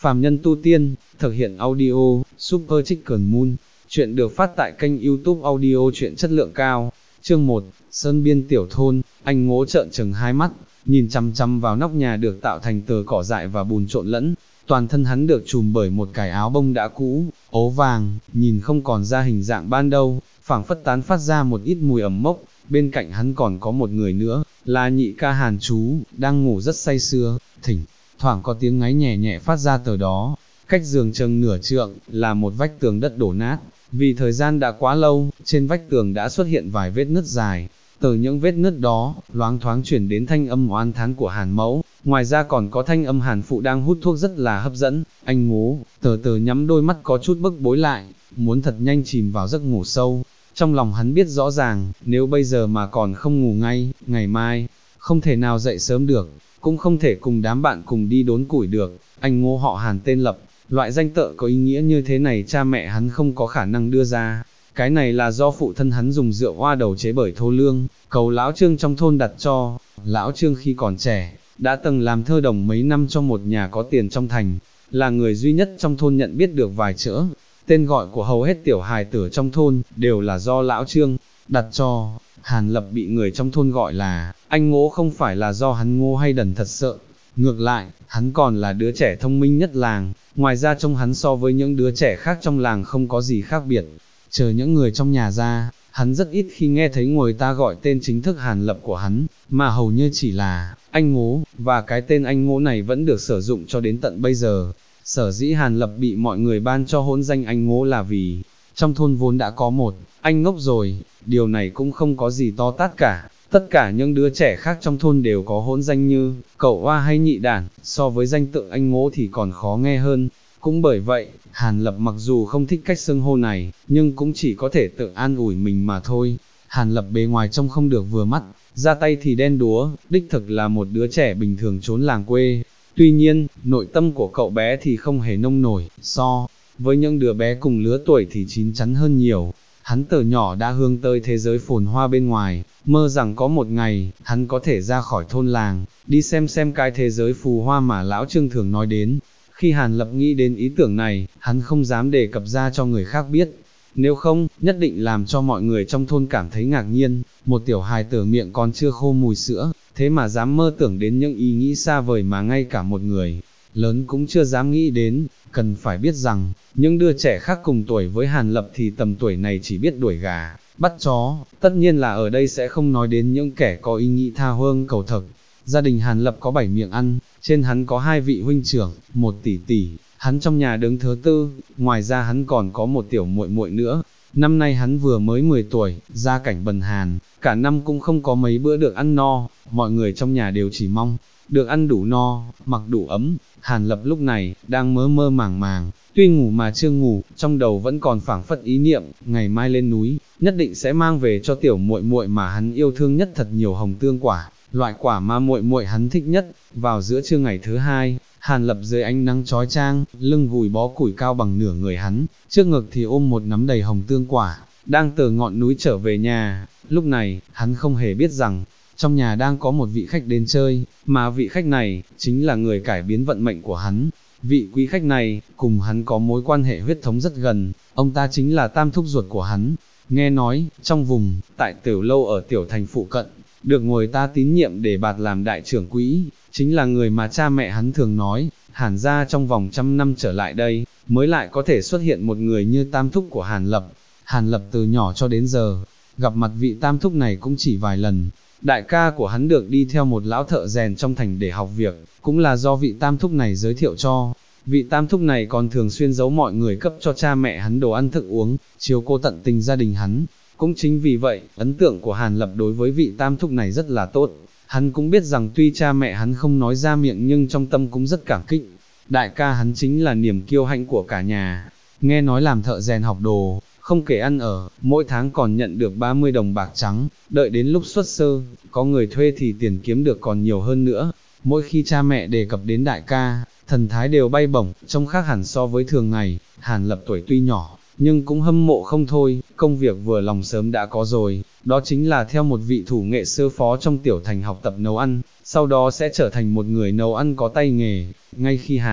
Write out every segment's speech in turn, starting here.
Phàm Nhân Tu Tiên, thực hiện audio, Super Chicken Moon, chuyện được phát tại kênh YouTube audio truyện chất lượng cao. Chương 1, Sơn Biên Tiểu Thôn. Anh Ngỗ trợn trừng hai mắt, nhìn chăm chăm vào nóc nhà được tạo thành tờ cỏ dại và bùn trộn lẫn. Toàn thân hắn được trùm bởi một cái áo bông đã cũ, ố vàng, nhìn không còn ra hình dạng ban đầu, phảng phất tán phát ra một ít mùi ẩm mốc. Bên cạnh hắn còn có một người nữa, là nhị ca Hàn chú, đang ngủ rất say sưa, thỉnh thoảng có tiếng ngáy nhẹ nhẹ phát ra từ đó. Cách giường chừng nửa trượng, là một vách tường đất đổ nát, vì thời gian đã quá lâu, trên vách tường đã xuất hiện vài vết nứt dài. Từ những vết nứt đó, loáng thoáng chuyển đến thanh âm oan thán của Hàn mẫu, ngoài ra còn có thanh âm Hàn phụ đang hút thuốc rất là hấp dẫn. Anh Ngố, từ từ nhắm đôi mắt có chút bức bối lại, muốn thật nhanh chìm vào giấc ngủ sâu. Trong lòng hắn biết rõ ràng, nếu bây giờ mà còn không ngủ ngay, ngày mai, không thể nào dậy sớm được, cũng không thể cùng đám bạn cùng đi đốn củi được. Anh Ngô họ Hàn tên lập, loại danh tợ có ý nghĩa như thế này cha mẹ hắn không có khả năng đưa ra. Cái này là do phụ thân hắn dùng rượu hoa đầu chế bởi thô lương, cầu lão Trương trong thôn đặt cho. Lão Trương khi còn trẻ, đã từng làm thơ đồng mấy năm cho một nhà có tiền trong thành, là người duy nhất trong thôn nhận biết được vài chữ. Tên gọi của hầu hết tiểu hài tử trong thôn, đều là do lão Trương đặt cho. Hàn Lập bị người trong thôn gọi là anh Ngỗ không phải là do hắn ngu hay đần thật sợ. Ngược lại, hắn còn là đứa trẻ thông minh nhất làng, ngoài ra trông hắn so với những đứa trẻ khác trong làng không có gì khác biệt. Chờ những người trong nhà ra, hắn rất ít khi nghe thấy người ta gọi tên chính thức Hàn Lập của hắn, mà hầu như chỉ là anh Ngỗ, và cái tên anh Ngỗ này vẫn được sử dụng cho đến tận bây giờ. Sở dĩ Hàn Lập bị mọi người ban cho hỗn danh anh Ngỗ là vì, trong thôn vốn đã có một anh ngốc rồi, điều này cũng không có gì to tát cả. Tất cả những đứa trẻ khác trong thôn đều có hỗn danh như cậu oa hay nhị đản, so với danh tự anh Ngỗ thì còn khó nghe hơn. Cũng bởi vậy, Hàn Lập mặc dù không thích cách xưng hô này, nhưng cũng chỉ có thể tự an ủi mình mà thôi. Hàn Lập bề ngoài trông không được vừa mắt, ra tay thì đen đúa, đích thực là một đứa trẻ bình thường trốn làng quê. Tuy nhiên, nội tâm của cậu bé thì không hề nông nổi, so với những đứa bé cùng lứa tuổi thì chín chắn hơn nhiều. Hắn từ nhỏ đã hướng tới thế giới phồn hoa bên ngoài, mơ rằng có một ngày, hắn có thể ra khỏi thôn làng, đi xem cái thế giới phù hoa mà lão Trương thường nói đến. Khi Hàn Lập nghĩ đến ý tưởng này, hắn không dám đề cập ra cho người khác biết. Nếu không, nhất định làm cho mọi người trong thôn cảm thấy ngạc nhiên, một tiểu hài tử miệng còn chưa khô mùi sữa, thế mà dám mơ tưởng đến những ý nghĩ xa vời mà ngay cả một người lớn cũng chưa dám nghĩ đến. Cần phải biết rằng, những đứa trẻ khác cùng tuổi với Hàn Lập thì tầm tuổi này chỉ biết đuổi gà, bắt chó, tất nhiên là ở đây sẽ không nói đến những kẻ có ý nghĩ tha hương cầu thực. Gia đình Hàn Lập có 7 miệng ăn, trên hắn có 2 vị huynh trưởng, một tỷ tỷ, hắn trong nhà đứng thứ tư, ngoài ra hắn còn có một tiểu muội muội nữa. Năm nay hắn vừa mới 10 tuổi, gia cảnh bần hàn, cả năm cũng không có mấy bữa được ăn no, mọi người trong nhà đều chỉ mong được ăn đủ no, mặc đủ ấm. Hàn Lập lúc này, đang mơ mơ màng màng, tuy ngủ mà chưa ngủ, trong đầu vẫn còn phảng phất ý niệm, ngày mai lên núi, nhất định sẽ mang về cho tiểu muội muội mà hắn yêu thương nhất thật nhiều hồng tương quả, loại quả mà muội muội hắn thích nhất. Vào giữa trưa ngày thứ hai, Hàn Lập dưới ánh nắng chói chang, lưng gùi bó củi cao bằng nửa người hắn, trước ngực thì ôm một nắm đầy hồng tương quả, đang từ ngọn núi trở về nhà. Lúc này, hắn không hề biết rằng, trong nhà đang có một vị khách đến chơi, mà vị khách này, chính là người cải biến vận mệnh của hắn. Vị quý khách này, cùng hắn có mối quan hệ huyết thống rất gần, ông ta chính là tam thúc ruột của hắn. Nghe nói, trong vùng, tại tiểu lâu ở tiểu thành phụ cận, được người ta tín nhiệm để bạt làm đại trưởng quỹ, chính là người mà cha mẹ hắn thường nói, Hàn gia trong vòng 100 năm trở lại đây, mới lại có thể xuất hiện một người như tam thúc của Hàn Lập. Hàn Lập từ nhỏ cho đến giờ, gặp mặt vị tam thúc này cũng chỉ vài lần. Đại ca của hắn được đi theo một lão thợ rèn trong thành để học việc, cũng là do vị tam thúc này giới thiệu cho. Vị tam thúc này còn thường xuyên giấu mọi người cấp cho cha mẹ hắn đồ ăn thức uống, chiếu cố tận tình gia đình hắn. Cũng chính vì vậy, ấn tượng của Hàn Lập đối với vị tam thúc này rất là tốt. Hắn cũng biết rằng tuy cha mẹ hắn không nói ra miệng nhưng trong tâm cũng rất cảm kích. Đại ca hắn chính là niềm kiêu hãnh của cả nhà. Nghe nói làm thợ rèn học đồ, không kể ăn ở, mỗi tháng còn nhận được 30 đồng bạc trắng, đợi đến lúc xuất sơ, có người thuê thì tiền kiếm được còn nhiều hơn nữa. Mỗi khi cha mẹ đề cập đến đại ca, thần thái đều bay bổng, trông khác hẳn so với thường ngày. Hàn Lập tuổi tuy nhỏ, nhưng cũng hâm mộ không thôi, công việc vừa lòng sớm đã có rồi, đó chính là theo một vị thủ nghệ sư phó trong tiểu thành học tập nấu ăn, sau đó sẽ trở thành một người nấu ăn có tay nghề. Ngay khi Hàn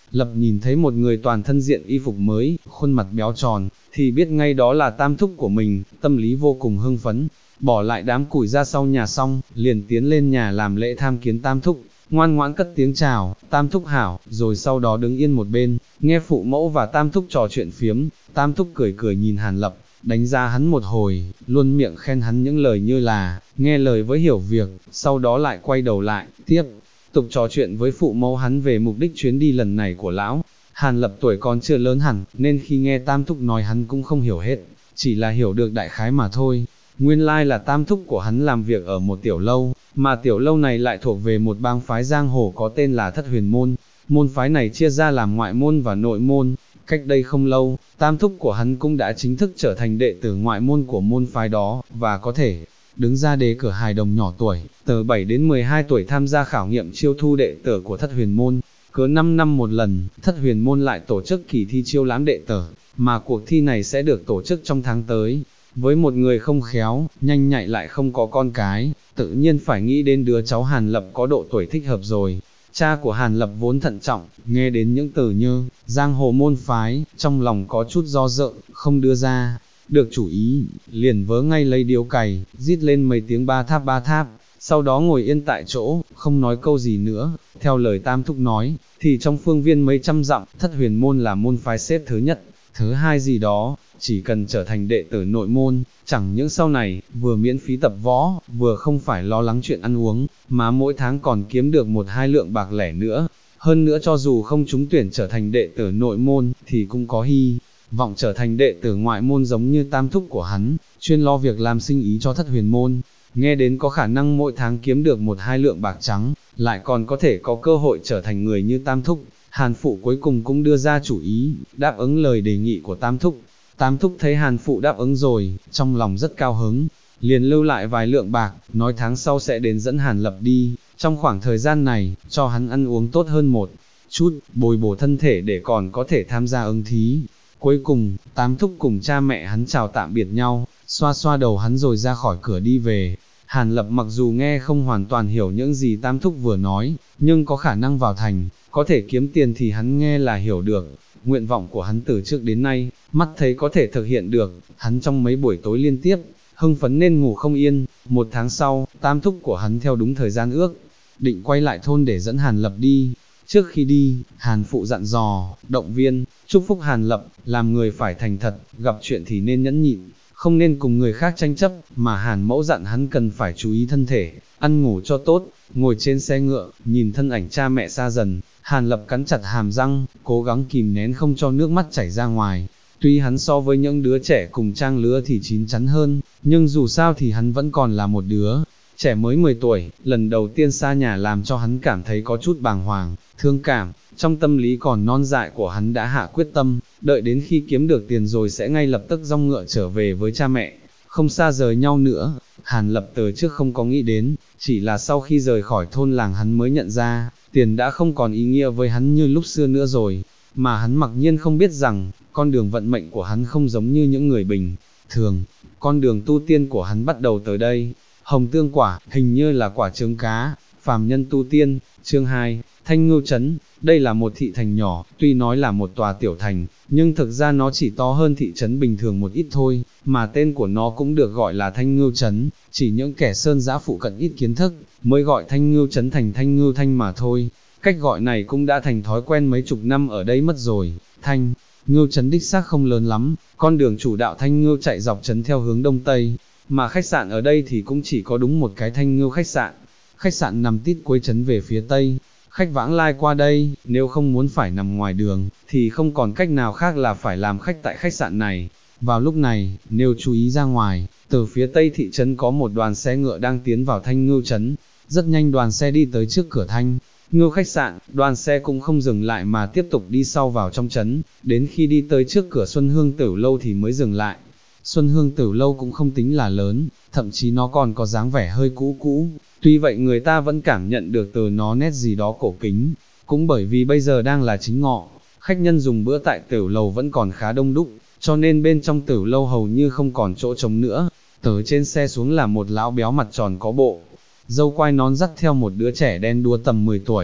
Lập nhìn thấy một người toàn thân diện y phục mới, khuôn mặt béo tròn, thì biết ngay đó là tam thúc của mình, tâm lý vô cùng hưng phấn. Bỏ lại đám củi ra sau nhà xong, liền tiến lên nhà làm lễ tham kiến tam thúc, ngoan ngoãn cất tiếng chào, tam thúc hảo, rồi sau đó đứng yên một bên, nghe phụ mẫu và tam thúc trò chuyện phiếm. Tam thúc cười cười nhìn Hàn Lập, đánh giá hắn một hồi, luôn miệng khen hắn những lời như là, nghe lời với hiểu việc, sau đó lại quay đầu lại, tiếp tục trò chuyện với phụ mẫu hắn về mục đích chuyến đi lần này của lão. Hàn Lập tuổi còn chưa lớn hẳn, nên khi nghe tam thúc nói hắn cũng không hiểu hết, chỉ là hiểu được đại khái mà thôi. Nguyên lai là tam thúc của hắn làm việc ở một tiểu lâu, mà tiểu lâu này lại thuộc về một bang phái giang hồ có tên là Thất Huyền Môn. Môn phái này chia ra làm ngoại môn và nội môn. Cách đây không lâu, tam thúc của hắn cũng đã chính thức trở thành đệ tử ngoại môn của môn phái đó, và có thể đứng ra đề cử hài đồng nhỏ tuổi, từ 7 đến 12 tuổi tham gia khảo nghiệm chiêu thu đệ tử của Thất Huyền Môn. Cứ 5 năm một lần, Thất Huyền Môn lại tổ chức kỳ thi chiêu lãm đệ tử, mà cuộc thi này sẽ được tổ chức trong tháng tới. Với một người không khéo, nhanh nhạy lại không có con cái, tự nhiên phải nghĩ đến đứa cháu Hàn Lập có độ tuổi thích hợp rồi. Cha của Hàn Lập vốn thận trọng, nghe đến những từ như giang hồ môn phái, trong lòng có chút do dự, không đưa ra được chủ ý, liền vớ ngay lấy điếu cày, rít lên mấy tiếng ba tháp, sau đó ngồi yên tại chỗ, không nói câu gì nữa. Theo lời tam thúc nói, thì trong phương viên mấy trăm dặm, Thất Huyền Môn là môn phái xếp thứ nhất, thứ hai gì đó, chỉ cần trở thành đệ tử nội môn, chẳng những sau này, vừa miễn phí tập võ, vừa không phải lo lắng chuyện ăn uống, mà mỗi tháng còn kiếm được 1-2 lượng bạc lẻ nữa. Hơn nữa cho dù không trúng tuyển trở thành đệ tử nội môn, thì cũng có hy vọng trở thành đệ tử ngoại môn giống như tam thúc của hắn, chuyên lo việc làm sinh ý cho Thất Huyền Môn. Nghe đến có khả năng mỗi tháng kiếm được 1-2 lượng bạc trắng, lại còn có thể có cơ hội trở thành người như tam thúc, Hàn phụ cuối cùng cũng đưa ra chủ ý, đáp ứng lời đề nghị của tam thúc. Tam thúc thấy Hàn phụ đáp ứng rồi, trong lòng rất cao hứng, liền lưu lại vài lượng bạc, nói tháng sau sẽ đến dẫn Hàn Lập đi, trong khoảng thời gian này, cho hắn ăn uống tốt hơn một chút, bồi bổ thân thể để còn có thể tham gia ứng thí. Cuối cùng, tam thúc cùng cha mẹ hắn chào tạm biệt nhau, xoa xoa đầu hắn rồi ra khỏi cửa đi về. Hàn Lập mặc dù nghe không hoàn toàn hiểu những gì tam thúc vừa nói, nhưng có khả năng vào thành, có thể kiếm tiền thì hắn nghe là hiểu được. Nguyện vọng của hắn từ trước đến nay, mắt thấy có thể thực hiện được, hắn trong mấy buổi tối liên tiếp, hưng phấn nên ngủ không yên. 1 tháng sau, tam thúc của hắn theo đúng thời gian ước, định quay lại thôn để dẫn Hàn Lập đi. Trước khi đi, Hàn phụ dặn dò, động viên, chúc phúc Hàn Lập, làm người phải thành thật, gặp chuyện thì nên nhẫn nhịn, không nên cùng người khác tranh chấp, mà Hàn mẫu dặn hắn cần phải chú ý thân thể, ăn ngủ cho tốt. Ngồi trên xe ngựa, nhìn thân ảnh cha mẹ xa dần, Hàn Lập cắn chặt hàm răng, cố gắng kìm nén không cho nước mắt chảy ra ngoài. Tuy hắn so với những đứa trẻ cùng trang lứa thì chín chắn hơn, nhưng dù sao thì hắn vẫn còn là một đứa trẻ mới 10 tuổi, lần đầu tiên xa nhà làm cho hắn cảm thấy có chút bàng hoàng, thương cảm. Trong tâm lý còn non dại của hắn đã hạ quyết tâm, đợi đến khi kiếm được tiền rồi sẽ ngay lập tức dong ngựa trở về với cha mẹ, không xa rời nhau nữa. Hàn Lập từ trước không có nghĩ đến, chỉ là sau khi rời khỏi thôn làng hắn mới nhận ra, tiền đã không còn ý nghĩa với hắn như lúc xưa nữa rồi, mà hắn mặc nhiên không biết rằng, con đường vận mệnh của hắn không giống như những người bình thường, con đường tu tiên của hắn bắt đầu tới đây. Hồng tương quả, hình như là quả trứng cá, phàm nhân tu tiên. Chương 2, Thanh Ngưu Trấn. Đây là một thị thành nhỏ, tuy nói là một tòa tiểu thành, nhưng thực ra nó chỉ to hơn thị trấn bình thường một ít thôi, mà tên của nó cũng được gọi là Thanh Ngưu Trấn, chỉ những kẻ sơn dã phụ cận ít kiến thức, mới gọi Thanh Ngưu Trấn thành Thanh Ngưu Thanh mà thôi. Cách gọi này cũng đã thành thói quen mấy chục năm ở đây mất rồi. Thanh Ngưu Trấn đích xác không lớn lắm, con đường chủ đạo Thanh Ngưu chạy dọc trấn theo hướng đông tây, mà khách sạn ở đây thì cũng chỉ có đúng một cái Thanh Ngưu khách sạn. Khách sạn nằm tít cuối trấn về phía tây, khách vãng lai qua đây, nếu không muốn phải nằm ngoài đường, thì không còn cách nào khác là phải làm khách tại khách sạn này. Vào lúc này, nếu chú ý ra ngoài, từ phía tây thị trấn có một đoàn xe ngựa đang tiến vào Thanh Ngưu Trấn. Rất nhanh đoàn xe đi tới trước cửa Thanh Ngưu khách sạn, đoàn xe cũng không dừng lại mà tiếp tục đi sau vào trong trấn, đến khi đi tới trước cửa Xuân Hương Tửu Lâu thì mới dừng lại. Xuân Hương Tửu Lâu cũng không tính là lớn, thậm chí nó còn có dáng vẻ hơi cũ cũ, tuy vậy người ta vẫn cảm nhận được từ nó nét gì đó cổ kính. Cũng bởi vì bây giờ đang là chính ngọ, khách nhân dùng bữa tại Tửu Lầu vẫn còn khá đông đúc, cho nên bên trong Tửu Lâu hầu như không còn chỗ trống nữa. Từ trên xe xuống là một lão béo mặt tròn có bộ râu quai nón dắt theo một đứa trẻ đen đúa tầm 10 tuổi.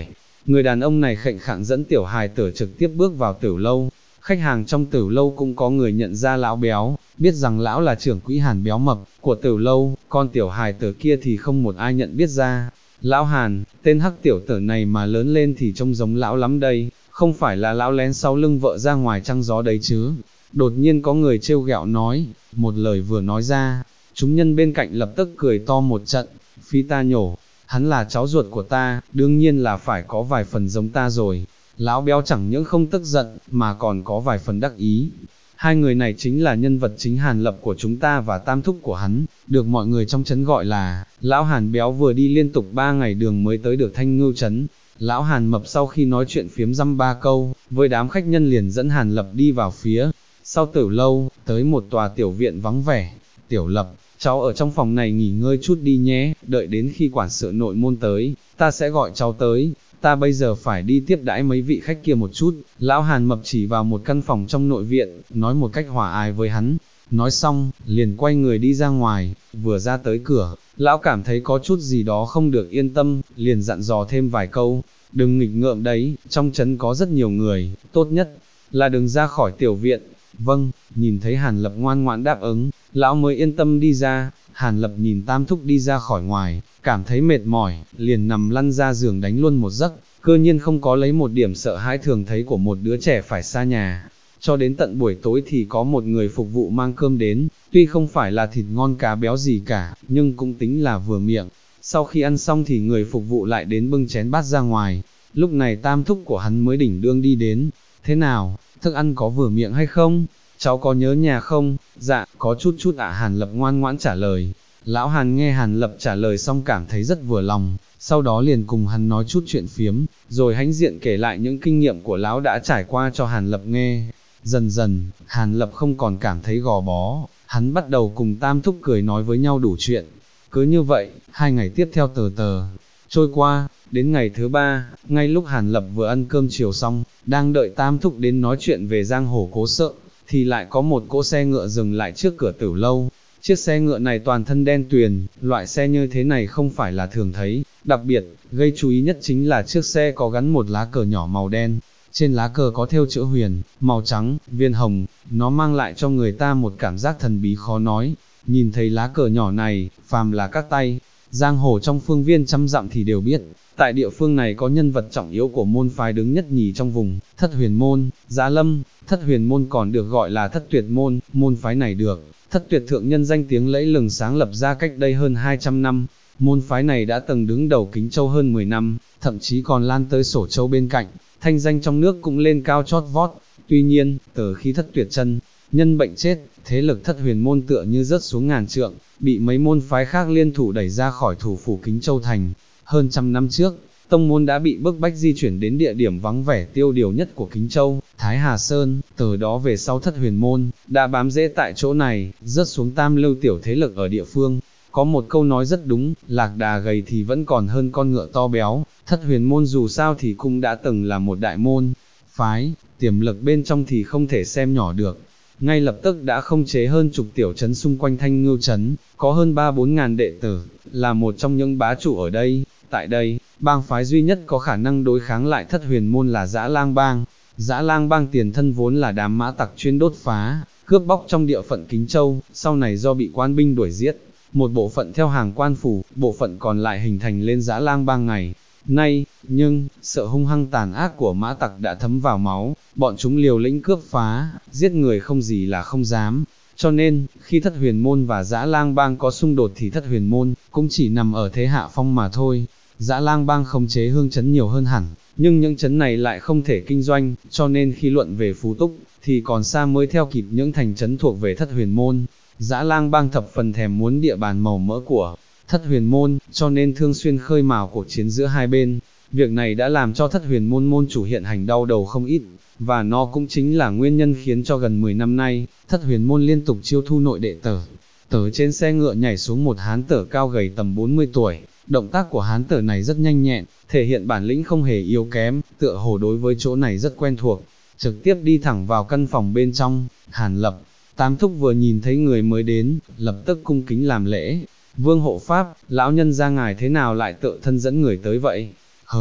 Người đàn ông này khệnh khạng dẫn tiểu hài tử trực tiếp bước vào tiểu lâu. Khách hàng trong tiểu lâu cũng có người nhận ra lão béo, biết rằng lão là trưởng quỹ Hàn béo mập của tiểu lâu, còn tiểu hài tử kia thì không một ai nhận biết ra. Lão Hàn, tên hắc tiểu tử này mà lớn lên thì trông giống lão lắm đây, không phải là lão lén sau lưng vợ ra ngoài trăng gió đấy chứ. Đột nhiên có người trêu ghẹo nói, một lời vừa nói ra, chúng nhân bên cạnh lập tức cười to một trận, phi ta nhổ, hắn là cháu ruột của ta, đương nhiên là phải có vài phần giống ta rồi. Lão béo chẳng những không tức giận, mà còn có vài phần đắc ý. Hai người này chính là nhân vật chính Hàn Lập của chúng ta và tam thúc của hắn, được mọi người trong trấn gọi là, lão Hàn béo vừa đi liên tục 3 ngày đường mới tới được Thanh Ngưu trấn. Lão Hàn mập sau khi nói chuyện phiếm dăm ba câu, với đám khách nhân liền dẫn Hàn Lập đi vào phía sau tiểu lâu, tới một tòa tiểu viện vắng vẻ. Tiểu Lập, cháu ở trong phòng này nghỉ ngơi chút đi nhé, đợi đến khi quản sự nội môn tới, ta sẽ gọi cháu tới. Ta bây giờ phải đi tiếp đãi mấy vị khách kia một chút. Lão Hàn mập chỉ vào một căn phòng trong nội viện, nói một cách hòa ái với hắn. Nói xong, liền quay người đi ra ngoài, vừa ra tới cửa, lão cảm thấy có chút gì đó không được yên tâm, liền dặn dò thêm vài câu. Đừng nghịch ngợm đấy, trong trấn có rất nhiều người, tốt nhất là đừng ra khỏi tiểu viện. Vâng, nhìn thấy Hàn Lập ngoan ngoãn đáp ứng, lão mới yên tâm đi ra. Hàn Lập nhìn tam thúc đi ra khỏi ngoài, cảm thấy mệt mỏi, liền nằm lăn ra giường đánh luôn một giấc, cơ nhiên không có lấy một điểm sợ hãi thường thấy của một đứa trẻ phải xa nhà. Cho đến tận buổi tối thì có một người phục vụ mang cơm đến, tuy không phải là thịt ngon cá béo gì cả, nhưng cũng tính là vừa miệng. Sau khi ăn xong thì người phục vụ lại đến bưng chén bát ra ngoài, lúc này tam thúc của hắn mới đỉnh đương đi đến. Thế nào, thức ăn có vừa miệng hay không? Cháu có nhớ nhà không? Dạ, có chút chút ạ. Hàn Lập ngoan ngoãn trả lời. Lão Hàn nghe Hàn Lập trả lời xong cảm thấy rất vừa lòng, sau đó liền cùng hắn nói chút chuyện phiếm, rồi hãnh diện kể lại những kinh nghiệm của lão đã trải qua cho Hàn Lập nghe. Dần dần, Hàn Lập không còn cảm thấy gò bó, hắn bắt đầu cùng tam thúc cười nói với nhau đủ chuyện. Cứ như vậy, 2 ngày tiếp theo từ từ trôi qua, đến ngày thứ 3, ngay lúc Hàn Lập vừa ăn cơm chiều xong, đang đợi tam thúc đến nói chuyện về giang hồ cố sợ, thì lại có một cỗ xe ngựa dừng lại trước cửa tiểu lâu. Chiếc xe ngựa này toàn thân đen tuyền, loại xe như thế này không phải là thường thấy, đặc biệt, gây chú ý nhất chính là chiếc xe có gắn một lá cờ nhỏ màu đen, trên lá cờ có thêu chữ huyền, màu trắng, viên hồng, nó mang lại cho người ta một cảm giác thần bí khó nói. Nhìn thấy lá cờ nhỏ này, phàm là các tay giang hồ trong phương viên trăm dặm thì đều biết, tại địa phương này có nhân vật trọng yếu của môn phái đứng nhất nhì trong vùng, Thất Huyền môn, Giá Lâm. Thất Huyền môn còn được gọi là Thất Tuyệt môn, môn phái này được Thất Tuyệt thượng nhân danh tiếng lẫy lừng sáng lập ra cách đây hơn 200 năm. Môn phái này đã từng đứng đầu Kính Châu hơn 10 năm, thậm chí còn lan tới Sổ Châu bên cạnh, thanh danh trong nước cũng lên cao chót vót. Tuy nhiên, từ khi Thất Tuyệt chân nhân bệnh chết, thế lực Thất Huyền môn tựa như rớt xuống ngàn trượng, bị mấy môn phái khác liên thủ đẩy ra khỏi thủ phủ Kính Châu thành. Hơn trăm năm trước, tông môn đã bị bức bách di chuyển đến địa điểm vắng vẻ tiêu điều nhất của Kính Châu, Thái Hà Sơn. Từ đó về sau Thất Huyền môn đã bám rễ tại chỗ này, rớt xuống tam lưu tiểu thế lực ở địa phương. Có một câu nói rất đúng, lạc đà gầy thì vẫn còn hơn con ngựa to béo. Thất Huyền môn dù sao thì cũng đã từng là một đại môn phái, tiềm lực bên trong thì không thể xem nhỏ được. Ngay lập tức đã khống chế hơn chục tiểu trấn xung quanh Thanh Ngưu trấn, có hơn 3-4 ngàn đệ tử, là một trong những bá chủ ở đây. Tại đây, bang phái duy nhất có khả năng đối kháng lại Thất Huyền môn là Dã Lang bang. Dã Lang bang tiền thân vốn là đám mã tặc chuyên đốt phá, cướp bóc trong địa phận Kính Châu, sau này do bị quan binh đuổi giết, một bộ phận theo hàng quan phủ, bộ phận còn lại hình thành lên Dã Lang bang ngày nay. Nhưng, sợ hung hăng tàn ác của mã tặc đã thấm vào máu, bọn chúng liều lĩnh cướp phá, giết người không gì là không dám. Cho nên, khi Thất Huyền môn và Dã Lang bang có xung đột thì Thất Huyền môn cũng chỉ nằm ở thế hạ phong mà thôi. Dã Lang bang khống chế hương trấn nhiều hơn hẳn, nhưng những trấn này lại không thể kinh doanh, cho nên khi luận về phú túc, thì còn xa mới theo kịp những thành trấn thuộc về Thất Huyền môn. Dã Lang bang thập phần thèm muốn địa bàn màu mỡ của Thất Huyền môn, cho nên thường xuyên khơi mào cuộc chiến giữa hai bên. Việc này đã làm cho Thất Huyền môn môn chủ hiện hành đau đầu không ít, và nó cũng chính là nguyên nhân khiến cho gần 10 năm nay, Thất Huyền môn liên tục chiêu thu nội đệ tử. Từ trên xe ngựa nhảy xuống một hán tử cao gầy tầm 40 tuổi, động tác của hán tử này rất nhanh nhẹn, thể hiện bản lĩnh không hề yếu kém, tựa hồ đối với chỗ này rất quen thuộc, trực tiếp đi thẳng vào căn phòng bên trong. Hàn Lập, tam thúc vừa nhìn thấy người mới đến, lập tức cung kính làm lễ. Vương hộ pháp, lão nhân gia ngài thế nào lại tự thân dẫn người tới vậy?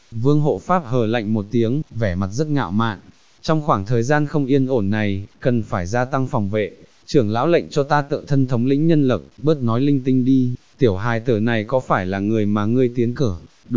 Vương hộ pháp hờ lạnh một tiếng, vẻ mặt rất ngạo mạn. Trong khoảng thời gian không yên ổn này, cần phải gia tăng phòng vệ. Trưởng lão lệnh cho ta tự thân thống lĩnh nhân lực, bớt nói linh tinh đi. Tiểu hài tử này có phải là người mà ngươi tiến cử?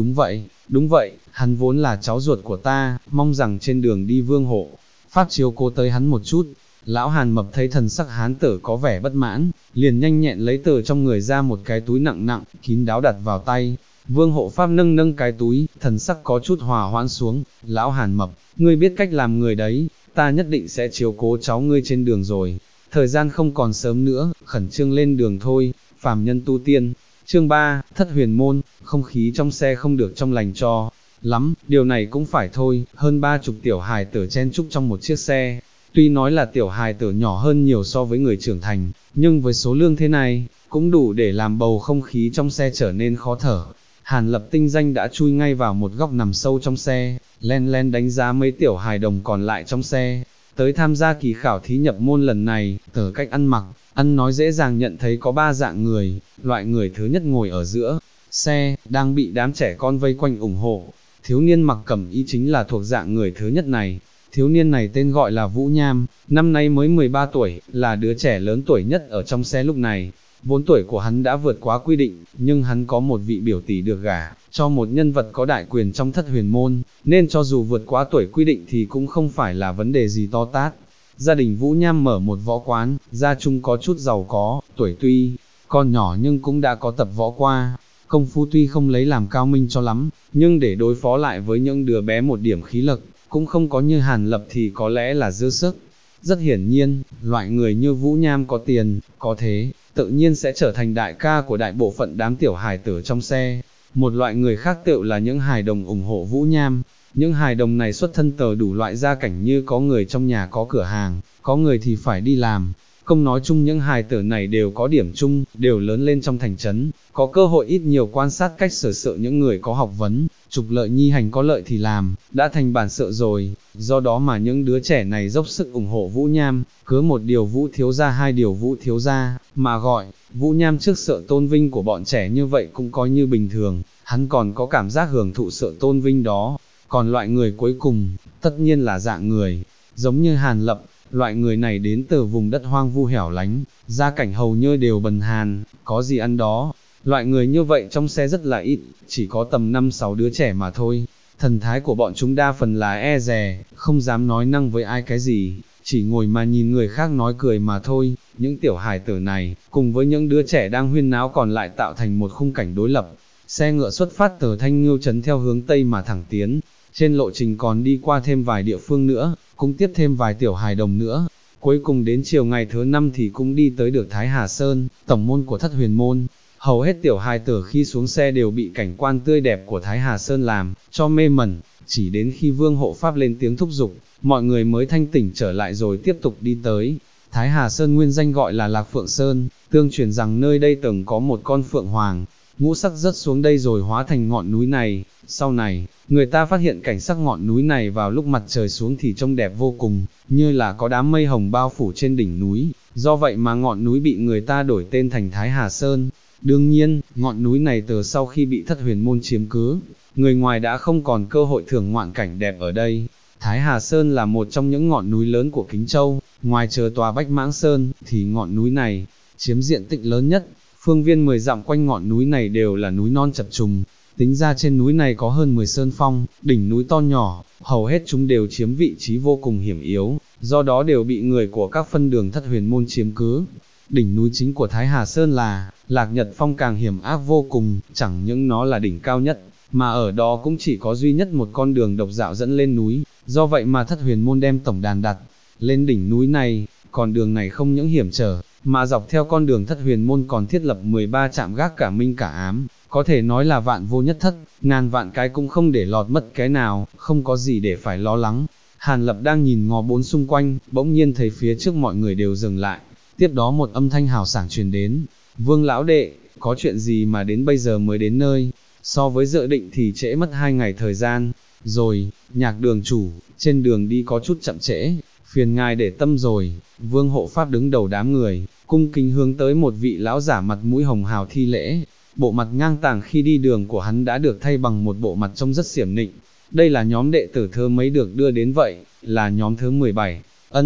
Đúng vậy, hắn vốn là cháu ruột của ta, mong rằng trên đường đi Vương hộ pháp chiếu cố tới hắn một chút. Lão Hàn Mập thấy thần sắc hán tử có vẻ bất mãn, liền nhanh nhẹn lấy từ trong người ra một cái túi nặng nặng, kín đáo đặt vào tay. Vương hộ pháp nâng cái túi, thần sắc có chút hòa hoãn xuống. Lão Hàn Mập, ngươi biết cách làm người đấy, ta nhất định sẽ chiếu cố cháu ngươi trên đường rồi. Thời gian không còn sớm nữa, khẩn trương lên đường thôi. Phàm nhân tu tiên. Chương 3, Thất Huyền Môn. Không khí trong xe không được trong lành cho lắm, điều này cũng phải thôi. Hơn 30 tiểu hài tử chen chúc trong một chiếc xe. Tuy nói là tiểu hài tử nhỏ hơn nhiều so với người trưởng thành, nhưng với số lượng thế này, cũng đủ để làm bầu không khí trong xe trở nên khó thở. Hàn Lập tinh danh đã chui ngay vào một góc nằm sâu trong xe, len đánh giá mấy tiểu hài đồng còn lại trong xe. Tới tham gia kỳ khảo thí nhập môn lần này, từ cách ăn mặc, ăn nói dễ dàng nhận thấy có 3 dạng người. Loại người thứ nhất ngồi ở giữa xe, đang bị đám trẻ con vây quanh ủng hộ. Thiếu niên mặc cẩm y chính là thuộc dạng người thứ nhất này. Thiếu niên này tên gọi là Vũ Nham, năm nay mới 13 tuổi, là đứa trẻ lớn tuổi nhất ở trong xe lúc này. Vốn tuổi của hắn đã vượt quá quy định, nhưng hắn có một vị biểu tỷ được gả cho một nhân vật có đại quyền trong Thất Huyền Môn, nên cho dù vượt quá tuổi quy định thì cũng không phải là vấn đề gì to tát. Gia đình Vũ Nham mở một võ quán, gia chung có chút giàu có, tuổi tuy còn nhỏ nhưng cũng đã có tập võ qua. Công phu tuy không lấy làm cao minh cho lắm, nhưng để đối phó lại với những đứa bé một điểm khí lực, cũng không có như Hàn Lập thì có lẽ là dư sức. Rất hiển nhiên, loại người như Vũ Nham có tiền, có thế, tự nhiên sẽ trở thành đại ca của đại bộ phận đám tiểu hài tử trong xe. Một loại người khác tựu là những hài đồng ủng hộ Vũ Nham. Những hài đồng này xuất thân từ đủ loại gia cảnh, như có người trong nhà có cửa hàng, có người thì phải đi làm. Không nói chung những hài tử này đều có điểm chung, đều lớn lên trong thành trấn, có cơ hội ít nhiều quan sát cách xử sự những người có học vấn, trục lợi nhi hành có lợi thì làm, đã thành bản sự rồi. Do đó mà những đứa trẻ này dốc sức ủng hộ Vũ Nham, cứ một điều Vũ thiếu gia hai điều Vũ thiếu gia, mà gọi Vũ Nham trước sự tôn vinh của bọn trẻ như vậy cũng coi như bình thường, hắn còn có cảm giác hưởng thụ sự tôn vinh đó. Còn loại người cuối cùng, tất nhiên là dạng người, giống như Hàn Lập. Loại người này đến từ vùng đất hoang vu hẻo lánh, gia cảnh hầu như đều bần hàn, có gì ăn đó. Loại người như vậy trong xe rất là ít, chỉ có tầm 5-6 đứa trẻ mà thôi. Thần thái của bọn chúng đa phần là e dè, không dám nói năng với ai cái gì, chỉ ngồi mà nhìn người khác nói cười mà thôi. Những tiểu hài tử này, cùng với những đứa trẻ đang huyên náo còn lại tạo thành một khung cảnh đối lập. Xe ngựa xuất phát từ Thanh Ngưu Trấn theo hướng Tây mà thẳng tiến, trên lộ trình còn đi qua thêm vài địa phương nữa, cũng tiếp thêm vài tiểu hài đồng nữa. Cuối cùng đến chiều ngày thứ 5 thì cũng đi tới được Thái Hà Sơn, tổng môn của Thất Huyền Môn. Hầu hết tiểu hài tử khi xuống xe đều bị cảnh quan tươi đẹp của Thái Hà Sơn làm cho mê mẩn, chỉ đến khi Vương hộ pháp lên tiếng thúc giục, mọi người mới thanh tỉnh trở lại rồi tiếp tục đi tới. Thái Hà Sơn nguyên danh gọi là Lạc Phượng Sơn, tương truyền rằng nơi đây từng có một con phượng hoàng, ngũ sắc rớt xuống đây rồi hóa thành ngọn núi này. Sau này, người ta phát hiện cảnh sắc ngọn núi này vào lúc mặt trời xuống thì trông đẹp vô cùng, như là có đám mây hồng bao phủ trên đỉnh núi, do vậy mà ngọn núi bị người ta đổi tên thành Thái Hà Sơn. Đương nhiên, ngọn núi này từ sau khi bị Thất Huyền Môn chiếm cứ, người ngoài đã không còn cơ hội thưởng ngoạn cảnh đẹp ở đây. Thái Hà Sơn là một trong những ngọn núi lớn của Kính Châu, ngoài chờ tòa Bách Mãng Sơn, thì ngọn núi này chiếm diện tích lớn nhất. Phương viên 10 dặm quanh ngọn núi này đều là núi non chập trùng, tính ra trên núi này có hơn 10 sơn phong, đỉnh núi to nhỏ, hầu hết chúng đều chiếm vị trí vô cùng hiểm yếu, do đó đều bị người của các phân đường Thất Huyền Môn chiếm cứ. Đỉnh núi chính của Thái Hà Sơn là Lạc Nhật Phong, càng hiểm ác vô cùng, chẳng những nó là đỉnh cao nhất, mà ở đó cũng chỉ có duy nhất một con đường độc dạo dẫn lên núi, do vậy mà Thất Huyền Môn đem tổng đàn đặt lên đỉnh núi này. Con đường này không những hiểm trở, mà dọc theo con đường Thất Huyền Môn còn thiết lập 13 trạm gác cả minh cả ám, có thể nói là vạn vô nhất thất, ngàn vạn cái cũng không để lọt mất cái nào, không có gì để phải lo lắng. Hàn Lập đang nhìn ngó bốn xung quanh, bỗng nhiên thấy phía trước mọi người đều dừng lại, tiếp đó một âm thanh hào sảng truyền đến: Vương lão đệ, có chuyện gì mà đến bây giờ mới đến nơi? So với dự định thì trễ mất 2 ngày thời gian rồi. Nhạc đường chủ, trên đường đi có chút chậm trễ, phiền ngài để tâm rồi. Vương hộ pháp đứng đầu đám người, cung kính hướng tới một vị lão giả mặt mũi hồng hào thi lễ. bộ mặt ngang tàng khi đi đường của hắn đã được thay bằng một bộ mặt trông rất xiểm nịnh. Đây là nhóm đệ tử thứ mấy được đưa đến vậy, là nhóm thứ 17.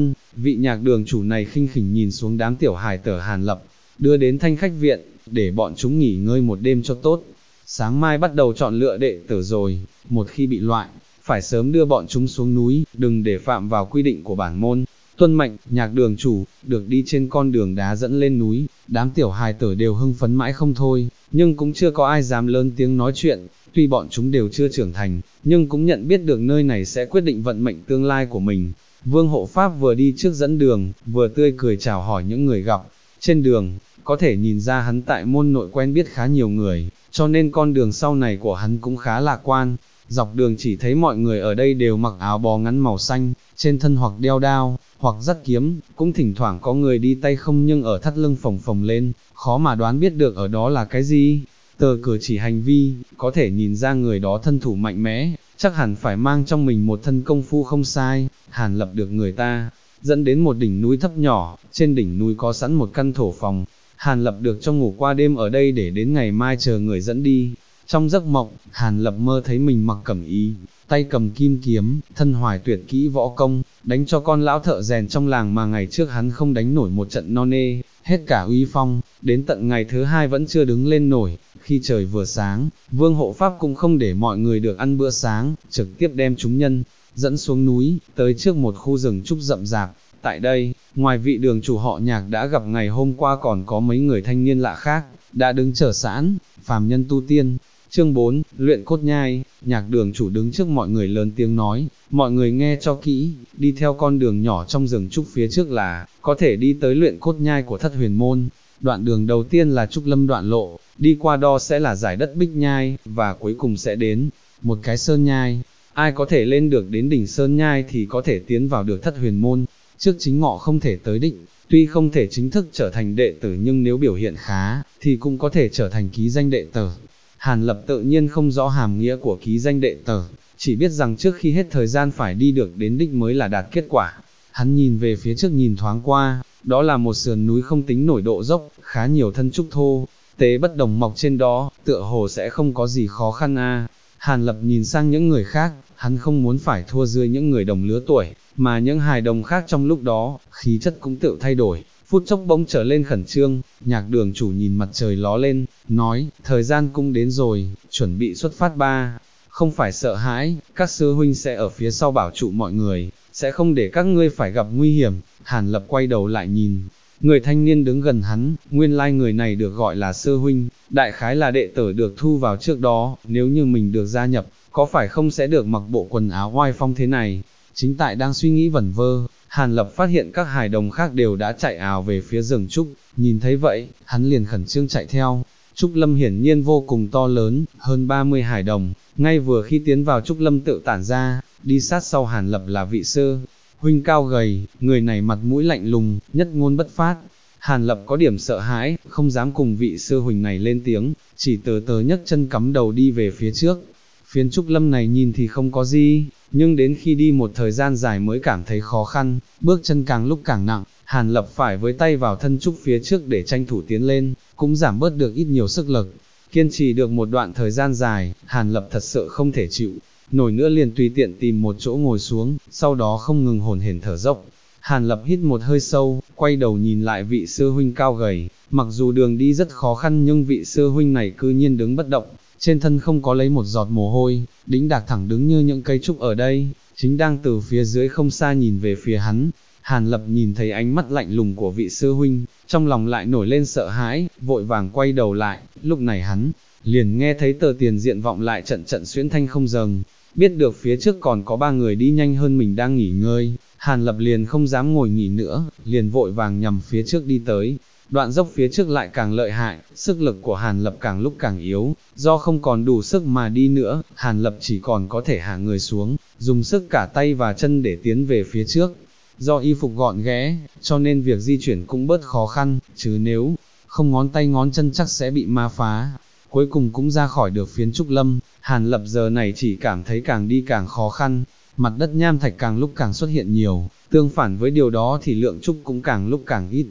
Vị nhạc đường chủ này khinh khỉnh nhìn xuống đám tiểu hài tử Hàn Lập, đưa đến Thanh Khách viện, để bọn chúng nghỉ ngơi một đêm cho tốt. Sáng mai bắt đầu chọn lựa đệ tử rồi, một khi bị loại, phải sớm đưa bọn chúng xuống núi, đừng để phạm vào quy định của bản môn. Tuân mệnh, nhạc đường chủ, được đi trên con đường đá dẫn lên núi, đám tiểu hài tử đều hưng phấn mãi không thôi, nhưng cũng chưa có ai dám lớn tiếng nói chuyện, tuy bọn chúng đều chưa trưởng thành, nhưng cũng nhận biết được nơi này sẽ quyết định vận mệnh tương lai của mình. Vương hộ pháp vừa đi trước dẫn đường, vừa tươi cười chào hỏi những người gặp. Trên đường, có thể nhìn ra hắn tại môn nội quen biết khá nhiều người, cho nên con đường sau này của hắn cũng khá lạc quan. Dọc đường chỉ thấy mọi người ở đây đều mặc áo bó ngắn màu xanh, trên thân hoặc đeo đao, hoặc dắt kiếm, cũng thỉnh thoảng có người đi tay không nhưng ở thắt lưng phồng phồng lên, khó mà đoán biết được ở đó là cái gì. Từ cử chỉ hành vi, có thể nhìn ra người đó thân thủ mạnh mẽ, chắc hẳn phải mang trong mình một thân công phu không sai. Hàn Lập được người ta dẫn đến một đỉnh núi thấp nhỏ, trên đỉnh núi có sẵn một căn thổ phòng. Hàn Lập được cho ngủ qua đêm ở đây để đến ngày mai chờ người dẫn đi. Trong giấc mộng, Hàn Lập mơ thấy mình mặc cẩm y, tay cầm kim kiếm, thân hoài tuyệt kỹ võ công, đánh cho con lão thợ rèn trong làng mà ngày trước hắn không đánh nổi một trận no nê, hết cả uy phong, đến tận ngày thứ hai vẫn chưa đứng lên nổi. Khi trời vừa sáng, Vương hộ pháp cũng không để mọi người được ăn bữa sáng, trực tiếp đem chúng nhân dẫn xuống núi, tới trước một khu rừng trúc rậm rạp. Tại đây, ngoài vị đường chủ họ Nhạc đã gặp ngày hôm qua còn có mấy người thanh niên lạ khác, đã đứng chờ sẵn, phàm nhân tu tiên. Chương 4, luyện cốt nhai. Nhạc đường chủ đứng trước mọi người lớn tiếng nói, mọi người nghe cho kỹ, đi theo con đường nhỏ trong rừng trúc phía trước là, có thể đi tới luyện cốt nhai của Thất Huyền Môn. Đoạn đường đầu tiên là Trúc Lâm đoạn lộ, đi qua đó sẽ là giải đất Bích Nhai, và cuối cùng sẽ đến một cái Sơn Nhai. Ai có thể lên được đến đỉnh Sơn Nhai thì có thể tiến vào được Thất Huyền Môn, trước chính ngọ không thể tới định. Tuy không thể chính thức trở thành đệ tử nhưng nếu biểu hiện khá, thì cũng có thể trở thành ký danh đệ tử. Hàn Lập tự nhiên không rõ hàm nghĩa của ký danh đệ tử, chỉ biết rằng trước khi hết thời gian phải đi được đến đích mới là đạt kết quả. Hắn nhìn về phía trước nhìn thoáng qua, đó là một sườn núi không tính nổi độ dốc, khá nhiều thân trúc thô, tế bất đồng mọc trên đó, tựa hồ sẽ không có gì khó khăn a. Hàn Lập nhìn sang những người khác, hắn không muốn phải thua dưới những người đồng lứa tuổi, mà những hài đồng khác trong lúc đó, khí chất cũng tự thay đổi, phút chốc bỗng trở lên khẩn trương. Nhạc đường chủ nhìn mặt trời ló lên, nói, thời gian cũng đến rồi, chuẩn bị xuất phát ba. Không phải sợ hãi, các sư huynh sẽ ở phía sau bảo trụ mọi người, sẽ không để các ngươi phải gặp nguy hiểm. Hàn Lập quay đầu lại nhìn, người thanh niên đứng gần hắn, nguyên lai người này được gọi là sư huynh, đại khái là đệ tử được thu vào trước đó, nếu như mình được gia nhập, có phải không sẽ được mặc bộ quần áo oai phong thế này. Chính tại đang suy nghĩ vẩn vơ, Hàn Lập phát hiện các hài đồng khác đều đã chạy ào về phía rừng trúc, nhìn thấy vậy, hắn liền khẩn trương chạy theo. Trúc Lâm hiển nhiên vô cùng to lớn, hơn 30 hài đồng, ngay vừa khi tiến vào Trúc Lâm tự tản ra, đi sát sau Hàn Lập là vị sư huynh cao gầy, người này mặt mũi lạnh lùng, nhất ngôn bất phát. Hàn Lập có điểm sợ hãi, không dám cùng vị sư huynh này lên tiếng, chỉ từ từ nhấc chân cắm đầu đi về phía trước. Phiến Trúc Lâm này nhìn thì không có gì, nhưng đến khi đi một thời gian dài mới cảm thấy khó khăn, bước chân càng lúc càng nặng. Hàn Lập phải với tay vào thân trúc phía trước để tranh thủ tiến lên, cũng giảm bớt được ít nhiều sức lực. Kiên trì được một đoạn thời gian dài, Hàn Lập thật sự không thể chịu nổi nữa, liền tùy tiện tìm một chỗ ngồi xuống, sau đó không ngừng hổn hển thở dốc. Hàn Lập hít một hơi sâu, quay đầu nhìn lại vị sư huynh cao gầy, mặc dù đường đi rất khó khăn nhưng vị sư huynh này cư nhiên đứng bất động, trên thân không có lấy một giọt mồ hôi, đĩnh đạc thẳng đứng như những cây trúc ở đây, chính đang từ phía dưới không xa nhìn về phía hắn. Hàn Lập nhìn thấy ánh mắt lạnh lùng của vị sư huynh, trong lòng lại nổi lên sợ hãi, vội vàng quay đầu lại. Lúc này hắn liền nghe thấy tờ tiền diện vọng lại trận trận xuyễn thanh không dừng, biết được phía trước còn có 3 người đi nhanh hơn mình đang nghỉ ngơi, Hàn Lập liền không dám ngồi nghỉ nữa, liền vội vàng nhằm phía trước đi tới. Đoạn dốc phía trước lại càng lợi hại, sức lực của Hàn Lập càng lúc càng yếu, do không còn đủ sức mà đi nữa, Hàn Lập chỉ còn có thể hạ người xuống, dùng sức cả tay và chân để tiến về phía trước. Do y phục gọn ghẽ, cho nên việc di chuyển cũng bớt khó khăn, chứ nếu không ngón tay ngón chân chắc sẽ bị ma phá. Cuối cùng cũng ra khỏi được phiến Trúc Lâm, Hàn Lập giờ này chỉ cảm thấy càng đi càng khó khăn, mặt đất nham thạch càng lúc càng xuất hiện nhiều, tương phản với điều đó thì lượng trúc cũng càng lúc càng ít.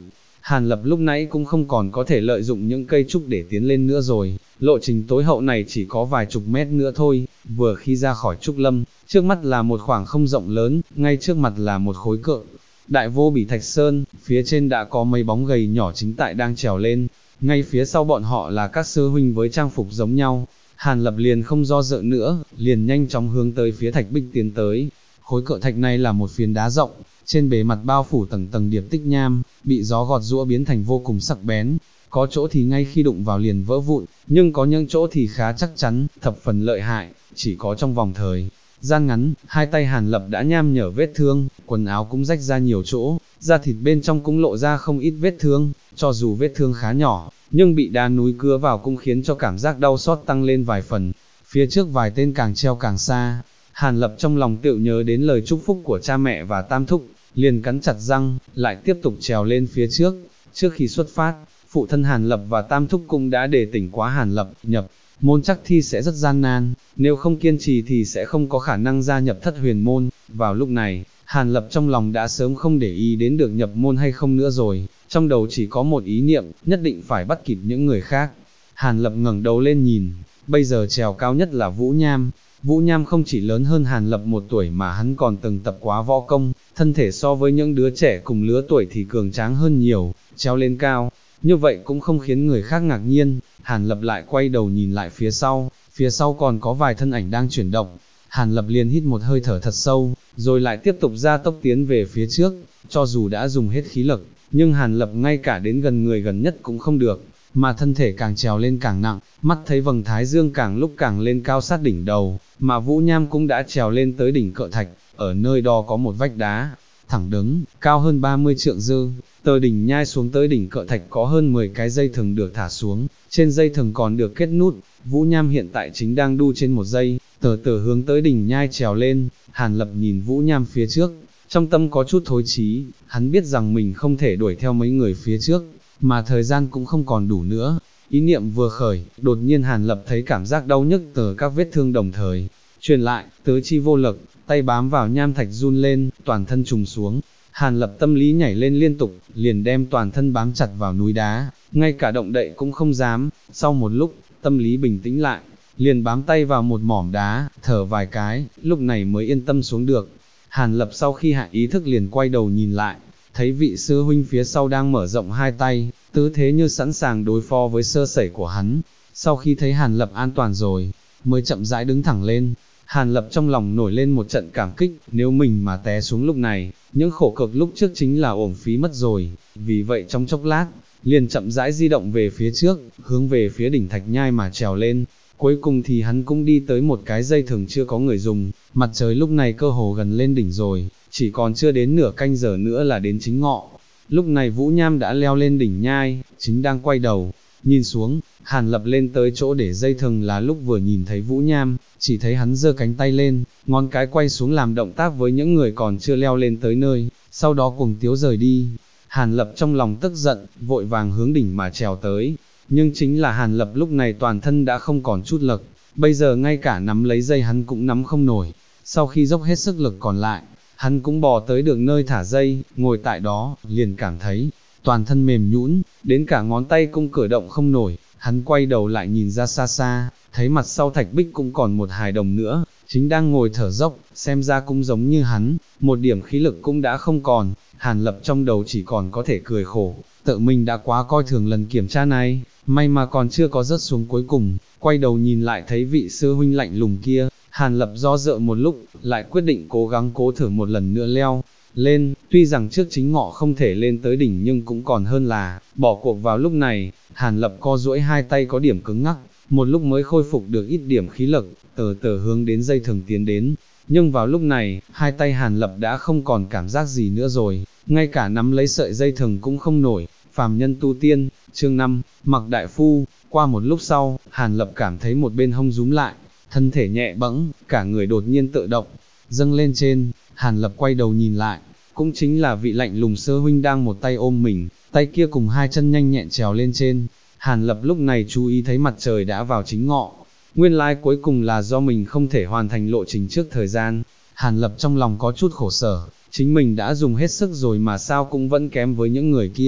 Hàn Lập lúc nãy cũng không còn có thể lợi dụng những cây trúc để tiến lên nữa rồi, lộ trình tối hậu này chỉ có vài chục mét nữa thôi, vừa khi ra khỏi trúc lâm, trước mắt là một khoảng không rộng lớn, ngay trước mặt là một khối cự đại vô bỉ thạch sơn, phía trên đã có mấy bóng gầy nhỏ chính tại đang trèo lên, ngay phía sau bọn họ là các sư huynh với trang phục giống nhau. Hàn Lập liền không do dự nữa, liền nhanh chóng hướng tới phía thạch bích tiến tới. Khối cự thạch này là một phiến đá rộng, trên bề mặt bao phủ tầng tầng điệp tích nham, bị gió gọt giũa biến thành vô cùng sắc bén. Có chỗ thì ngay khi đụng vào liền vỡ vụn, nhưng có những chỗ thì khá chắc chắn, thập phần lợi hại, chỉ có trong vòng thời gian ngắn, hai tay Hàn Lập đã nham nhở vết thương, quần áo cũng rách ra nhiều chỗ, da thịt bên trong cũng lộ ra không ít vết thương, cho dù vết thương khá nhỏ, nhưng bị đá núi cứa vào cũng khiến cho cảm giác đau xót tăng lên vài phần. Phía trước vài tên càng treo càng xa, Hàn Lập trong lòng tự nhớ đến lời chúc phúc của cha mẹ và tam thúc, liền cắn chặt răng, lại tiếp tục trèo lên phía trước. Trước khi xuất phát, phụ thân Hàn Lập và tam thúc cũng đã đề tỉnh quá Hàn Lập, nhập môn chắc thi sẽ rất gian nan, nếu không kiên trì thì sẽ không có khả năng gia nhập thất huyền môn. Vào lúc này, Hàn Lập trong lòng đã sớm không để ý đến được nhập môn hay không nữa rồi, trong đầu chỉ có một ý niệm, nhất định phải bắt kịp những người khác. Hàn Lập ngẩng đầu lên nhìn, bây giờ trèo cao nhất là Vũ Nham. Vũ Nham không chỉ lớn hơn Hàn Lập 1 tuổi mà hắn còn từng tập quá võ công, thân thể so với những đứa trẻ cùng lứa tuổi thì cường tráng hơn nhiều, treo lên cao, như vậy cũng không khiến người khác ngạc nhiên. Hàn Lập lại quay đầu nhìn lại phía sau còn có vài thân ảnh đang chuyển động. Hàn Lập liền hít một hơi thở thật sâu, rồi lại tiếp tục gia tốc tiến về phía trước, cho dù đã dùng hết khí lực, nhưng Hàn Lập ngay cả đến gần người gần nhất cũng không được, mà thân thể càng trèo lên càng nặng, mắt thấy vầng thái dương càng lúc càng lên cao sát đỉnh đầu, mà Vũ Nham cũng đã trèo lên tới đỉnh cự thạch, ở nơi đó có một vách đá, thẳng đứng, cao hơn 30 trượng dư, từ đỉnh nhai xuống tới đỉnh cự thạch có hơn 10 cái dây thừng được thả xuống, trên dây thừng còn được kết nút. Vũ Nham hiện tại chính đang đu trên một dây, từ từ hướng tới đỉnh nhai trèo lên. Hàn Lập nhìn Vũ Nham phía trước, trong tâm có chút thối chí, hắn biết rằng mình không thể đuổi theo mấy người phía trước, mà thời gian cũng không còn đủ nữa. Ý niệm vừa khởi, đột nhiên Hàn Lập thấy cảm giác đau nhức từ các vết thương đồng thời truyền lại, tứ chi vô lực, tay bám vào nham thạch run lên, toàn thân trùng xuống. Hàn Lập tâm lý nhảy lên liên tục, liền đem toàn thân bám chặt vào núi đá, ngay cả động đậy cũng không dám. Sau một lúc, tâm lý bình tĩnh lại, liền bám tay vào một mỏm đá, thở vài cái, lúc này mới yên tâm xuống được. Hàn Lập sau khi hạ ý thức liền quay đầu nhìn lại, thấy vị sư huynh phía sau đang mở rộng hai tay, tư thế như sẵn sàng đối phó với sơ sẩy của hắn. Sau khi thấy Hàn Lập an toàn rồi, mới chậm rãi đứng thẳng lên. Hàn Lập trong lòng nổi lên một trận cảm kích, nếu mình mà té xuống lúc này, những khổ cực lúc trước chính là uổng phí mất rồi. Vì vậy trong chốc lát, liền chậm rãi di động về phía trước, hướng về phía đỉnh thạch nhai mà trèo lên. Cuối cùng thì hắn cũng đi tới một cái dây thừng chưa có người dùng, mặt trời lúc này cơ hồ gần lên đỉnh rồi, chỉ còn chưa đến nửa canh giờ nữa là đến chính ngọ. Lúc này Vũ Nham đã leo lên đỉnh nhai, chính đang quay đầu, nhìn xuống. Hàn Lập lên tới chỗ để dây thừng là lúc vừa nhìn thấy Vũ Nham, chỉ thấy hắn giơ cánh tay lên, ngón cái quay xuống làm động tác với những người còn chưa leo lên tới nơi, sau đó cùng tiếu rời đi. Hàn Lập trong lòng tức giận, vội vàng hướng đỉnh mà trèo tới, nhưng chính là Hàn Lập lúc này toàn thân đã không còn chút lực, bây giờ ngay cả nắm lấy dây hắn cũng nắm không nổi. Sau khi dốc hết sức lực còn lại, hắn cũng bò tới được nơi thả dây, ngồi tại đó, liền cảm thấy toàn thân mềm nhũn, đến cả ngón tay cũng cử động không nổi. Hắn quay đầu lại nhìn ra xa xa, thấy mặt sau thạch bích cũng còn một hài đồng nữa, chính đang ngồi thở dốc, xem ra cũng giống như hắn, một điểm khí lực cũng đã không còn. Hàn Lập trong đầu chỉ còn có thể cười khổ, tự mình đã quá coi thường lần kiểm tra này, may mà còn chưa có rớt xuống cuối cùng. Quay đầu nhìn lại thấy vị sư huynh lạnh lùng kia, Hàn Lập do dự một lúc, lại quyết định cố gắng cố thử một lần nữa leo lên. Tuy rằng trước chính ngọ không thể lên tới đỉnh nhưng cũng còn hơn là bỏ cuộc. Vào lúc này, Hàn Lập co duỗi hai tay có điểm cứng ngắc, một lúc mới khôi phục được ít điểm khí lực, từ từ hướng đến dây thừng tiến đến. Nhưng vào lúc này, hai tay Hàn Lập đã không còn cảm giác gì nữa rồi, ngay cả nắm lấy sợi dây thừng cũng không nổi. Phàm nhân tu tiên, chương 5, Mặc đại phu. Qua một lúc sau, Hàn Lập cảm thấy một bên hông rúm lại, thân thể nhẹ bẫng, cả người đột nhiên tự động dâng lên trên. Hàn Lập quay đầu nhìn lại, cũng chính là vị lạnh lùng sư huynh đang một tay ôm mình, tay kia cùng hai chân nhanh nhẹn trèo lên trên. Hàn Lập lúc này chú ý thấy mặt trời đã vào chính ngọ, nguyên lai cuối cùng là do mình không thể hoàn thành lộ trình trước thời gian. Hàn Lập trong lòng có chút khổ sở, chính mình đã dùng hết sức rồi mà sao cũng vẫn kém với những người kia.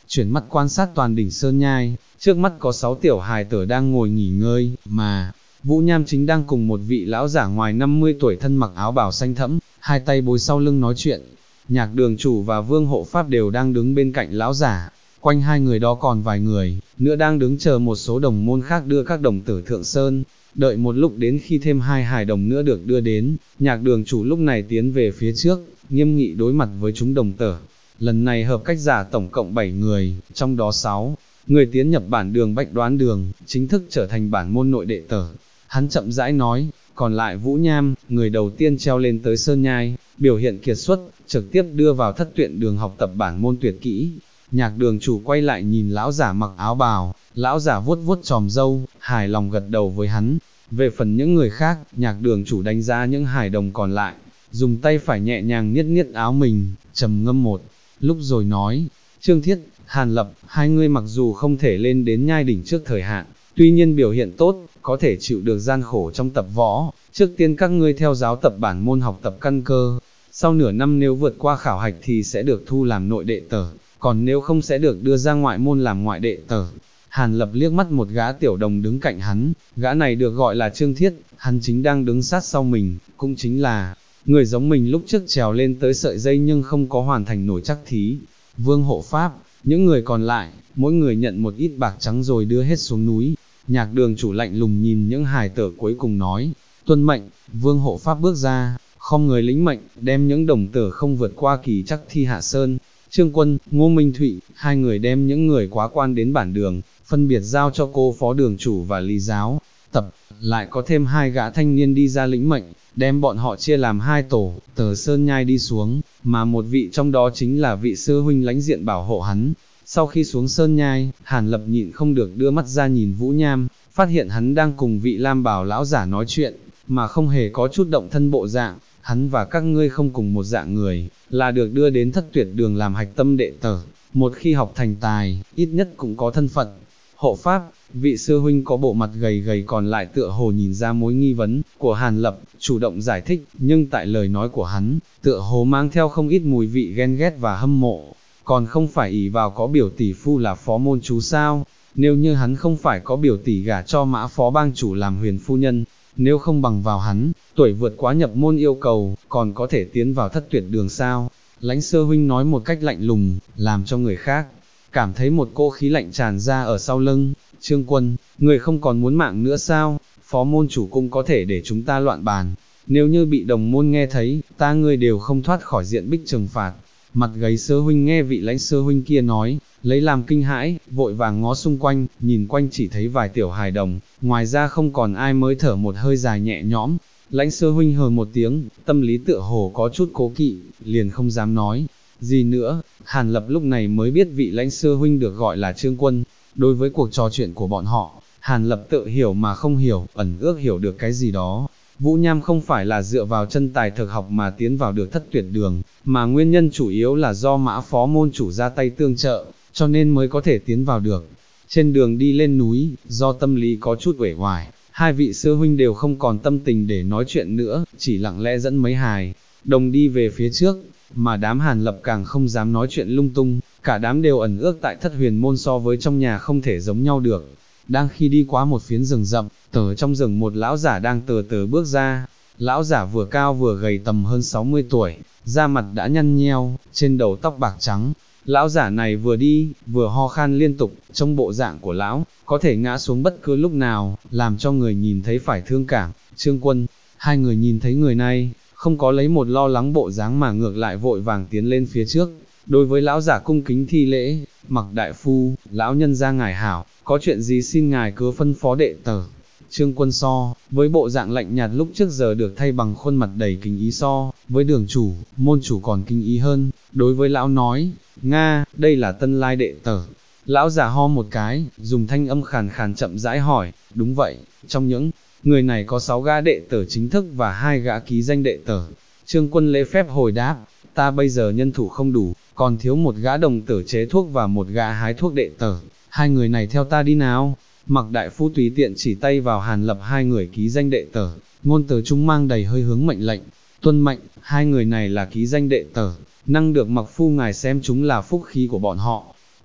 chuyển mắt quan sát toàn đỉnh sơn nhai, trước mắt có 6 tiểu hài tử đang ngồi nghỉ ngơi, mà Vũ Nham chính đang cùng một vị lão giả ngoài 50 tuổi thân mặc áo bào xanh thẫm, hai tay bối sau lưng nói chuyện. Nhạc Đường chủ và Vương Hộ Pháp đều đang đứng bên cạnh lão giả, quanh hai người đó còn vài người nữa đang đứng chờ một số đồng môn khác đưa các đồng tử thượng sơn. Đợi một lúc đến khi thêm 2 hài đồng nữa được đưa đến, Nhạc Đường chủ lúc này tiến về phía trước, nghiêm nghị đối mặt với chúng đồng tử. Lần này hợp cách giả tổng cộng 7 người, trong đó 6 người tiến nhập bản đường Bạch Đoán Đường, chính thức trở thành bản môn nội đệ tử. Hắn chậm rãi nói, còn lại Vũ Nham, người đầu tiên treo lên tới sơn nhai, biểu hiện kiệt xuất, trực tiếp đưa vào thất tuyển đường học tập bản môn tuyệt kỹ. Nhạc Đường chủ quay lại nhìn lão giả mặc áo bào, lão giả vuốt vuốt chòm râu, hài lòng gật đầu với hắn. Về phần những người khác, Nhạc Đường chủ đánh giá những hài đồng còn lại, dùng tay phải nhẹ nhàng niết niết áo mình, trầm ngâm một lúc rồi nói, Trương Thiết, Hàn Lập, hai ngươi mặc dù không thể lên đến nhai đỉnh trước thời hạn, tuy nhiên biểu hiện tốt, có thể chịu được gian khổ trong tập võ, trước tiên các ngươi theo giáo tập bản môn học tập căn cơ, sau nửa năm nếu vượt qua khảo hạch thì sẽ được thu làm nội đệ tử, còn nếu không sẽ được đưa ra ngoại môn làm ngoại đệ tử. Hàn Lập liếc mắt một gã tiểu đồng đứng cạnh hắn, gã này được gọi là Trương Thiết, hắn chính đang đứng sát sau mình, cũng chính là người giống mình lúc trước trèo lên tới sợi dây nhưng không có hoàn thành nổi chắc thí. Vương Hộ Pháp, những người còn lại, mỗi người nhận một ít bạc trắng rồi đưa hết xuống núi. Nhạc Đường chủ lạnh lùng nhìn những hài tử cuối cùng nói, tuân mệnh. Vương Hộ Pháp bước ra, không người lĩnh mệnh, đem những đồng tử không vượt qua kỳ chắc thi hạ sơn. Trương Quân, Ngô Minh Thụy, hai người đem những người quá quan đến bản đường, phân biệt giao cho cô phó đường chủ và lý giáo tập, lại có thêm 2 gã thanh niên đi ra lĩnh mệnh, đem bọn họ chia làm 2 tổ, từ sơn nhai đi xuống, mà một vị trong đó chính là vị sư huynh lãnh diện bảo hộ hắn. Sau khi xuống sơn nhai, Hàn Lập nhịn không được đưa mắt ra nhìn Vũ Nham, phát hiện hắn đang cùng vị lam bảo lão giả nói chuyện, mà không hề có chút động thân bộ dạng. Hắn và các ngươi không cùng một dạng người, là được đưa đến thất tuyệt đường làm hạch tâm đệ tử, một khi học thành tài, ít nhất cũng có thân phận. Hộ Pháp, vị sư huynh có bộ mặt gầy gầy còn lại tựa hồ nhìn ra mối nghi vấn của Hàn Lập, chủ động giải thích, nhưng tại lời nói của hắn, tựa hồ mang theo không ít mùi vị ghen ghét và hâm mộ, còn không phải ỷ vào có biểu tỷ phu là phó môn chú sao, nếu như hắn không phải có biểu tỷ gả cho Mã phó bang chủ làm huyền phu nhân, nếu không bằng vào hắn, tuổi vượt quá nhập môn yêu cầu, còn có thể tiến vào thất tuyệt đường sao. Lãnh sư huynh nói một cách lạnh lùng, làm cho người khác cảm thấy một cỗ khí lạnh tràn ra ở sau lưng. Trương Quân, người không còn muốn mạng nữa sao? Phó môn chủ cũng có thể để chúng ta loạn bàn, nếu như bị đồng môn nghe thấy, ta ngươi đều không thoát khỏi diện bích trừng phạt. Mặt gầy sư huynh nghe vị lãnh sư huynh kia nói, lấy làm kinh hãi, vội vàng ngó xung quanh, nhìn quanh chỉ thấy vài tiểu hài đồng, ngoài ra không còn ai, mới thở một hơi dài nhẹ nhõm. Lãnh sư huynh hừ một tiếng, tâm lý tựa hồ có chút cố kỵ, liền không dám nói gì nữa. Hàn Lập lúc này mới biết vị lãnh sư huynh được gọi là Trương Quân. Đối với cuộc trò chuyện của bọn họ, Hàn Lập tự hiểu mà không hiểu, ẩn ước hiểu được cái gì đó. Vũ Nham không phải là dựa vào chân tài thực học mà tiến vào được thất tuyệt đường, mà nguyên nhân chủ yếu là do Mã phó môn chủ ra tay tương trợ, cho nên mới có thể tiến vào được. Trên đường đi lên núi, do tâm lý có chút uể oải, hai vị sư huynh đều không còn tâm tình để nói chuyện nữa, chỉ lặng lẽ dẫn mấy hài đồng đi về phía trước, mà đám Hàn Lập càng không dám nói chuyện lung tung, cả đám đều ẩn ước tại thất huyền môn so với trong nhà không thể giống nhau được. Đang khi đi qua một phiến rừng rậm, từ trong rừng một lão giả đang từ từ bước ra. Lão giả vừa cao vừa gầy, tầm hơn 60 tuổi, da mặt đã nhăn nheo, trên đầu tóc bạc trắng. Lão giả này vừa đi, vừa ho khan liên tục, trong bộ dạng của lão, có thể ngã xuống bất cứ lúc nào, làm cho người nhìn thấy phải thương cảm. Trương Quân, hai người nhìn thấy người này, không có lấy một lo lắng bộ dáng mà ngược lại vội vàng tiến lên phía trước. Đối với lão giả cung kính thi lễ, Mặc đại phu, lão nhân gia ngài hảo, có chuyện gì xin ngài cứ phân phó đệ tử. Trương Quân so, với bộ dạng lạnh nhạt lúc trước giờ được thay bằng khuôn mặt đầy kính ý, so với đường chủ, môn chủ còn kính ý hơn. Đối với lão nói, Nga, đây là tân lai đệ tử. Lão giả ho một cái, dùng thanh âm khàn khàn chậm rãi hỏi, đúng vậy, trong những người này có 6 gã đệ tử chính thức và 2 gã ký danh đệ tử. Trương Quân lễ phép hồi đáp, ta bây giờ nhân thủ không đủ, còn thiếu 1 gã đồng tử chế thuốc và 1 gã hái thuốc đệ tử, 2 người này theo ta đi nào. Mặc đại phu tùy tiện chỉ tay vào Hàn Lập 2 người ký danh đệ tử, ngôn từ trung mang đầy hơi hướng mệnh lệnh. Tuân mệnh, 2 người này là ký danh đệ tử, năng được Mặc phu ngài xem chúng là phúc khí của bọn họ,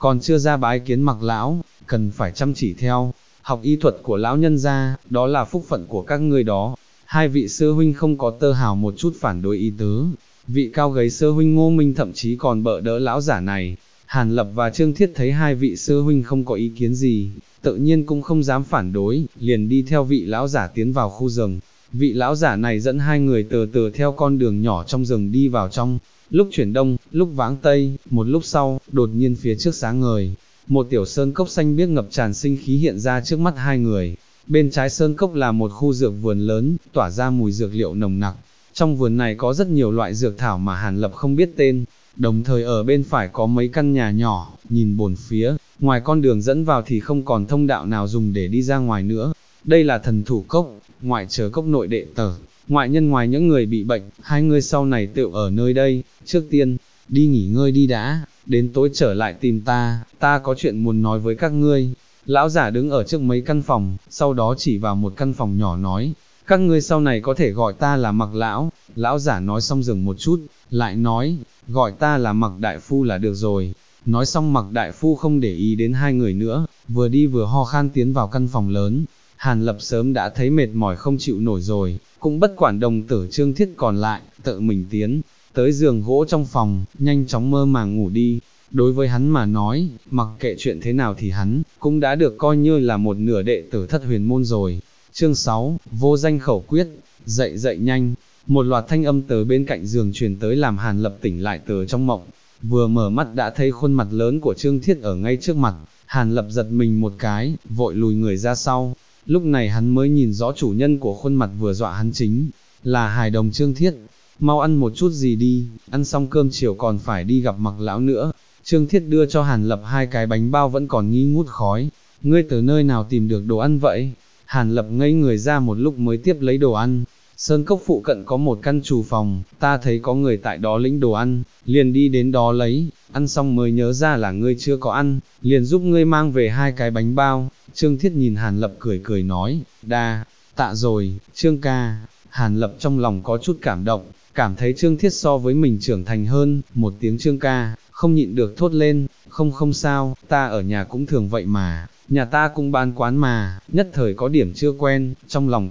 còn chưa ra bái kiến Mặc lão, cần phải chăm chỉ theo, học y thuật của lão nhân gia, đó là phúc phận của các ngươi đó. Hai vị sư huynh không có tơ hào một chút phản đối ý tứ, vị cao gầy sư huynh Ngô Minh thậm chí còn bợ đỡ lão giả này. Hàn Lập và Trương Thiết thấy hai vị sư huynh không có ý kiến gì, tự nhiên cũng không dám phản đối, liền đi theo vị lão giả tiến vào khu rừng. Vị lão giả này dẫn hai người từ từ theo con đường nhỏ trong rừng đi vào trong, lúc chuyển đông, lúc vãng tây, một lúc sau, đột nhiên phía trước sáng ngời, một tiểu sơn cốc xanh biếc ngập tràn sinh khí hiện ra trước mắt hai người. Bên trái sơn cốc là một khu dược vườn lớn, tỏa ra mùi dược liệu nồng nặc. Trong vườn này có rất nhiều loại dược thảo mà Hàn Lập không biết tên, đồng thời ở bên phải có mấy căn nhà nhỏ, nhìn bốn phía, ngoài con đường dẫn vào thì không còn thông đạo nào dùng để đi ra ngoài nữa. Đây là thần thủ cốc, ngoại trừ cốc nội đệ tử, ngoại nhân ngoài những người bị bệnh, hai người sau này tự ở nơi đây, trước tiên, đi nghỉ ngơi đi đã, đến tối trở lại tìm ta có chuyện muốn nói với các ngươi. Lão giả đứng ở trước mấy căn phòng, sau đó chỉ vào một căn phòng nhỏ nói, các ngươi sau này có thể gọi ta là Mặc lão. Lão giả nói xong dừng một chút, lại nói, gọi ta là Mặc đại phu là được rồi. Nói xong Mặc đại phu không để ý đến hai người nữa, vừa đi vừa ho khan tiến vào căn phòng lớn. Hàn Lập sớm đã thấy mệt mỏi không chịu nổi rồi, cũng bất quản đồng tử Trương Thiết còn lại, tự mình tiến tới giường gỗ trong phòng, nhanh chóng mơ màng ngủ đi. Đối với hắn mà nói, mặc kệ chuyện thế nào thì hắn cũng đã được coi như là một nửa đệ tử Thất Huyền môn rồi. Chương 6, vô danh khẩu quyết, dậy nhanh. Một loạt thanh âm từ bên cạnh giường truyền tới làm Hàn Lập tỉnh lại từ trong mộng. Vừa mở mắt đã thấy khuôn mặt lớn của Trương Thiết ở ngay trước mặt, Hàn Lập giật mình một cái, vội lùi người ra sau. Lúc này hắn mới nhìn rõ chủ nhân của khuôn mặt vừa dọa hắn chính là hài đồng Trương Thiết. Mau ăn một chút gì đi, ăn xong cơm chiều còn phải đi gặp Mặc lão nữa. Trương Thiết đưa cho Hàn Lập hai cái bánh bao vẫn còn nghi ngút khói. Ngươi từ nơi nào tìm được đồ ăn vậy? Hàn Lập ngây người ra một lúc mới tiếp lấy đồ ăn. Sơn cốc phụ cận có một căn trù phòng, ta thấy có người tại đó lĩnh đồ ăn, liền đi đến đó lấy, ăn xong mới nhớ ra là ngươi chưa có ăn, liền giúp ngươi mang về hai cái bánh bao. Trương Thiết nhìn Hàn Lập cười cười nói, đa tạ rồi, Trương ca. Hàn Lập trong lòng có chút cảm động, cảm thấy Trương Thiết so với mình trưởng thành hơn, một tiếng Trương ca, không nhịn được thốt lên, không sao, ta ở nhà cũng thường vậy mà, nhà ta cũng bán quán mà, nhất thời có điểm chưa quen, trong lòng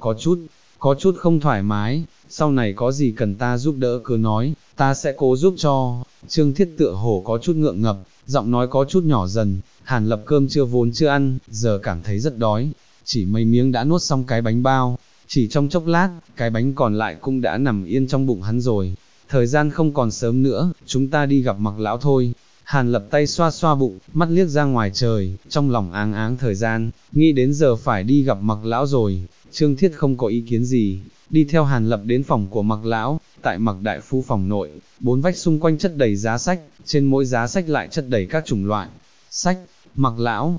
có chút không thoải mái, sau này có gì cần ta giúp đỡ cứ nói, ta sẽ cố giúp cho. Trương Thiết tựa hồ có chút ngượng ngập, giọng nói có chút nhỏ dần. Hàn Lập cơm trưa vốn chưa ăn, giờ cảm thấy rất đói, chỉ mấy miếng đã nuốt xong cái bánh bao, chỉ trong chốc lát, cái bánh còn lại cũng đã nằm yên trong bụng hắn rồi. Thời gian không còn sớm nữa, chúng ta đi gặp Mặc lão thôi. Hàn Lập tay xoa xoa bụng, mắt liếc ra ngoài trời, trong lòng áng áng thời gian, nghĩ đến giờ phải đi gặp Mặc lão rồi. Trương Thiết không có ý kiến gì, đi theo Hàn Lập đến phòng của Mặc lão. Tại Mặc đại phu phòng nội, bốn vách xung quanh chất đầy giá sách, trên mỗi giá sách lại chất đầy các chủng loại sách. Mặc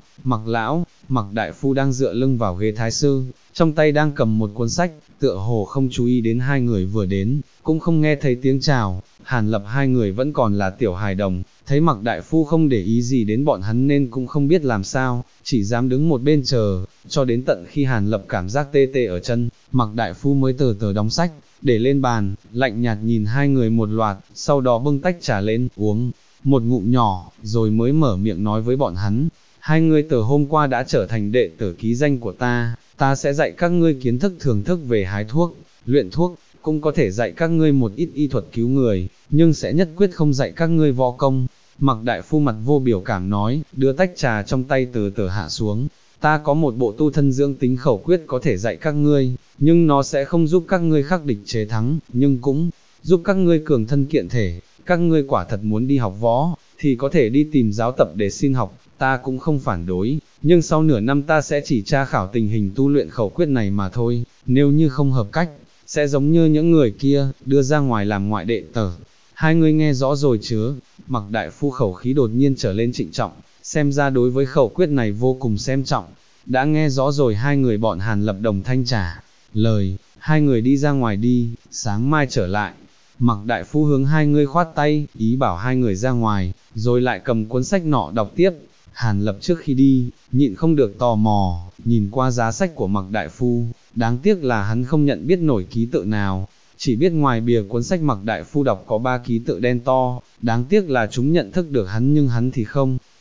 lão, Mặc đại phu đang dựa lưng vào ghế thái sư, trong tay đang cầm một cuốn sách, tựa hồ không chú ý đến hai người vừa đến, cũng không nghe thấy tiếng chào. Hàn Lập hai người vẫn còn là tiểu hài đồng, thấy Mặc đại phu không để ý gì đến bọn hắn nên cũng không biết làm sao, chỉ dám đứng một bên chờ, cho đến tận khi Hàn Lập cảm giác tê tê ở chân, Mặc đại phu mới từ từ đóng sách, để lên bàn, lạnh nhạt nhìn hai người một loạt, sau đó bưng tách trà lên, uống một ngụm nhỏ, rồi mới mở miệng nói với bọn hắn, hai người từ hôm qua đã trở thành đệ tử ký danh của ta sẽ dạy các ngươi kiến thức thưởng thức về hái thuốc, luyện thuốc, cũng có thể dạy các ngươi một ít y thuật cứu người, nhưng sẽ nhất quyết không dạy các ngươi võ công. Mặc đại phu mặt vô biểu cảm nói, đưa tách trà trong tay từ từ hạ xuống, ta có một bộ tu thân dưỡng tính khẩu quyết có thể dạy các ngươi, nhưng nó sẽ không giúp các ngươi khắc địch chế thắng, nhưng cũng giúp các ngươi cường thân kiện thể. Các ngươi quả thật muốn đi học võ, thì có thể đi tìm giáo tập để xin học, ta cũng không phản đối, nhưng sau nửa năm ta sẽ chỉ tra khảo tình hình tu luyện khẩu quyết này mà thôi, nếu như không hợp cách, sẽ giống như những người kia, đưa ra ngoài làm ngoại đệ tử. Hai người nghe rõ rồi chứ? Mặc đại phu khẩu khí đột nhiên trở lên trịnh trọng, xem ra đối với khẩu quyết này vô cùng xem trọng. Đã nghe rõ rồi hai người bọn Hàn Lập đồng thanh trả lời, hai người đi ra ngoài đi, sáng mai trở lại. Mặc đại phu hướng hai người khoát tay, ý bảo hai người ra ngoài, rồi lại cầm cuốn sách nọ đọc tiếp. Hàn Lập trước khi đi, nhịn không được tò mò, nhìn qua giá sách của Mặc đại phu, đáng tiếc là hắn không nhận biết nổi ký tự nào, chỉ biết ngoài bìa cuốn sách Mặc đại phu đọc có 3 ký tự đen to, đáng tiếc là chúng nhận thức được hắn nhưng hắn thì không.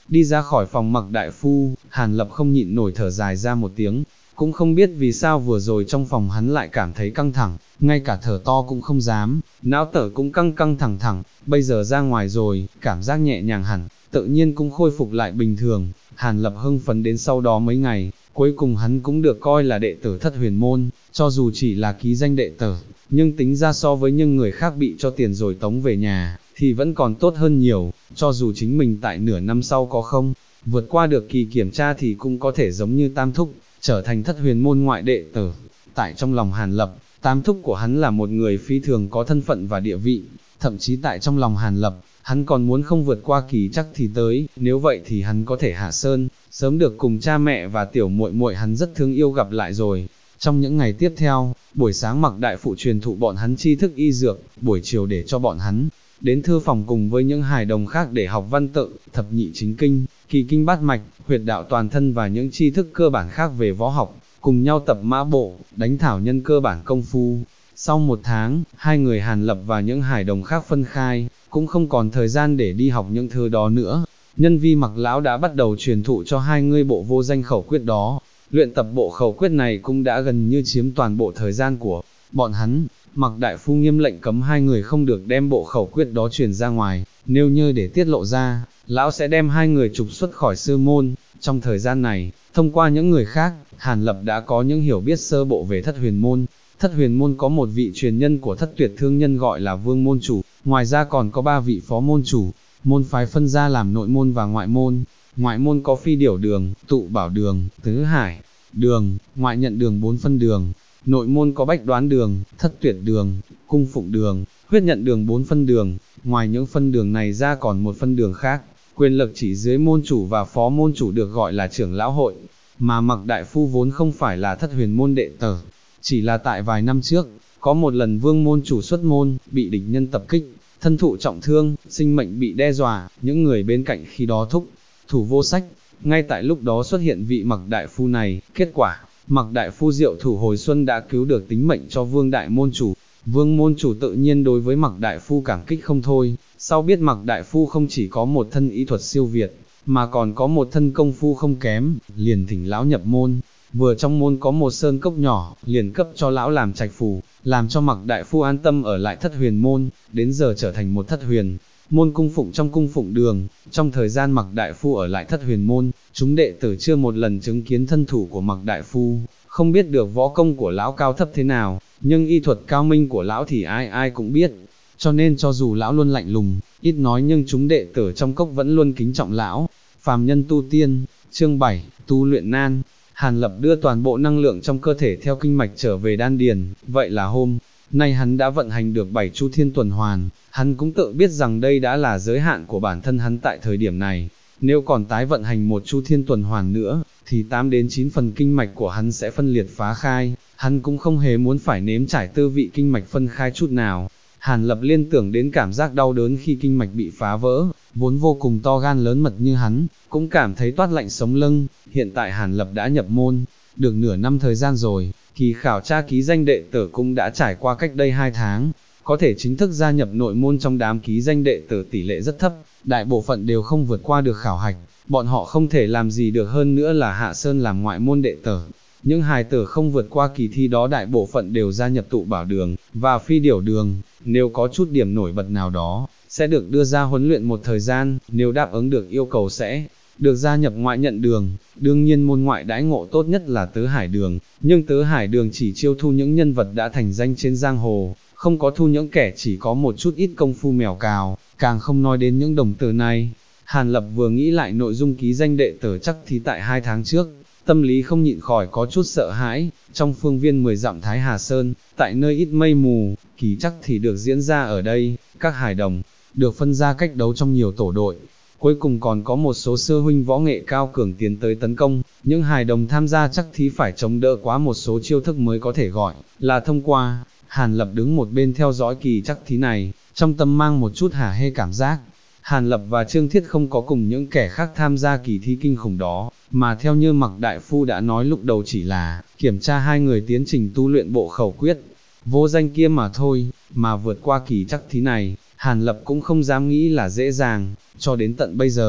Đi ra khỏi phòng Mặc đại phu, Hàn Lập không nhịn nổi thở dài ra một tiếng, cũng không biết vì sao vừa rồi trong phòng hắn lại cảm thấy căng thẳng, ngay cả thở to cũng không dám, não tở cũng căng căng thẳng thẳng, bây giờ ra ngoài rồi, cảm giác nhẹ nhàng hẳn, tự nhiên cũng khôi phục lại bình thường. Hàn Lập hưng phấn đến sau đó mấy ngày, cuối cùng hắn cũng được coi là đệ tử Thất Huyền Môn, cho dù chỉ là ký danh đệ tử, nhưng tính ra so với những người khác bị cho tiền rồi tống về nhà, thì vẫn còn tốt hơn nhiều, cho dù chính mình tại nửa năm sau có không vượt qua được kỳ kiểm tra thì cũng có thể giống như Tam Thúc, trở thành Thất Huyền Môn ngoại đệ tử. Tại trong lòng Hàn Lập, Tam Thúc của hắn là một người phi thường có thân phận và địa vị, thậm chí tại trong lòng Hàn Lập, hắn còn muốn không vượt qua kỳ chắc thì tới, nếu vậy thì hắn có thể hạ sơn, sớm được cùng cha mẹ và tiểu muội muội hắn rất thương yêu gặp lại rồi. Trong những ngày tiếp theo, buổi sáng Mặc đại phụ truyền thụ bọn hắn tri thức y dược, buổi chiều để cho bọn hắn đến thư phòng cùng với những hài đồng khác để học văn tự, thập nhị chính kinh, kỳ kinh bát mạch, huyệt đạo toàn thân và những tri thức cơ bản khác về võ học, cùng nhau tập mã bộ, đánh thảo nhân cơ bản công phu. Sau một tháng, hai người Hàn Lập và những hài đồng khác phân khai, cũng không còn thời gian để đi học những thứ đó nữa. Nhân vi Mặc lão đã bắt đầu truyền thụ cho hai người bộ vô danh khẩu quyết đó. Luyện tập bộ khẩu quyết này cũng đã gần như chiếm toàn bộ thời gian của bọn hắn. Mặc đại phu nghiêm lệnh cấm hai người không được đem bộ khẩu quyết đó truyền ra ngoài, nếu như để tiết lộ ra, lão sẽ đem hai người trục xuất khỏi sư môn. Trong thời gian này, thông qua những người khác, Hàn Lập đã có những hiểu biết sơ bộ về Thất Huyền Môn. Thất Huyền Môn có một vị truyền nhân của Thất Tuyệt Thương Nhân gọi là Vương Môn Chủ, ngoài ra còn có ba vị phó môn chủ. Môn phái phân ra làm nội môn và ngoại môn. Ngoại môn có Phi Điểu Đường, Tụ Bảo Đường, Tứ Hải Đường, Ngoại Nhận Đường 4 phân đường. Nội môn có Bách Đoán Đường, Thất Tuyệt Đường, Cung Phụng Đường, Huyết Nhận Đường 4 phân đường. Ngoài những phân đường này ra còn một phân đường khác, quyền lực chỉ dưới môn chủ và phó môn chủ được gọi là trưởng lão hội. Mà Mặc đại phu vốn không phải là Thất Huyền Môn đệ tử, chỉ là tại vài năm trước, có một lần Vương môn chủ xuất môn, bị địch nhân tập kích, thân thụ trọng thương, sinh mệnh bị đe dọa, những người bên cạnh khi đó thúc thủ vô sách. Ngay tại lúc đó xuất hiện vị Mặc đại phu này, kết quả, Mặc đại phu diệu thủ hồi xuân đã cứu được tính mệnh cho Vương đại môn chủ. Vương môn chủ tự nhiên đối với Mặc đại phu cảm kích không thôi, sau biết Mặc đại phu không chỉ có một thân ý thuật siêu việt, mà còn có một thân công phu không kém, liền thỉnh lão nhập môn. Vừa trong môn có một sơn cốc nhỏ, liền cấp cho lão làm trạch phù, làm cho Mặc đại phu an tâm ở lại Thất Huyền Môn, đến giờ trở thành một Thất Huyền Môn cung phụng trong Cung Phụng Đường. Trong thời gian Mặc đại phu ở lại Thất Huyền Môn, chúng đệ tử chưa một lần chứng kiến thân thủ của Mặc đại phu, không biết được võ công của lão cao thấp thế nào, nhưng y thuật cao minh của lão thì ai ai cũng biết. Cho nên cho dù lão luôn lạnh lùng, ít nói nhưng chúng đệ tử trong cốc vẫn luôn kính trọng lão. Phàm nhân tu tiên, chương 7, tu luyện nan. Hàn Lập đưa toàn bộ năng lượng trong cơ thể theo kinh mạch trở về đan điền, vậy là hôm nay hắn đã vận hành được 7 chu thiên tuần hoàn. Hắn cũng tự biết rằng đây đã là giới hạn của bản thân hắn tại thời điểm này. Nếu còn tái vận hành một chu thiên tuần hoàn nữa, thì 8 đến 9 phần kinh mạch của hắn sẽ phân liệt phá khai. Hắn cũng không hề muốn phải nếm trải tư vị kinh mạch phân khai chút nào. Hàn Lập liên tưởng đến cảm giác đau đớn khi kinh mạch bị phá vỡ, vốn vô cùng to gan lớn mật như hắn, cũng cảm thấy toát lạnh sống lưng. Hiện tại Hàn Lập đã nhập môn, được nửa năm thời gian rồi, kỳ khảo tra ký danh đệ tử cũng đã trải qua cách đây 2 tháng, có thể chính thức gia nhập nội môn. Trong đám ký danh đệ tử tỷ lệ rất thấp, đại bộ phận đều không vượt qua được khảo hạch, bọn họ không thể làm gì được hơn nữa là hạ sơn làm ngoại môn đệ tử. Những hài tử không vượt qua kỳ thi đó đại bộ phận đều gia nhập Tụ Bảo Đường và Phi Điểu Đường, nếu có chút điểm nổi bật nào đó, sẽ được đưa ra huấn luyện một thời gian, nếu đáp ứng được yêu cầu sẽ được gia nhập Ngoại Nhận Đường. Đương nhiên môn ngoại đãi ngộ tốt nhất là Tứ Hải Đường, nhưng Tứ Hải Đường chỉ chiêu thu những nhân vật đã thành danh trên giang hồ, không có thu những kẻ chỉ có một chút ít công phu mèo cào, càng không nói đến những đồng tử này. Hàn Lập vừa nghĩ lại nội dung ký danh đệ tử chắc thì tại 2 tháng trước, tâm lý không nhịn khỏi có chút sợ hãi. Trong phương viên 10 dặm Thái Hà Sơn, tại nơi ít mây mù, kỳ chắc thì được diễn ra ở đây, các hài đồng được phân ra cách đấu trong nhiều tổ đội. Cuối cùng còn có một số sư huynh võ nghệ cao cường tiến tới tấn công, những hài đồng tham gia chắc thí phải chống đỡ quá một số chiêu thức mới có thể gọi là thông qua. Hàn Lập đứng một bên theo dõi kỳ chắc thí này, trong tâm mang một chút hả hê cảm giác. Hàn Lập và Trương Thiết không có cùng những kẻ khác tham gia kỳ thi kinh khủng đó, mà theo như Mặc đại phu đã nói lúc đầu chỉ là kiểm tra hai người tiến trình tu luyện bộ khẩu quyết vô danh kia mà thôi. Mà vượt qua kỳ chắc thí này, Hàn Lập cũng không dám nghĩ là dễ dàng. Cho đến tận bây giờ,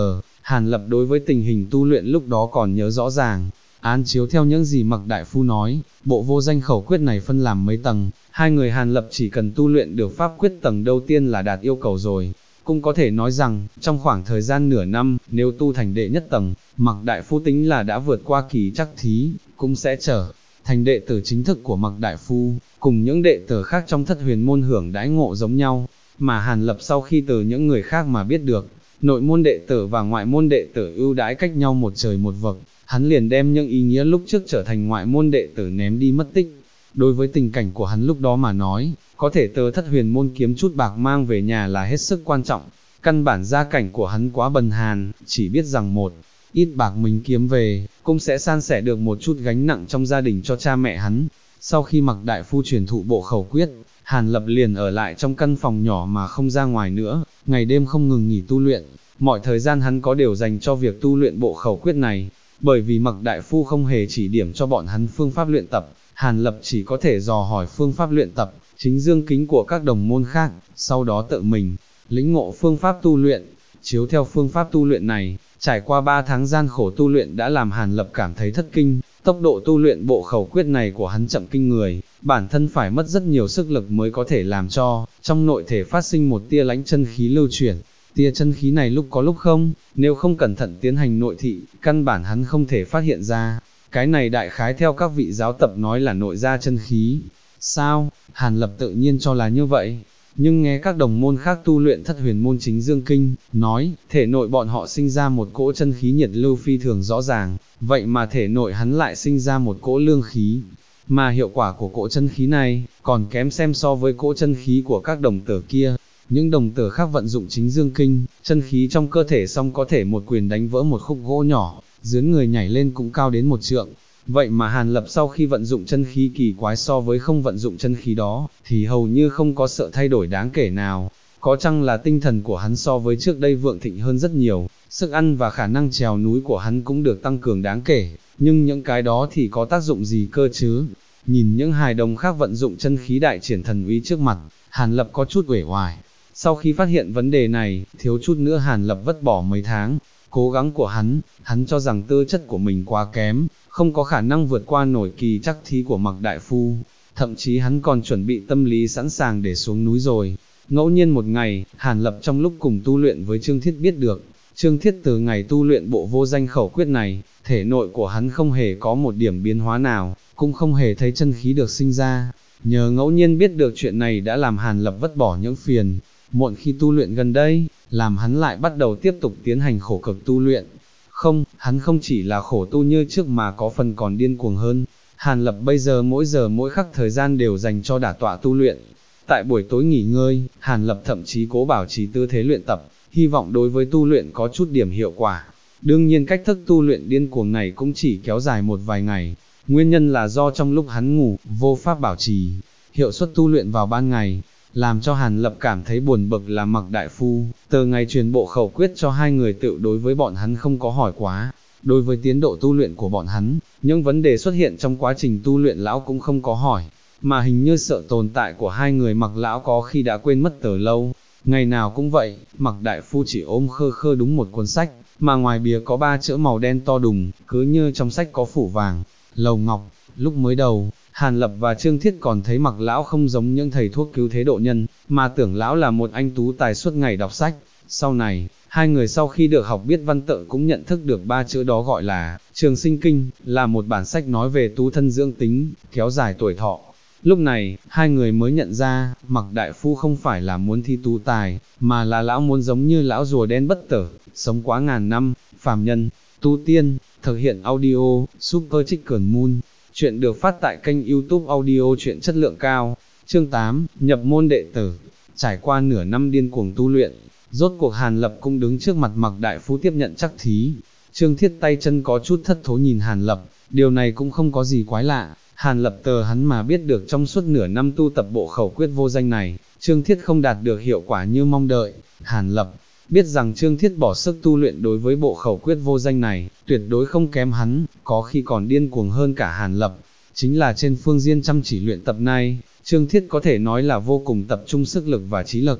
Hàn Lập đối với tình hình tu luyện lúc đó còn nhớ rõ ràng, án chiếu theo những gì Mạc Đại Phu nói, bộ vô danh khẩu quyết này phân làm mấy tầng, hai người Hàn Lập chỉ cần tu luyện được pháp quyết tầng đầu tiên là đạt yêu cầu rồi. Cũng có thể nói rằng, trong khoảng thời gian nửa năm, nếu tu thành đệ nhất tầng, Mạc Đại Phu tính là đã vượt qua kỳ trắc thí, cũng sẽ trở thành đệ tử chính thức của Mạc Đại Phu, cùng những đệ tử khác trong thất huyền môn hưởng đãi ngộ giống nhau. Mà Hàn Lập sau khi từ những người khác mà biết được, nội môn đệ tử và ngoại môn đệ tử ưu đãi cách nhau một trời một vực, hắn liền đem những ý nghĩa lúc trước trở thành ngoại môn đệ tử ném đi mất tích. Đối với tình cảnh của hắn lúc đó mà nói, có thể từ thất huyền môn kiếm chút bạc mang về nhà là hết sức quan trọng. Căn bản gia cảnh của hắn quá bần hàn, chỉ biết rằng một ít bạc mình kiếm về, cũng sẽ san sẻ được một chút gánh nặng trong gia đình cho cha mẹ hắn. Sau khi Mạc Đại Phu truyền thụ bộ khẩu quyết, Hàn Lập liền ở lại trong căn phòng nhỏ mà không ra ngoài nữa, ngày đêm không ngừng nghỉ tu luyện. Mọi thời gian hắn có đều dành cho việc tu luyện bộ khẩu quyết này, bởi vì Mạc Đại Phu không hề chỉ điểm cho bọn hắn phương pháp luyện tập, Hàn Lập chỉ có thể dò hỏi phương pháp luyện tập, chính dương kính của các đồng môn khác, sau đó tự mình lĩnh ngộ phương pháp tu luyện. Chiếu theo phương pháp tu luyện này, trải qua 3 tháng gian khổ tu luyện đã làm Hàn Lập cảm thấy thất kinh, tốc độ tu luyện bộ khẩu quyết này của hắn chậm kinh người, bản thân phải mất rất nhiều sức lực mới có thể làm cho trong nội thể phát sinh một tia lãnh chân khí lưu chuyển. Tia chân khí này lúc có lúc không, nếu không cẩn thận tiến hành nội thị, căn bản hắn không thể phát hiện ra. Cái này đại khái theo các vị giáo tập nói là nội ra chân khí. Sao? Hàn Lập tự nhiên cho là như vậy. Nhưng nghe các đồng môn khác tu luyện thất huyền môn chính dương kinh, nói, thể nội bọn họ sinh ra một cỗ chân khí nhiệt lưu phi thường rõ ràng, vậy mà thể nội hắn lại sinh ra một cỗ lương khí. Mà hiệu quả của cỗ chân khí này, còn kém xem so với cỗ chân khí của các đồng tử kia. Những đồng tử khác vận dụng chính dương kinh, chân khí trong cơ thể xong có thể một quyền đánh vỡ một khúc gỗ nhỏ, dướn người nhảy lên cũng cao đến 1 trượng. Vậy mà Hàn Lập sau khi vận dụng chân khí kỳ quái so với không vận dụng chân khí đó, thì hầu như không có sợ thay đổi đáng kể nào. Có chăng là tinh thần của hắn so với trước đây vượng thịnh hơn rất nhiều, sức ăn và khả năng trèo núi của hắn cũng được tăng cường đáng kể, nhưng những cái đó thì có tác dụng gì cơ chứ? Nhìn những hài đồng khác vận dụng chân khí đại triển thần uy trước mặt, Hàn Lập có chút uể oải. Sau khi phát hiện vấn đề này, thiếu chút nữa Hàn Lập vứt bỏ mấy tháng cố gắng của hắn cho rằng tư chất của mình quá kém, không có khả năng vượt qua nổi kỳ trắc thí của Mạc Đại Phu, thậm chí hắn còn chuẩn bị tâm lý sẵn sàng để xuống núi rồi. Ngẫu nhiên một ngày, Hàn Lập trong lúc cùng tu luyện với Trương Thiết biết được, Trương Thiết từ ngày tu luyện bộ vô danh khẩu quyết này, thể nội của hắn không hề có một điểm biến hóa nào, cũng không hề thấy chân khí được sinh ra. Nhờ ngẫu nhiên biết được chuyện này đã làm Hàn Lập vứt bỏ những phiền muộn khi tu luyện gần đây, làm hắn lại bắt đầu tiếp tục tiến hành khổ cực tu luyện. Không, hắn không chỉ là khổ tu như trước mà có phần còn điên cuồng hơn. Hàn Lập bây giờ mỗi khắc thời gian đều dành cho đả tọa tu luyện. Tại buổi tối nghỉ ngơi, Hàn Lập thậm chí cố bảo trì tư thế luyện tập, hy vọng đối với tu luyện có chút điểm hiệu quả. Đương nhiên cách thức tu luyện điên cuồng này cũng chỉ kéo dài một vài ngày. Nguyên nhân là do trong lúc hắn ngủ, vô pháp bảo trì hiệu suất tu luyện vào ban ngày, làm cho Hàn Lập cảm thấy buồn bực là Mạc Đại Phu, từ ngày truyền bộ khẩu quyết cho hai người tự đối với bọn hắn không có hỏi quá. Đối với tiến độ tu luyện của bọn hắn, những vấn đề xuất hiện trong quá trình tu luyện lão cũng không có hỏi, mà hình như sợ tồn tại của hai người Mạc lão có khi đã quên mất từ lâu. Ngày nào cũng vậy, Mạc Đại Phu chỉ ôm khơ khơ đúng một cuốn sách, mà ngoài bìa có 3 chữ màu đen to đùng, cứ như trong sách có phủ vàng, lầu ngọc. Lúc mới đầu, Hàn Lập và Trương Thiết còn thấy Mạc lão không giống những thầy thuốc cứu thế độ nhân, mà tưởng lão là một anh tú tài suốt ngày đọc sách. Sau này, hai người sau khi được học biết văn tự cũng nhận thức được 3 chữ đó gọi là Trường Sinh Kinh, là một bản sách nói về tu thân dưỡng tính, kéo dài tuổi thọ. Lúc này, hai người mới nhận ra, Mạc Đại Phu không phải là muốn thi tú tài, mà là lão muốn giống như lão rùa đen bất tử, sống quá ngàn năm, phàm nhân, tu tiên. Thực hiện audio, Super Chicken Moon. Chuyện được phát tại kênh YouTube audio truyện chất lượng cao. Chương 8, nhập môn đệ tử. Trải qua nửa năm điên cuồng tu luyện, rốt cuộc Hàn Lập cũng đứng trước mặt Mạc Đại Phu tiếp nhận trắc thí. Trương Thiết tay chân có chút thất thố nhìn Hàn Lập, điều này cũng không có gì quái lạ. Hàn Lập tờ hắn mà biết được trong suốt nửa năm tu tập bộ khẩu quyết vô danh này, Trương Thiết không đạt được hiệu quả như mong đợi. Hàn Lập biết rằng Trương Thiết bỏ sức tu luyện đối với bộ khẩu quyết vô danh này, tuyệt đối không kém hắn, có khi còn điên cuồng hơn cả Hàn Lập. Chính là trên phương diện chăm chỉ luyện tập này, Trương Thiết có thể nói là vô cùng tập trung sức lực và trí lực.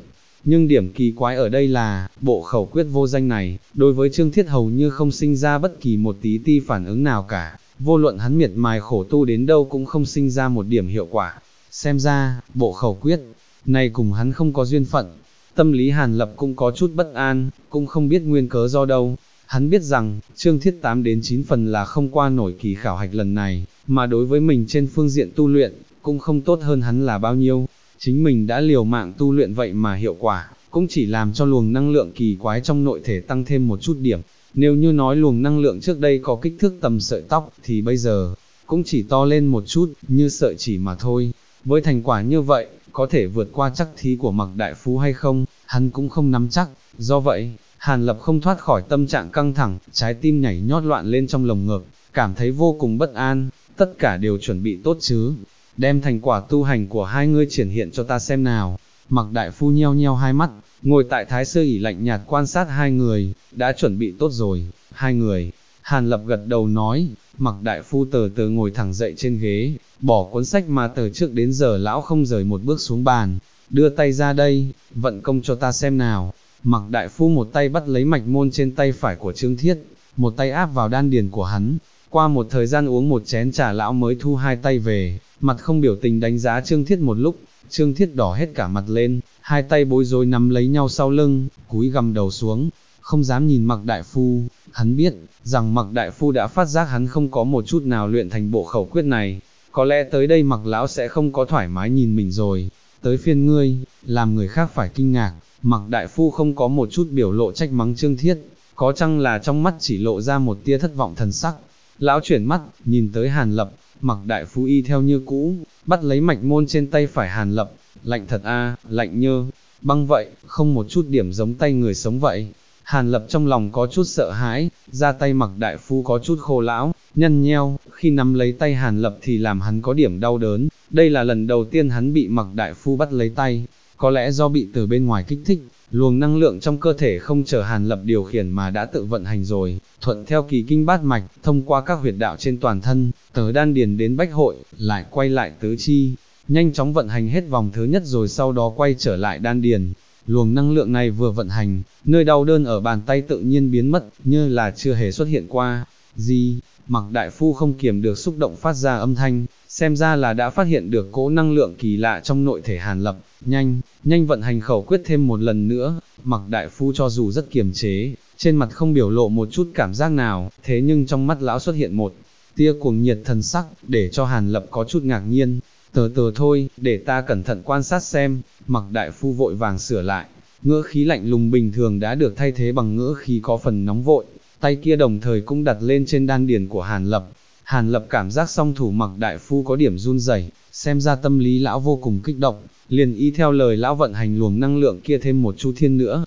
Nhưng điểm kỳ quái ở đây là, bộ khẩu quyết vô danh này, đối với Trương Thiết hầu như không sinh ra bất kỳ một tí ti phản ứng nào cả, vô luận hắn miệt mài khổ tu đến đâu cũng không sinh ra một điểm hiệu quả. Xem ra, bộ khẩu quyết này cùng hắn không có duyên phận. Tâm lý Hàn Lập cũng có chút bất an, cũng không biết nguyên cớ do đâu. Hắn biết rằng, Trương Thiết 8 đến 9 phần là không qua nổi kỳ khảo hạch lần này, mà đối với mình trên phương diện tu luyện, cũng không tốt hơn hắn là bao nhiêu. Chính mình đã liều mạng tu luyện vậy mà hiệu quả, cũng chỉ làm cho luồng năng lượng kỳ quái trong nội thể tăng thêm một chút điểm. Nếu như nói luồng năng lượng trước đây có kích thước tầm sợi tóc, thì bây giờ, cũng chỉ to lên một chút, như sợi chỉ mà thôi. Với thành quả như vậy, có thể vượt qua chắc thí của Mạc Đại Phu hay không, hắn cũng không nắm chắc. Do vậy, Hàn Lập không thoát khỏi tâm trạng căng thẳng, trái tim nhảy nhót loạn lên trong lồng ngực, cảm thấy vô cùng bất an, tất cả đều chuẩn bị tốt chứ. Đem thành quả tu hành của hai ngươi triển hiện cho ta xem nào. Mạc Đại Phu nheo nheo hai mắt, ngồi tại thái sư ỷ lạnh nhạt quan sát hai người, đã chuẩn bị tốt rồi, hai người. Hàn Lập gật đầu nói, Mạc Đại Phu từ từ ngồi thẳng dậy trên ghế, bỏ cuốn sách mà từ trước đến giờ lão không rời một bước xuống bàn, đưa tay ra đây, vận công cho ta xem nào. Mạc Đại Phu một tay bắt lấy mạch môn trên tay phải của Trương Thiết, một tay áp vào đan điền của hắn. Qua một thời gian uống một chén trà lão mới thu hai tay về, mặt không biểu tình đánh giá Trương Thiết một lúc. Trương Thiết đỏ hết cả mặt lên, hai tay bối rối nắm lấy nhau sau lưng, cúi gằm đầu xuống, không dám nhìn Mạc Đại Phu. Hắn biết rằng Mạc Đại Phu đã phát giác hắn không có một chút nào luyện thành bộ khẩu quyết này, có lẽ tới đây Mạc lão sẽ không có thoải mái nhìn mình rồi. Tới phiên ngươi, làm người khác phải kinh ngạc. Mạc Đại Phu không có một chút biểu lộ trách mắng Trương Thiết, có chăng là trong mắt chỉ lộ ra một tia thất vọng thần sắc. Lão chuyển mắt, nhìn tới Hàn Lập, Mạc Đại Phu y theo như cũ, bắt lấy mạch môn trên tay phải Hàn Lập, lạnh thật a, lạnh như băng vậy, không một chút điểm giống tay người sống vậy. Hàn Lập trong lòng có chút sợ hãi, ra tay Mạc Đại Phu có chút khô lão, nhăn nheo, khi nắm lấy tay Hàn Lập thì làm hắn có điểm đau đớn, đây là lần đầu tiên hắn bị Mạc Đại Phu bắt lấy tay, có lẽ do bị từ bên ngoài kích thích, luồng năng lượng trong cơ thể không chờ Hàn Lập điều khiển mà đã tự vận hành rồi, thuận theo kỳ kinh bát mạch, thông qua các huyệt đạo trên toàn thân, từ đan điền đến bách hội, lại quay lại tứ chi, nhanh chóng vận hành hết vòng thứ nhất rồi sau đó quay trở lại đan điền. Luồng năng lượng này vừa vận hành, nơi đau đớn ở bàn tay tự nhiên biến mất, như là chưa hề xuất hiện qua. Gì? Mạc Đại Phu không kiềm được xúc động phát ra âm thanh, xem ra là đã phát hiện được cỗ năng lượng kỳ lạ trong nội thể Hàn Lập. Nhanh vận hành khẩu quyết thêm một lần nữa. Mạc Đại Phu cho dù rất kiềm chế, trên mặt không biểu lộ một chút cảm giác nào, thế nhưng trong mắt lão xuất hiện một tia cuồng nhiệt thần sắc, để cho Hàn Lập có chút ngạc nhiên. Từ từ thôi, để ta cẩn thận quan sát xem. Mạc Đại Phu vội vàng sửa lại, ngữ khí lạnh lùng bình thường đã được thay thế bằng ngữ khí có phần nóng vội, tay kia đồng thời cũng đặt lên trên đan điền của Hàn Lập. Hàn Lập cảm giác song thủ Mạc Đại Phu có điểm run rẩy, xem ra tâm lý lão vô cùng kích động, liền y theo lời lão vận hành luồng năng lượng kia thêm một chu thiên nữa.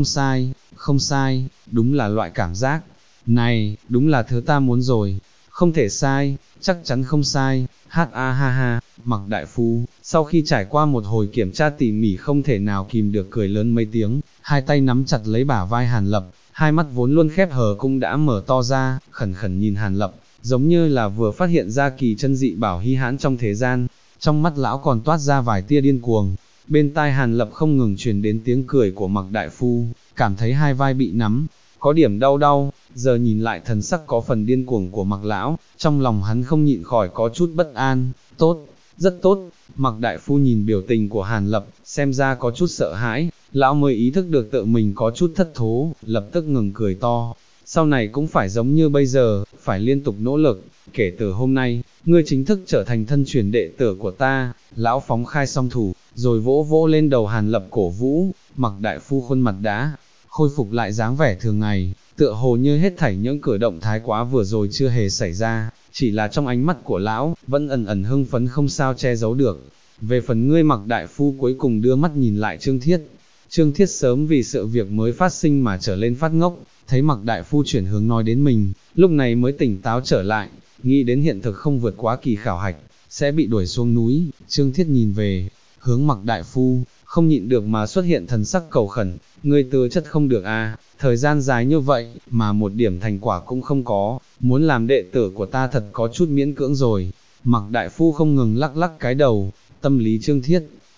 Không sai, đúng là loại cảm giác này, đúng là thứ ta muốn rồi, không thể sai, chắc chắn không sai. Ha ha, Mạc Đại Phu, sau khi trải qua một hồi kiểm tra tỉ mỉ không thể nào kìm được cười lớn mấy tiếng, hai tay nắm chặt lấy bả vai Hàn Lập, hai mắt vốn luôn khép hờ cũng đã mở to ra, khẩn khẩn nhìn Hàn Lập, giống như là vừa phát hiện ra kỳ chân dị bảo hy hãn trong thế gian. Trong mắt lão còn toát ra vài tia điên cuồng, bên tai Hàn Lập không ngừng truyền đến tiếng cười của Mạc Đại Phu, cảm thấy hai vai bị nắm, có điểm đau, giờ nhìn lại thần sắc có phần điên cuồng của Mạc lão, trong lòng hắn không nhịn khỏi có chút bất an. Tốt, rất tốt. Mạc Đại Phu nhìn biểu tình của Hàn Lập, xem ra có chút sợ hãi, lão mới ý thức được tự mình có chút thất thố, lập tức ngừng cười to. Sau này cũng phải giống như bây giờ, phải liên tục nỗ lực, kể từ hôm nay, ngươi chính thức trở thành thân truyền đệ tử của ta. Lão phóng khai song thủ, rồi vỗ vỗ lên đầu Hàn Lập cổ vũ. Mạc Đại Phu khuôn mặt đã khôi phục lại dáng vẻ thường ngày, tựa hồ như hết thảy những cử động thái quá vừa rồi chưa hề xảy ra, chỉ là trong ánh mắt của lão, vẫn ẩn ẩn hưng phấn không sao che giấu được. Về phần ngươi, Mạc Đại Phu cuối cùng đưa mắt nhìn lại Trương Thiết. Trương Thiết sớm vì sự việc mới phát sinh mà trở lên phát ngốc, thấy Mạc Đại Phu chuyển hướng nói đến mình, lúc này mới tỉnh táo trở lại, nghĩ đến hiện thực không vượt quá kỳ khảo hạch, sẽ bị đuổi xuống núi. Trương Thiết nhìn về hướng Mạc Đại Phu, không nhịn được mà xuất hiện thần sắc cầu khẩn, ngươi tư chất không được a, thời gian dài như vậy, mà một điểm thành quả cũng không có, muốn làm đệ tử của ta thật có chút miễn cưỡng rồi. Mạc Đại Phu không ngừng lắc lắc cái đầu, tâm lý Trương Thiết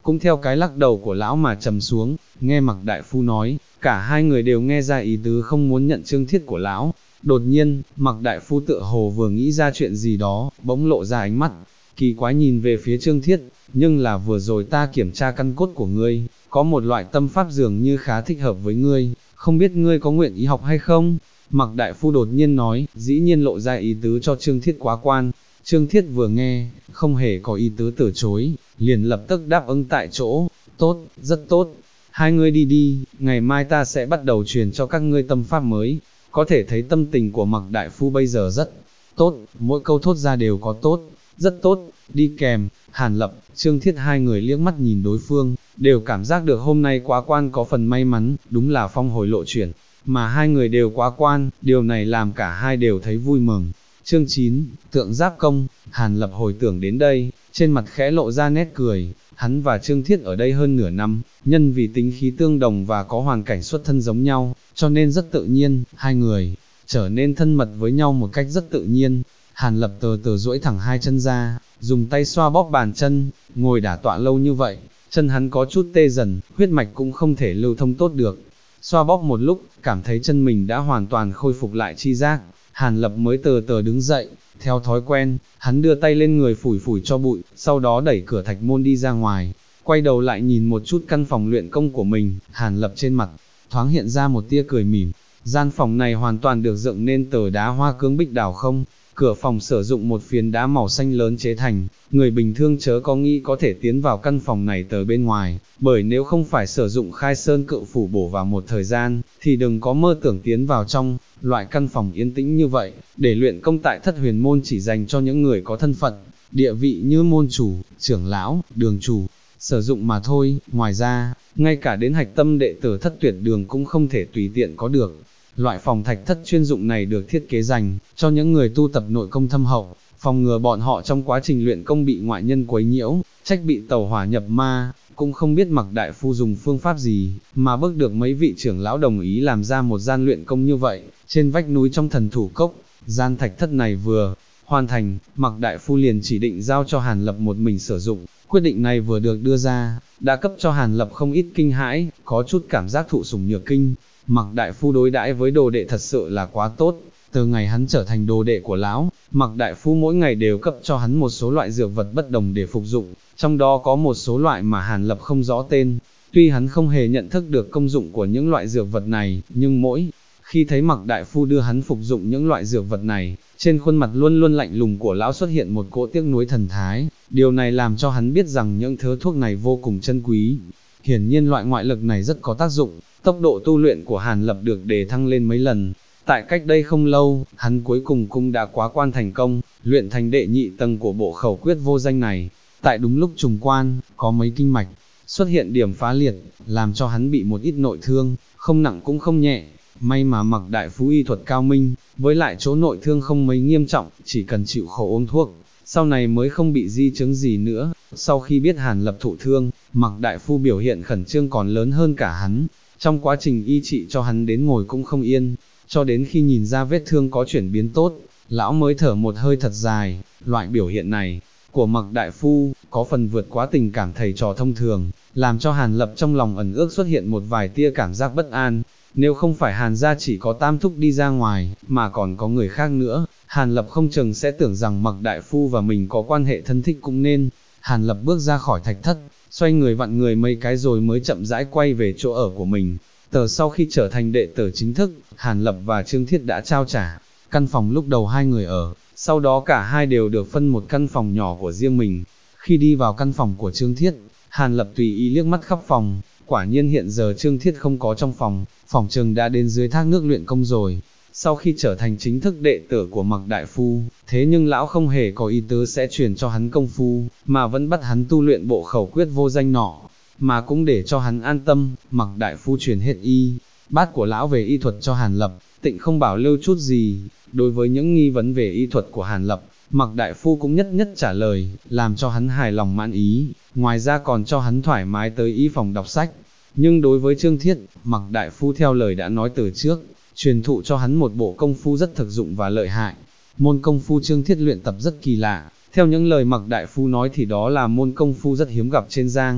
cũng theo cái lắc đầu của lão mà trầm xuống. Nghe Mạc đại phu nói, cả hai người đều nghe ra ý tứ không muốn nhận Trương Thiết của lão. Đột nhiên, Mạc đại phu tựa hồ vừa nghĩ ra chuyện gì đó, bỗng lộ ra ánh mắt kỳ quái nhìn về phía Trương Thiết, nhưng là vừa rồi ta kiểm tra căn cốt của ngươi, có một loại tâm pháp dường như khá thích hợp với ngươi, không biết ngươi có nguyện ý học hay không? Mạc đại phu đột nhiên nói, dĩ nhiên lộ ra ý tứ cho Trương Thiết quá quan. Trương Thiết vừa nghe, không hề có ý tứ từ chối, liền lập tức đáp ứng tại chỗ, tốt, rất tốt, hai ngươi đi đi, ngày mai ta sẽ bắt đầu truyền cho các ngươi tâm pháp mới. Có thể thấy tâm tình của Mạc đại phu bây giờ rất tốt, mỗi câu thốt ra đều có tốt, rất tốt, đi kèm. Hàn Lập, Trương Thiết hai người liếc mắt nhìn đối phương, đều cảm giác được hôm nay quá quan có phần may mắn, đúng là phong hồi lộ chuyển, mà hai người đều quá quan, điều này làm cả hai đều thấy vui mừng. Chương 9, Tượng Giáp Công. Hàn Lập hồi tưởng đến đây, trên mặt khẽ lộ ra nét cười, hắn và Trương Thiết ở đây hơn nửa năm, nhân vì tính khí tương đồng và có hoàn cảnh xuất thân giống nhau, cho nên rất tự nhiên, hai người trở nên thân mật với nhau một cách rất tự nhiên. Hàn Lập từ từ duỗi thẳng hai chân ra, dùng tay xoa bóp bàn chân, ngồi đả tọa lâu như vậy, chân hắn có chút tê dần, huyết mạch cũng không thể lưu thông tốt được. Xoa bóp một lúc, cảm thấy chân mình đã hoàn toàn khôi phục lại chi giác, Hàn Lập mới từ từ đứng dậy, theo thói quen, hắn đưa tay lên người phủi phủi cho bụi, sau đó đẩy cửa thạch môn đi ra ngoài, quay đầu lại nhìn một chút căn phòng luyện công của mình, Hàn Lập trên mặt, thoáng hiện ra một tia cười mỉm. Gian phòng này hoàn toàn được dựng nên từ đá hoa cương bích đào không, cửa phòng sử dụng một phiến đá màu xanh lớn chế thành, người bình thường chớ có nghĩ có thể tiến vào căn phòng này từ bên ngoài, bởi nếu không phải sử dụng khai sơn cự phủ bổ vào một thời gian, thì đừng có mơ tưởng tiến vào trong. Loại căn phòng yên tĩnh như vậy, để luyện công tại Thất Huyền Môn chỉ dành cho những người có thân phận, địa vị như môn chủ, trưởng lão, đường chủ, sử dụng mà thôi. Ngoài ra, ngay cả đến hạch tâm đệ tử Thất Tuyệt Đường cũng không thể tùy tiện có được. Loại phòng thạch thất chuyên dụng này được thiết kế dành cho những người tu tập nội công thâm hậu, phòng ngừa bọn họ trong quá trình luyện công bị ngoại nhân quấy nhiễu, trách bị tẩu hỏa nhập ma. Cũng không biết Mạc đại phu dùng phương pháp gì, mà bước được mấy vị trưởng lão đồng ý làm ra một gian luyện công như vậy, trên vách núi trong Thần Thủ Cốc. Gian thạch thất này vừa hoàn thành, Mạc đại phu liền chỉ định giao cho Hàn Lập một mình sử dụng. Quyết định này vừa được đưa ra, đã cấp cho Hàn Lập không ít kinh hãi, có chút cảm giác thụ sủng nhược kinh. Mạc đại phu đối đãi với đồ đệ thật sự là quá tốt. Từ ngày hắn trở thành đồ đệ của lão, Mạc đại phu mỗi ngày đều cấp cho hắn một số loại dược vật bất đồng để phục dụng, trong đó có một số loại mà Hàn Lập không rõ tên. Tuy hắn không hề nhận thức được công dụng của những loại dược vật này, nhưng mỗi khi thấy Mạc đại phu đưa hắn phục dụng những loại dược vật này, trên khuôn mặt luôn luôn lạnh lùng của lão xuất hiện một cỗ tiếc nuối thần thái. Điều này làm cho hắn biết rằng những thứ thuốc này vô cùng chân quý. Hiển nhiên loại ngoại lực này rất có tác dụng, tốc độ tu luyện của Hàn Lập được đề thăng lên mấy lần. Tại cách đây không lâu, hắn cuối cùng cũng đã quá quan thành công, luyện thành đệ nhị tầng của bộ khẩu quyết vô danh này. Tại đúng lúc trùng quan, có mấy kinh mạch xuất hiện điểm phá liệt, làm cho hắn bị một ít nội thương, không nặng cũng không nhẹ. May mà Mạc đại phu y thuật cao minh, với lại chỗ nội thương không mấy nghiêm trọng, chỉ cần chịu khổ uống thuốc, sau này mới không bị di chứng gì nữa. Sau khi biết Hàn Lập thụ thương, Mạc đại phu biểu hiện khẩn trương còn lớn hơn cả hắn. Trong quá trình y trị cho hắn đến ngồi cũng không yên, cho đến khi nhìn ra vết thương có chuyển biến tốt, lão mới thở một hơi thật dài. Loại biểu hiện này của Mạc đại phu có phần vượt quá tình cảm thầy trò thông thường, làm cho Hàn Lập trong lòng ẩn ước xuất hiện một vài tia cảm giác bất an. Nếu không phải Hàn gia chỉ có Tam thúc đi ra ngoài, mà còn có người khác nữa, Hàn Lập không chừng sẽ tưởng rằng Mạc đại phu và mình có quan hệ thân thích cũng nên. Hàn Lập bước ra khỏi thạch thất, xoay người vặn người mấy cái rồi mới chậm rãi quay về chỗ ở của mình. Sau khi trở thành đệ tử chính thức, Hàn Lập và Trương Thiết đã trao trả căn phòng lúc đầu hai người ở, sau đó cả hai đều được phân một căn phòng nhỏ của riêng mình. Khi đi vào căn phòng của Trương Thiết, Hàn Lập tùy ý liếc mắt khắp phòng, quả nhiên hiện giờ Trương Thiết không có trong phòng, phòng chừng đã đến dưới thác nước luyện công rồi. Sau khi trở thành chính thức đệ tử của Mạc đại phu, thế nhưng lão không hề có ý tứ sẽ truyền cho hắn công phu, mà vẫn bắt hắn tu luyện bộ khẩu quyết vô danh nọ. Mà cũng để cho hắn an tâm, Mạc đại phu truyền hết y bát của lão về y thuật cho Hàn Lập, tịnh không bảo lưu chút gì. Đối với những nghi vấn về y thuật của Hàn Lập, Mạc đại phu cũng nhất nhất trả lời, làm cho hắn hài lòng mãn ý, ngoài ra còn cho hắn thoải mái tới y phòng đọc sách. Nhưng đối với Trương Thiết, Mạc đại phu theo lời đã nói từ trước, truyền thụ cho hắn một bộ công phu rất thực dụng và lợi hại. Môn công phu Trương Thiết luyện tập rất kỳ lạ, theo những lời Mạc đại phu nói thì đó là môn công phu rất hiếm gặp trên giang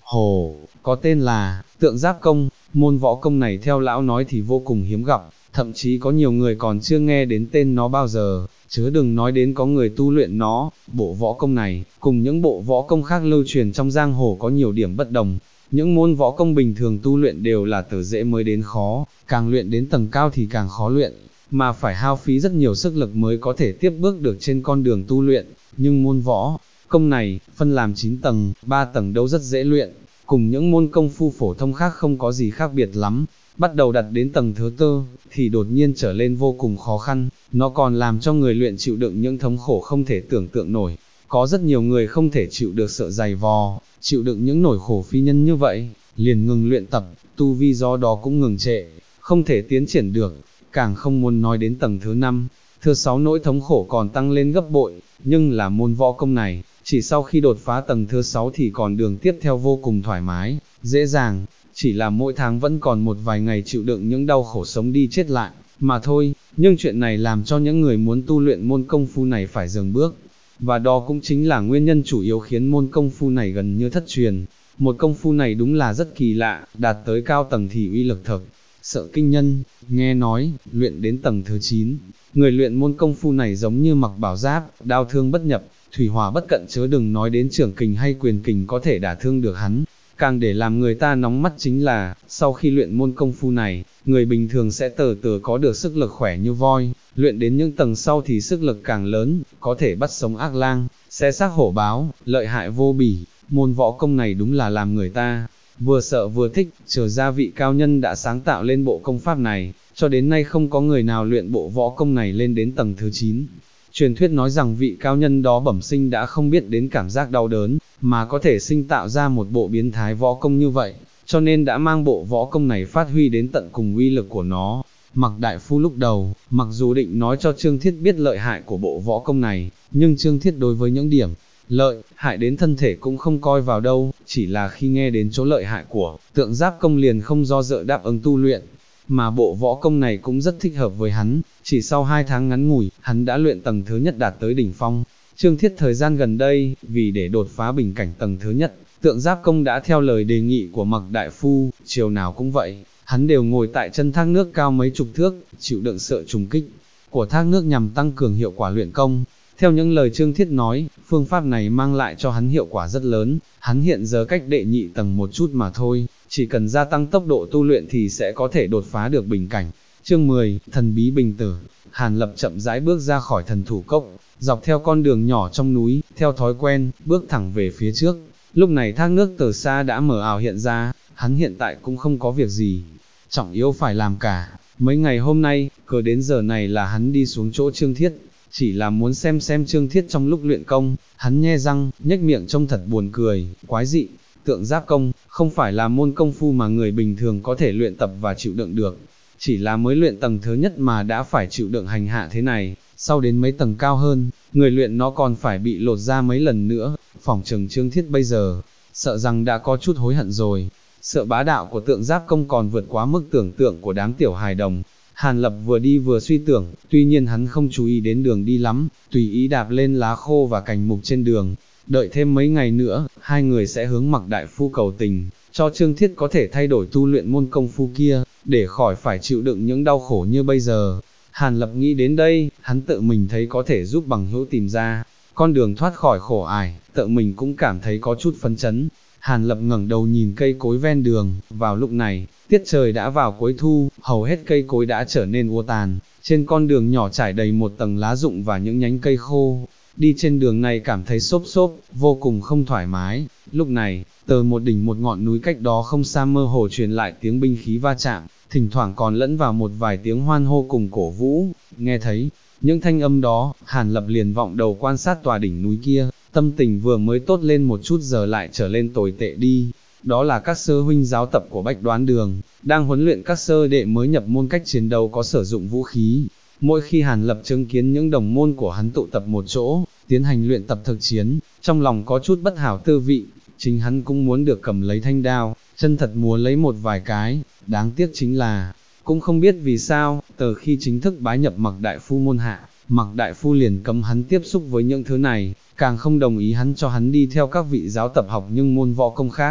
Hồ, có tên là Tượng Giáp Công. Môn võ công này theo lão nói thì vô cùng hiếm gặp, thậm chí có nhiều người còn chưa nghe đến tên nó bao giờ, chớ đừng nói đến có người tu luyện nó. Bộ võ công này, cùng những bộ võ công khác lưu truyền trong giang hồ có nhiều điểm bất đồng. Những môn võ công bình thường tu luyện đều là từ dễ mới đến khó, càng luyện đến tầng cao thì càng khó luyện, mà phải hao phí rất nhiều sức lực mới có thể tiếp bước được trên con đường tu luyện. Nhưng môn võ công này, phân làm 9 tầng, 3 tầng đấu rất dễ luyện, cùng những môn công phu phổ thông khác không có gì khác biệt lắm. Bắt đầu đặt đến tầng thứ tư, thì đột nhiên trở lên vô cùng khó khăn, nó còn làm cho người luyện chịu đựng những thống khổ không thể tưởng tượng nổi. Có rất nhiều người không thể chịu được sự dày vò, chịu đựng những nỗi khổ phi nhân như vậy, liền ngừng luyện tập, tu vi do đó cũng ngừng trệ, không thể tiến triển được, càng không muốn nói đến tầng thứ 5, thứ 6 nỗi thống khổ còn tăng lên gấp bội, nhưng là môn võ công này, chỉ sau khi đột phá tầng thứ 6 thì còn đường tiếp theo vô cùng thoải mái, dễ dàng, chỉ là mỗi tháng vẫn còn một vài ngày chịu đựng những đau khổ sống đi chết lại, mà thôi. Nhưng chuyện này làm cho những người muốn tu luyện môn công phu này phải dừng bước, và đó cũng chính là nguyên nhân chủ yếu khiến môn công phu này gần như thất truyền. Một công phu này đúng là rất kỳ lạ, đạt tới cao tầng thì uy lực thực sợ kinh nhân. Nghe nói, luyện đến tầng thứ 9, người luyện môn công phu này giống như mặc bảo giáp, đao thương bất nhập, thủy hỏa bất cận, chớ đừng nói đến trưởng kình hay quyền kình có thể đả thương được hắn. Càng để làm người ta nóng mắt chính là, sau khi luyện môn công phu này, người bình thường sẽ từ từ có được sức lực khỏe như voi, luyện đến những tầng sau thì sức lực càng lớn, có thể bắt sống ác lang, xé xác hổ báo, lợi hại vô bỉ. Môn võ công này đúng là làm người ta vừa sợ vừa thích, chờ ra vị cao nhân đã sáng tạo lên bộ công pháp này, cho đến nay không có người nào luyện bộ võ công này lên đến tầng thứ 9. Truyền thuyết nói rằng vị cao nhân đó bẩm sinh đã không biết đến cảm giác đau đớn, mà có thể sinh tạo ra một bộ biến thái võ công như vậy, cho nên đã mang bộ võ công này phát huy đến tận cùng uy lực của nó. Mạc Đại Phu lúc đầu, mặc dù định nói cho Trương Thiết biết lợi hại của bộ võ công này, nhưng Trương Thiết đối với những điểm lợi hại đến thân thể cũng không coi vào đâu, chỉ là khi nghe đến chỗ lợi hại của Tượng Giáp Công liền không do dự đáp ứng tu luyện. Mà bộ võ công này cũng rất thích hợp với hắn, chỉ sau 2 tháng ngắn ngủi, hắn đã luyện tầng thứ nhất đạt tới đỉnh phong. Trương Thiết thời gian gần đây, vì để đột phá bình cảnh tầng thứ nhất, Tượng Giáp Công đã theo lời đề nghị của Mạc Đại Phu, chiều nào cũng vậy, hắn đều ngồi tại chân thác nước cao mấy chục thước, chịu đựng sợ trùng kích của thác nước nhằm tăng cường hiệu quả luyện công. Theo những lời Trương Thiết nói, phương pháp này mang lại cho hắn hiệu quả rất lớn, hắn hiện giờ cách đệ nhị tầng một chút mà thôi, chỉ cần gia tăng tốc độ tu luyện thì sẽ có thể đột phá được bình cảnh. Chương 10, Thần Bí Bình Tử. Hàn Lập chậm rãi bước ra khỏi Thần Thủ Cốc, dọc theo con đường nhỏ trong núi, theo thói quen, bước thẳng về phía trước. Lúc này thác nước từ xa đã mờ ảo hiện ra, hắn hiện tại cũng không có việc gì trọng yếu phải làm cả. Mấy ngày hôm nay, cứ đến giờ này là hắn đi xuống chỗ Trương Thiết, chỉ là muốn xem Trương Thiết trong lúc luyện công. Hắn nhe răng, nhếch miệng trông thật buồn cười, quái dị. Tượng Giáp Công, không phải là môn công phu mà người bình thường có thể luyện tập và chịu đựng được. Chỉ là mới luyện tầng thứ nhất mà đã phải chịu đựng hành hạ thế này, sau đến mấy tầng cao hơn, người luyện nó còn phải bị lột ra mấy lần nữa. Phỏng chừng Trương Thiết bây giờ, sợ rằng đã có chút hối hận rồi. Sợ bá đạo của Tượng Giáp Công còn vượt quá mức tưởng tượng của đám tiểu hài đồng. Hàn Lập vừa đi vừa suy tưởng, tuy nhiên hắn không chú ý đến đường đi lắm, tùy ý đạp lên lá khô và cành mục trên đường. Đợi thêm mấy ngày nữa, hai người sẽ hướng Mạc Đại Phu cầu tình, cho Trương Thiết có thể thay đổi tu luyện môn công phu kia, để khỏi phải chịu đựng những đau khổ như bây giờ. Hàn Lập nghĩ đến đây, hắn tự mình thấy có thể giúp bằng hữu tìm ra con đường thoát khỏi khổ ải, tự mình cũng cảm thấy có chút phấn chấn. Hàn Lập ngẩng đầu nhìn cây cối ven đường, vào lúc này, tiết trời đã vào cuối thu, hầu hết cây cối đã trở nên úa tàn, trên con đường nhỏ trải đầy một tầng lá rụng và những nhánh cây khô. Đi trên đường này cảm thấy xốp xốp, vô cùng không thoải mái. Lúc này, từ một đỉnh một ngọn núi cách đó không xa mơ hồ truyền lại tiếng binh khí va chạm, thỉnh thoảng còn lẫn vào một vài tiếng hoan hô cùng cổ vũ. Nghe thấy những thanh âm đó, Hàn Lập liền vọng đầu quan sát tòa đỉnh núi kia, tâm tình vừa mới tốt lên một chút giờ lại trở lên tồi tệ đi. Đó là các sư huynh giáo tập của Bách Đoán Đường, đang huấn luyện các sơ đệ mới nhập môn cách chiến đấu có sử dụng vũ khí. Mỗi khi Hàn Lập chứng kiến những đồng môn của hắn tụ tập một chỗ, tiến hành luyện tập thực chiến, trong lòng có chút bất hảo tư vị, chính hắn cũng muốn được cầm lấy thanh đao, chân thật muốn lấy một vài cái. Đáng tiếc chính là, cũng không biết vì sao, từ khi chính thức bái nhập Mạc Đại Phu môn hạ, Mạc Đại Phu liền cấm hắn tiếp xúc với những thứ này, càng không đồng ý hắn cho hắn đi theo các vị giáo tập học những môn võ công khác.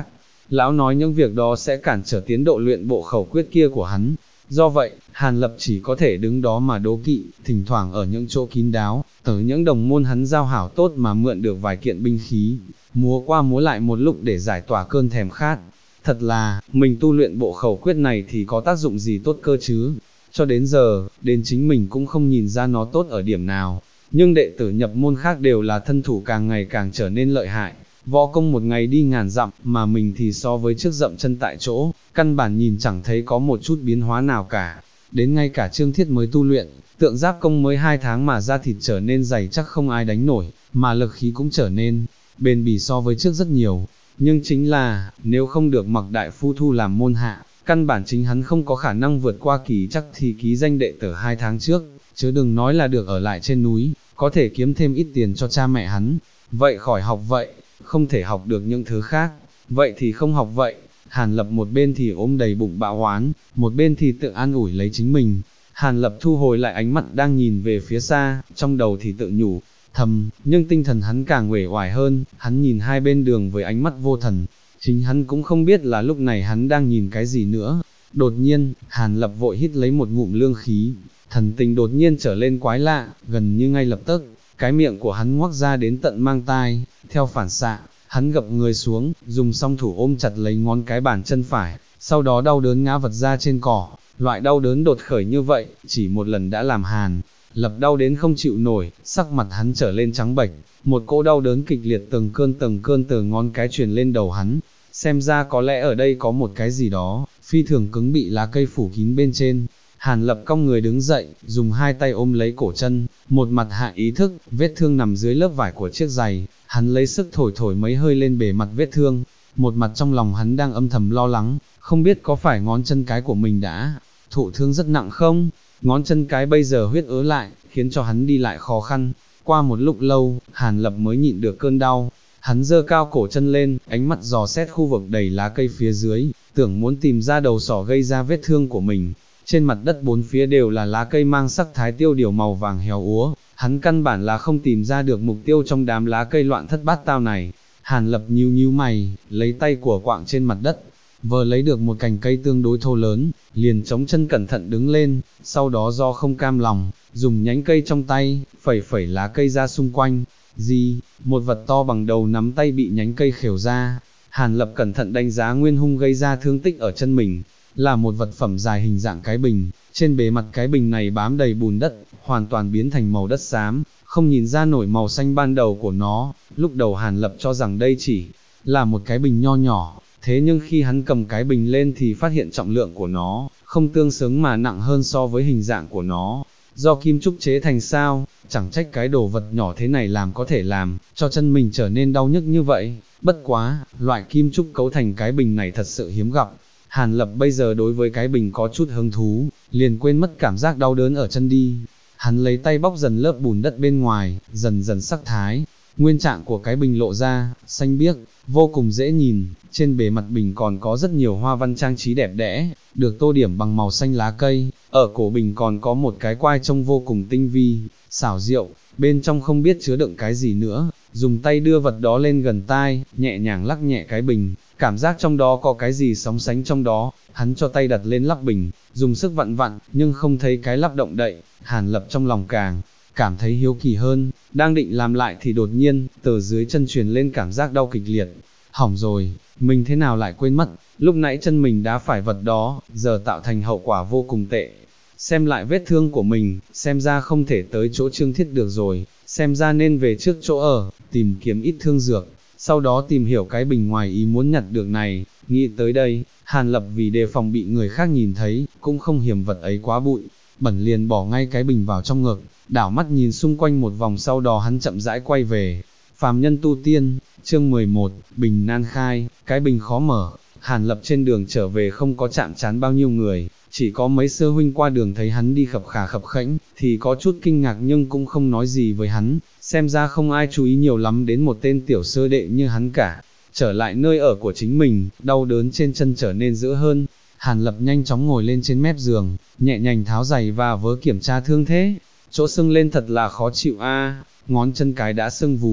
lão nói những việc đó sẽ cản trở tiến độ luyện bộ khẩu quyết kia của hắn. Do vậy, Hàn Lập chỉ có thể đứng đó mà đố kỵ, thỉnh thoảng ở những chỗ kín đáo, từ những đồng môn hắn giao hảo tốt mà mượn được vài kiện binh khí, múa qua múa lại một lúc để giải tỏa cơn thèm khát. Thật là, mình tu luyện bộ khẩu quyết này thì có tác dụng gì tốt cơ chứ? Cho đến giờ, đến chính mình cũng không nhìn ra nó tốt ở điểm nào. Nhưng đệ tử nhập môn khác đều là thân thủ càng ngày càng trở nên lợi hại. Võ công một ngày đi ngàn dặm, mà mình thì so với trước dậm chân tại chỗ, căn bản nhìn chẳng thấy có một chút biến hóa nào cả. Đến ngay cả Trương Thiết mới tu luyện, tượng giáp công mới 2 tháng mà da thịt trở nên dày chắc không ai đánh nổi, mà lực khí cũng trở nên bền bỉ so với trước rất nhiều. Nhưng chính là, nếu không được Mặc đại phu thu làm môn hạ, căn bản chính hắn không có khả năng vượt qua kỳ chắc thì ký danh đệ tử 2 tháng trước, chứ đừng nói là được ở lại trên núi, có thể kiếm thêm ít tiền cho cha mẹ hắn. Vậy khỏi học vậy, không thể học được những thứ khác, vậy thì không học vậy. Hàn Lập một bên thì ôm đầy bụng bạo hoán, một bên thì tự an ủi lấy chính mình. Hàn Lập thu hồi lại ánh mắt đang nhìn về phía xa, trong đầu thì tự nhủ thầm, nhưng tinh thần hắn càng uể oải hơn, hắn nhìn hai bên đường với ánh mắt vô thần. Chính hắn cũng không biết là lúc này hắn đang nhìn cái gì nữa. Đột nhiên, Hàn Lập vội hít lấy một ngụm lương khí, thần tình đột nhiên trở lên quái lạ, gần như ngay lập tức, cái miệng của hắn ngoác ra đến tận mang tai. Theo phản xạ, hắn gập người xuống, dùng song thủ ôm chặt lấy ngón cái bàn chân phải, sau đó đau đớn ngã vật ra trên cỏ. Loại đau đớn đột khởi như vậy, chỉ một lần đã làm Hàn Lập đau đến không chịu nổi, sắc mặt hắn trở lên trắng bệch, một cỗ đau đớn kịch liệt từng cơn từ ngón cái truyền lên đầu hắn. Xem ra có lẽ ở đây có một cái gì đó, phi thường cứng bị lá cây phủ kín bên trên. Hàn Lập cong người đứng dậy, dùng hai tay ôm lấy cổ chân, một mặt hạ ý thức, vết thương nằm dưới lớp vải của chiếc giày, hắn lấy sức thổi thổi mấy hơi lên bề mặt vết thương, một mặt trong lòng hắn đang âm thầm lo lắng, không biết có phải ngón chân cái của mình đã thụ thương rất nặng không? Ngón chân cái bây giờ huyết ứ lại, khiến cho hắn đi lại khó khăn. Qua một lúc lâu, Hàn Lập mới nhịn được cơn đau, hắn giơ cao cổ chân lên, ánh mắt dò xét khu vực đầy lá cây phía dưới, tưởng muốn tìm ra đầu sỏ gây ra vết thương của mình. Trên mặt đất bốn phía đều là lá cây mang sắc thái tiêu điều màu vàng héo úa, hắn căn bản là không tìm ra được mục tiêu trong đám lá cây loạn thất bát tao này. Hàn Lập nhíu mày, lấy tay của quạng trên mặt đất, vừa lấy được một cành cây tương đối thô lớn, liền chống chân cẩn thận đứng lên, sau đó do không cam lòng, dùng nhánh cây trong tay, phẩy lá cây ra xung quanh. Một vật to bằng đầu nắm tay bị nhánh cây khều ra. Hàn Lập cẩn thận đánh giá nguyên hung gây ra thương tích ở chân mình, là một vật phẩm dài hình dạng cái bình, trên bề mặt cái bình này bám đầy bùn đất, hoàn toàn biến thành màu đất xám, không nhìn ra nổi màu xanh ban đầu của nó. Lúc đầu Hàn Lập cho rằng đây chỉ là một cái bình nho nhỏ, thế nhưng khi hắn cầm cái bình lên thì phát hiện trọng lượng của nó không tương xứng mà nặng hơn so với hình dạng của nó. Do kim trúc chế thành sao, chẳng trách cái đồ vật nhỏ thế này có thể làm cho chân mình trở nên đau nhức như vậy. Bất quá, loại kim trúc cấu thành cái bình này thật sự hiếm gặp. Hàn Lập bây giờ đối với cái bình có chút hứng thú, liền quên mất cảm giác đau đớn ở chân đi. Hắn lấy tay bóc dần lớp bùn đất bên ngoài, dần dần sắc thái nguyên trạng của cái bình lộ ra, xanh biếc, vô cùng dễ nhìn. Trên bề mặt bình còn có rất nhiều hoa văn trang trí đẹp đẽ, được tô điểm bằng màu xanh lá cây. Ở cổ bình còn có một cái quai trông vô cùng tinh vi, xảo diệu, bên trong không biết chứa đựng cái gì nữa. Dùng tay đưa vật đó lên gần tai, nhẹ nhàng lắc nhẹ cái bình, cảm giác trong đó có cái gì sóng sánh trong đó. Hắn cho tay đặt lên lắp bình, dùng sức vặn vặn, nhưng không thấy cái lắp động đậy. Hàn Lập trong lòng càng cảm thấy hiếu kỳ hơn, đang định làm lại thì đột nhiên, từ dưới chân truyền lên cảm giác đau kịch liệt. Hỏng rồi, mình thế nào lại quên mất, lúc nãy chân mình đá phải vật đó, giờ tạo thành hậu quả vô cùng tệ. Xem lại vết thương của mình, xem ra không thể tới chỗ Trương Thiết được rồi, xem ra nên về trước chỗ ở, tìm kiếm ít thương dược, sau đó tìm hiểu cái bình ngoài ý muốn nhặt được này. Nghĩ tới đây, Hàn Lập vì đề phòng bị người khác nhìn thấy, cũng không hiểm vật ấy quá bụi, bẩn liền bỏ ngay cái bình vào trong ngực, đảo mắt nhìn xung quanh một vòng, sau đó hắn chậm rãi quay về. Phàm nhân tu tiên, chương 11, bình nan khai, cái bình khó mở. Hàn Lập trên đường trở về không có chạm trán bao nhiêu người, chỉ có mấy sư huynh qua đường thấy hắn đi khập khà khập khẽnh, thì có chút kinh ngạc nhưng cũng không nói gì với hắn, xem ra không ai chú ý nhiều lắm đến một tên tiểu sơ đệ như hắn cả. Trở lại nơi ở của chính mình, đau đớn trên chân trở nên dữ hơn. Hàn Lập nhanh chóng ngồi lên trên mép giường, nhẹ nhàng tháo giày và vớ kiểm tra thương thế. Chỗ sưng lên thật là khó chịu a, ngón chân cái đã sưng vù,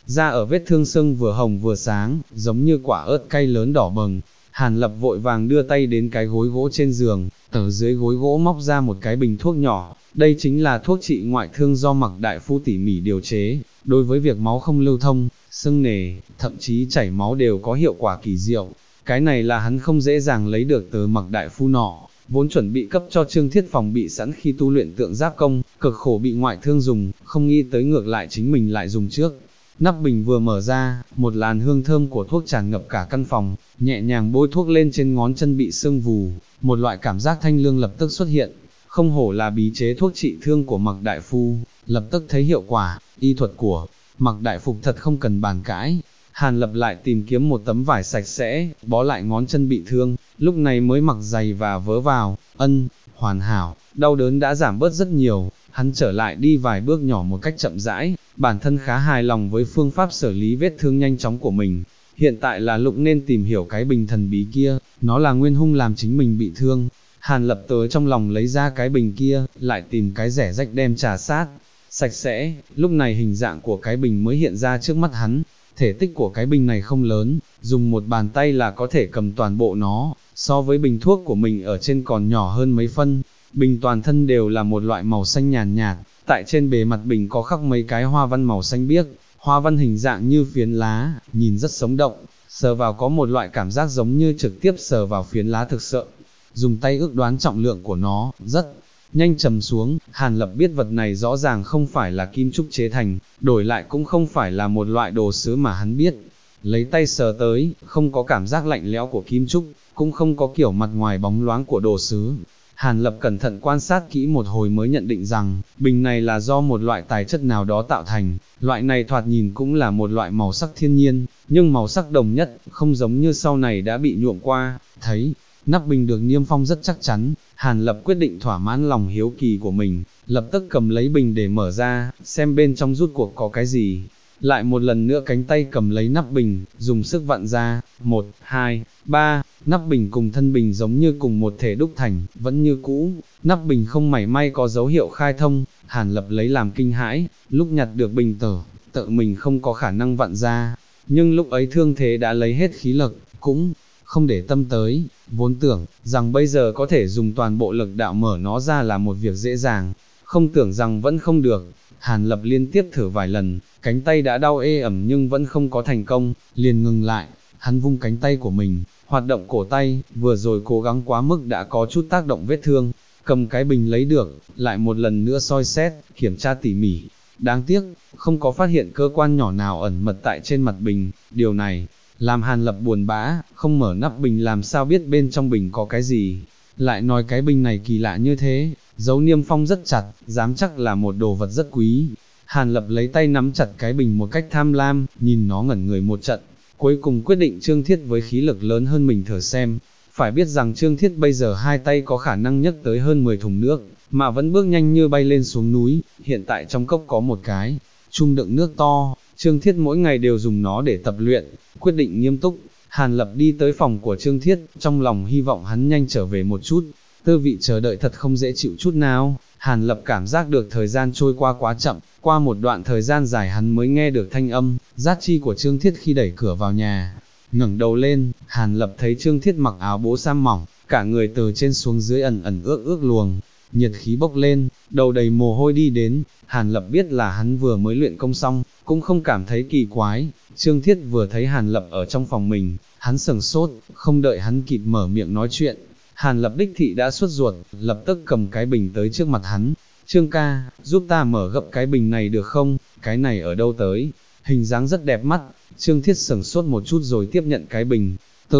da ở vết thương sưng vừa hồng vừa sáng, giống như quả ớt cay lớn đỏ bừng. Hàn Lập vội vàng đưa tay đến cái gối gỗ trên giường, ở dưới gối gỗ móc ra một cái bình thuốc nhỏ, đây chính là thuốc trị ngoại thương do Mạc đại phu tỉ mỉ điều chế, đối với việc máu không lưu thông, sưng nề, thậm chí chảy máu đều có hiệu quả kỳ diệu. Cái này là hắn không dễ dàng lấy được từ Mạc đại phu nọ, vốn chuẩn bị cấp cho Trương Thiết phòng bị sẵn khi tu luyện tượng giáp công, cực khổ bị ngoại thương dùng, không nghĩ tới ngược lại chính mình lại dùng trước. Nắp bình vừa mở ra, một làn hương thơm của thuốc tràn ngập cả căn phòng, nhẹ nhàng bôi thuốc lên trên ngón chân bị sưng vù, một loại cảm giác thanh lương lập tức xuất hiện. Không hổ là bí chế thuốc trị thương của Mạc đại phu, lập tức thấy hiệu quả, y thuật của Mạc đại phục thật không cần bàn cãi. Hàn Lập lại tìm kiếm một tấm vải sạch sẽ, bó lại ngón chân bị thương, lúc này mới mặc giày và vớ vào, hoàn hảo, đau đớn đã giảm bớt rất nhiều, hắn trở lại đi vài bước nhỏ một cách chậm rãi, bản thân khá hài lòng với phương pháp xử lý vết thương nhanh chóng của mình. Hiện tại là lúc nên tìm hiểu cái bình thần bí kia, nó là nguyên hung làm chính mình bị thương. Hàn Lập tới trong lòng lấy ra cái bình kia, lại tìm cái rẻ rách đem trà sát, sạch sẽ, lúc này hình dạng của cái bình mới hiện ra trước mắt hắn. Thể tích của cái bình này không lớn, dùng một bàn tay là có thể cầm toàn bộ nó, so với bình thuốc của mình ở trên còn nhỏ hơn mấy phân. Bình toàn thân đều là một loại màu xanh nhàn nhạt, tại trên bề mặt bình có khắc mấy cái hoa văn màu xanh biếc, hoa văn hình dạng như phiến lá, nhìn rất sống động, sờ vào có một loại cảm giác giống như trực tiếp sờ vào phiến lá thực sự. Dùng tay ước đoán trọng lượng của nó, rất nhanh trầm xuống. Hàn Lập biết vật này rõ ràng không phải là kim trúc chế thành, đổi lại cũng không phải là một loại đồ sứ mà hắn biết. Lấy tay sờ tới, không có cảm giác lạnh lẽo của kim trúc, cũng không có kiểu mặt ngoài bóng loáng của đồ sứ. Hàn Lập cẩn thận quan sát kỹ một hồi mới nhận định rằng, bình này là do một loại tài chất nào đó tạo thành, loại này thoạt nhìn cũng là một loại màu sắc thiên nhiên, nhưng màu sắc đồng nhất, không giống như sau này đã bị nhuộm qua. Thấy nắp bình được niêm phong rất chắc chắn, Hàn Lập quyết định thỏa mãn lòng hiếu kỳ của mình, lập tức cầm lấy bình để mở ra, xem bên trong rút cuộc có cái gì. Lại một lần nữa cánh tay cầm lấy nắp bình, dùng sức vặn ra, 1, 2, 3, nắp bình cùng thân bình giống như cùng một thể đúc thành, vẫn như cũ, nắp bình không mảy may có dấu hiệu khai thông. Hàn Lập lấy làm kinh hãi, lúc nhặt được bình tự mình không có khả năng vặn ra, nhưng lúc ấy thương thế đã lấy hết khí lực, cũng không để tâm tới, vốn tưởng rằng bây giờ có thể dùng toàn bộ lực đạo mở nó ra là một việc dễ dàng, không tưởng rằng vẫn không được. Hàn Lập liên tiếp thử vài lần, cánh tay đã đau ê ẩm nhưng vẫn không có thành công, liền ngừng lại. Hắn vung cánh tay của mình, hoạt động cổ tay, vừa rồi cố gắng quá mức đã có chút tác động vết thương, cầm cái bình lấy được, lại một lần nữa soi xét, kiểm tra tỉ mỉ. Đáng tiếc, không có phát hiện cơ quan nhỏ nào ẩn mật tại trên mặt bình, điều này làm Hàn Lập buồn bã, không mở nắp bình làm sao biết bên trong bình có cái gì. Lại nói cái bình này kỳ lạ như thế, dấu niêm phong rất chặt, dám chắc là một đồ vật rất quý. Hàn Lập lấy tay nắm chặt cái bình một cách tham lam, nhìn nó ngẩn người một trận, cuối cùng quyết định Trương Thiết với khí lực lớn hơn mình thử xem. Phải biết rằng Trương Thiết bây giờ hai tay có khả năng nhấc tới hơn 10 thùng nước, mà vẫn bước nhanh như bay lên xuống núi. Hiện tại trong cốc có một cái chung đựng nước to, Trương Thiết mỗi ngày đều dùng nó để tập luyện. Quyết định nghiêm túc, Hàn Lập đi tới phòng của Trương Thiết, trong lòng hy vọng hắn nhanh trở về một chút. Tư vị chờ đợi thật không dễ chịu chút nào. Hàn Lập cảm giác được thời gian trôi qua quá chậm, qua một đoạn thời gian dài hắn mới nghe được thanh âm rát chi của Trương Thiết khi đẩy cửa vào nhà. Ngẩng đầu lên, Hàn Lập thấy Trương Thiết mặc áo bố sam mỏng, cả người từ trên xuống dưới ẩn ẩn ướt luồng, nhiệt khí bốc lên, đầu đầy mồ hôi đi đến. Hàn Lập biết là hắn vừa mới luyện công xong, cũng không cảm thấy kỳ quái. Trương Thiết vừa thấy Hàn Lập ở trong phòng mình, hắn sửng sốt, không đợi hắn kịp mở miệng nói chuyện, Hàn Lập đích thị đã sốt ruột, lập tức cầm cái bình tới trước mặt hắn. Trương ca, giúp ta mở gấp cái bình này được không? Cái này ở đâu tới? Hình dáng rất đẹp mắt. Trương Thiết sửng sốt một chút rồi tiếp nhận cái bình.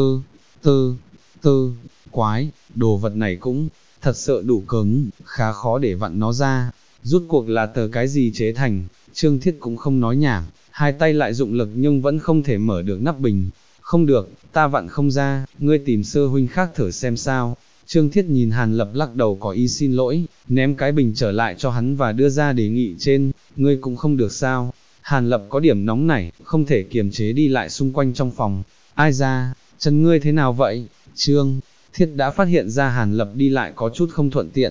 Quái, đồ vật này cũng thật sự đủ cứng, khá khó để vặn nó ra. Rút cuộc là từ cái gì chế thành? Trương Thiết cũng không nói nhảm, hai tay lại dụng lực nhưng vẫn không thể mở được nắp bình. Không được, ta vặn không ra, ngươi tìm sư huynh khác thử xem sao. Trương Thiết nhìn Hàn Lập lắc đầu có ý xin lỗi, ném cái bình trở lại cho hắn và đưa ra đề nghị trên, ngươi cũng không được sao. Hàn Lập có điểm nóng nảy, không thể kiềm chế đi lại xung quanh trong phòng. Ai ra, chân ngươi thế nào vậy? Trương Thiết đã phát hiện ra Hàn Lập đi lại có chút không thuận tiện.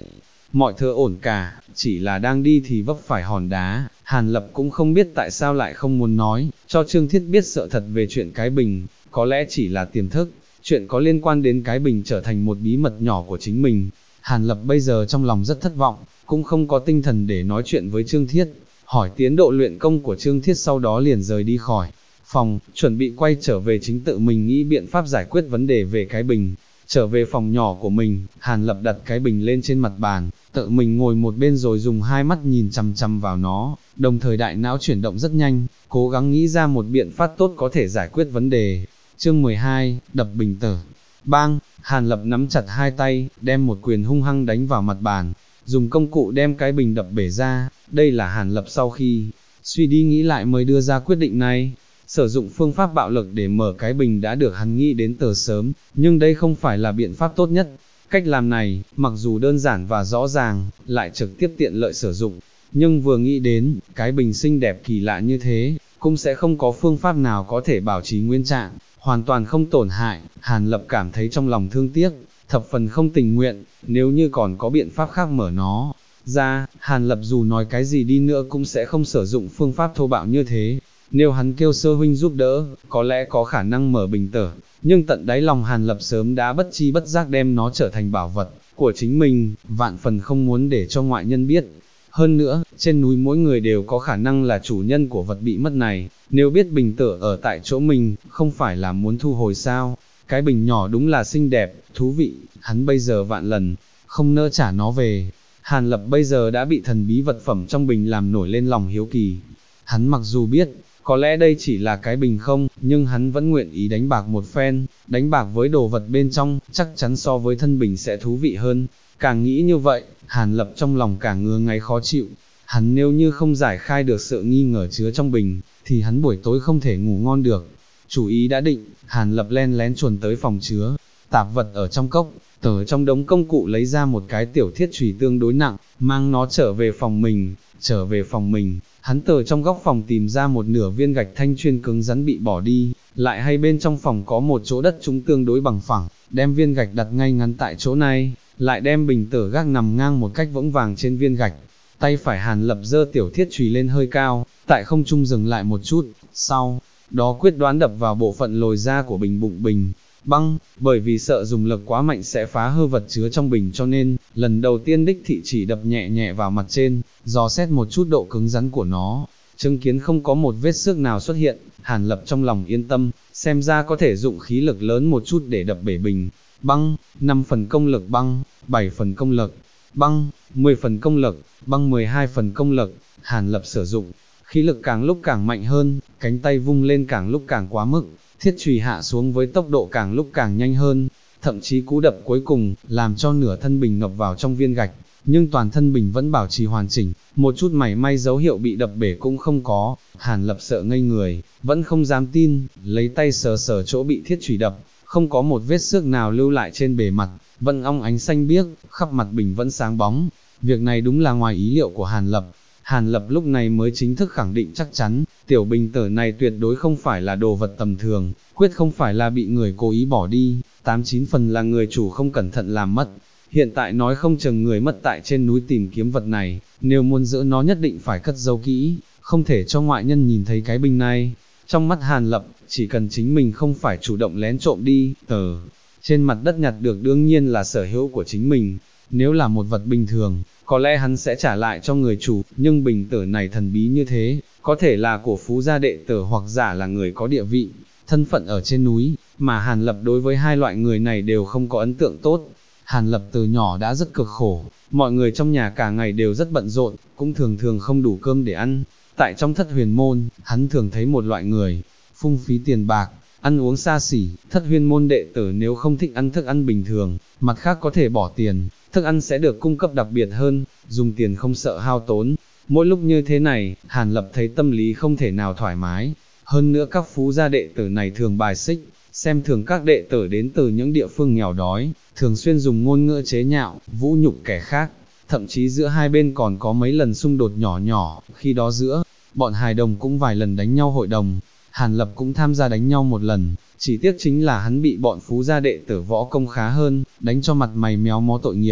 mọi thứ ổn cả, chỉ là đang đi thì vấp phải hòn đá. Hàn Lập cũng không biết tại sao lại không muốn nói, cho Trương Thiết biết sợ thật về chuyện cái bình, có lẽ chỉ là tiềm thức, chuyện có liên quan đến cái bình trở thành một bí mật nhỏ của chính mình. Hàn Lập bây giờ trong lòng rất thất vọng, cũng không có tinh thần để nói chuyện với Trương Thiết, hỏi tiến độ luyện công của Trương Thiết sau đó liền rời đi khỏi phòng, chuẩn bị quay trở về chính tự mình nghĩ biện pháp giải quyết vấn đề về cái bình. Trở về phòng nhỏ của mình, Hàn Lập đặt cái bình lên trên mặt bàn, tự mình ngồi một bên rồi dùng hai mắt nhìn chằm chằm vào nó, đồng thời đại não chuyển động rất nhanh, cố gắng nghĩ ra một biện pháp tốt có thể giải quyết vấn đề. Chương 12, đập bình tử. Bang, Hàn Lập nắm chặt hai tay, đem một quyền hung hăng đánh vào mặt bàn, dùng công cụ đem cái bình đập bể ra. Đây là Hàn Lập sau khi suy đi nghĩ lại mới đưa ra quyết định này. Sử dụng phương pháp bạo lực để mở cái bình đã được hắn nghĩ đến từ sớm, nhưng đây không phải là biện pháp tốt nhất. Cách làm này, mặc dù đơn giản và rõ ràng, lại trực tiếp tiện lợi sử dụng, nhưng vừa nghĩ đến, cái bình xinh đẹp kỳ lạ như thế, cũng sẽ không có phương pháp nào có thể bảo trì nguyên trạng, hoàn toàn không tổn hại. Hàn Lập cảm thấy trong lòng thương tiếc, thập phần không tình nguyện, nếu như còn có biện pháp khác mở nó ra, Hàn Lập dù nói cái gì đi nữa cũng sẽ không sử dụng phương pháp thô bạo như thế. Nếu hắn kêu Sơ huynh giúp đỡ, có lẽ có khả năng mở bình tử, nhưng tận đáy lòng Hàn Lập sớm đã bất chi bất giác đem nó trở thành bảo vật của chính mình, vạn phần không muốn để cho ngoại nhân biết. Hơn nữa, trên núi mỗi người đều có khả năng là chủ nhân của vật bị mất này, nếu biết bình tử ở tại chỗ mình, không phải là muốn thu hồi sao? Cái bình nhỏ đúng là xinh đẹp, thú vị, hắn bây giờ vạn lần không nỡ trả nó về. Hàn Lập bây giờ đã bị thần bí vật phẩm trong bình làm nổi lên lòng hiếu kỳ. Hắn mặc dù biết, có lẽ đây chỉ là cái bình không, nhưng hắn vẫn nguyện ý đánh bạc một phen, đánh bạc với đồ vật bên trong, chắc chắn so với thân bình sẽ thú vị hơn. Càng nghĩ như vậy, Hàn Lập trong lòng càng ngứa ngáy khó chịu. Hắn nếu như không giải khai được sự nghi ngờ chứa trong bình, thì hắn buổi tối không thể ngủ ngon được. Chủ ý đã định, Hàn Lập len lén chuồn tới phòng chứa tạp vật ở trong cốc, từ trong đống công cụ lấy ra một cái tiểu thiết chùy tương đối nặng, mang nó trở về phòng mình. Trở về phòng mình, hắn từ trong góc phòng tìm ra một nửa viên gạch thanh chuyên cứng rắn bị bỏ đi, lại hay bên trong phòng có một chỗ đất trũng tương đối bằng phẳng, đem viên gạch đặt ngay ngắn tại chỗ này, lại đem bình tử gác nằm ngang một cách vững vàng trên viên gạch. Tay phải Hàn Lập giơ tiểu thiết chùy lên hơi cao, tại không trung dừng lại một chút, sau đó quyết đoán đập vào bộ phận lồi ra của bình bụng bình. Băng, bởi vì sợ dùng lực quá mạnh sẽ phá hư vật chứa trong bình cho nên, lần đầu tiên đích thị chỉ đập nhẹ nhẹ vào mặt trên, dò xét một chút độ cứng rắn của nó, chứng kiến không có một vết xước nào xuất hiện, Hàn Lập trong lòng yên tâm, xem ra có thể dụng khí lực lớn một chút để đập bể bình. Băng, 5 phần công lực băng, 7 phần công lực, băng, 10 phần công lực, băng 12 phần công lực, Hàn Lập sử dụng, khí lực càng lúc càng mạnh hơn, cánh tay vung lên càng lúc càng quá mức, thiết chùy hạ xuống với tốc độ càng lúc càng nhanh hơn, thậm chí cú đập cuối cùng, làm cho nửa thân bình ngập vào trong viên gạch, nhưng toàn thân bình vẫn bảo trì hoàn chỉnh, một chút mảy may dấu hiệu bị đập bể cũng không có. Hàn Lập sợ ngây người, vẫn không dám tin, lấy tay sờ sờ chỗ bị thiết chùy đập, không có một vết xước nào lưu lại trên bề mặt, vẫn óng ánh xanh biếc, khắp mặt bình vẫn sáng bóng. Việc này đúng là ngoài ý liệu của Hàn Lập. Hàn Lập lúc này mới chính thức khẳng định chắc chắn, tiểu bình tử này tuyệt đối không phải là đồ vật tầm thường, quyết không phải là bị người cố ý bỏ đi, 89 phần là người chủ không cẩn thận làm mất. Hiện tại nói không chừng người mất tại trên núi tìm kiếm vật này, nếu muốn giữ nó nhất định phải cất giấu kỹ, không thể cho ngoại nhân nhìn thấy cái bình này. Trong mắt Hàn Lập, chỉ cần chính mình không phải chủ động lén trộm đi, trên mặt đất nhặt được đương nhiên là sở hữu của chính mình. Nếu là một vật bình thường, có lẽ hắn sẽ trả lại cho người chủ, nhưng bình tử này thần bí như thế, có thể là của phú gia đệ tử hoặc giả là người có địa vị, thân phận ở trên núi, mà Hàn Lập đối với hai loại người này đều không có ấn tượng tốt. Hàn Lập từ nhỏ đã rất cực khổ, mọi người trong nhà cả ngày đều rất bận rộn, cũng thường thường không đủ cơm để ăn. Tại trong thất huyền môn, hắn thường thấy một loại người, phung phí tiền bạc, ăn uống xa xỉ. Thất huyền môn đệ tử nếu không thích ăn thức ăn bình thường, mặt khác có thể bỏ tiền, thức ăn sẽ được cung cấp đặc biệt hơn, dùng tiền không sợ hao tốn. Mỗi lúc như thế này, Hàn Lập thấy tâm lý không thể nào thoải mái. Hơn nữa các phú gia đệ tử này thường bài xích, xem thường các đệ tử đến từ những địa phương nghèo đói, thường xuyên dùng ngôn ngữ chế nhạo, vũ nhục kẻ khác. Thậm chí giữa hai bên còn có mấy lần xung đột nhỏ nhỏ, khi đó giữa bọn hài đồng cũng vài lần đánh nhau hội đồng. Hàn Lập cũng tham gia đánh nhau một lần, chỉ tiếc chính là hắn bị bọn phú gia đệ tử võ công khá hơn, đánh cho mặt mày méo mó tội nghiệp,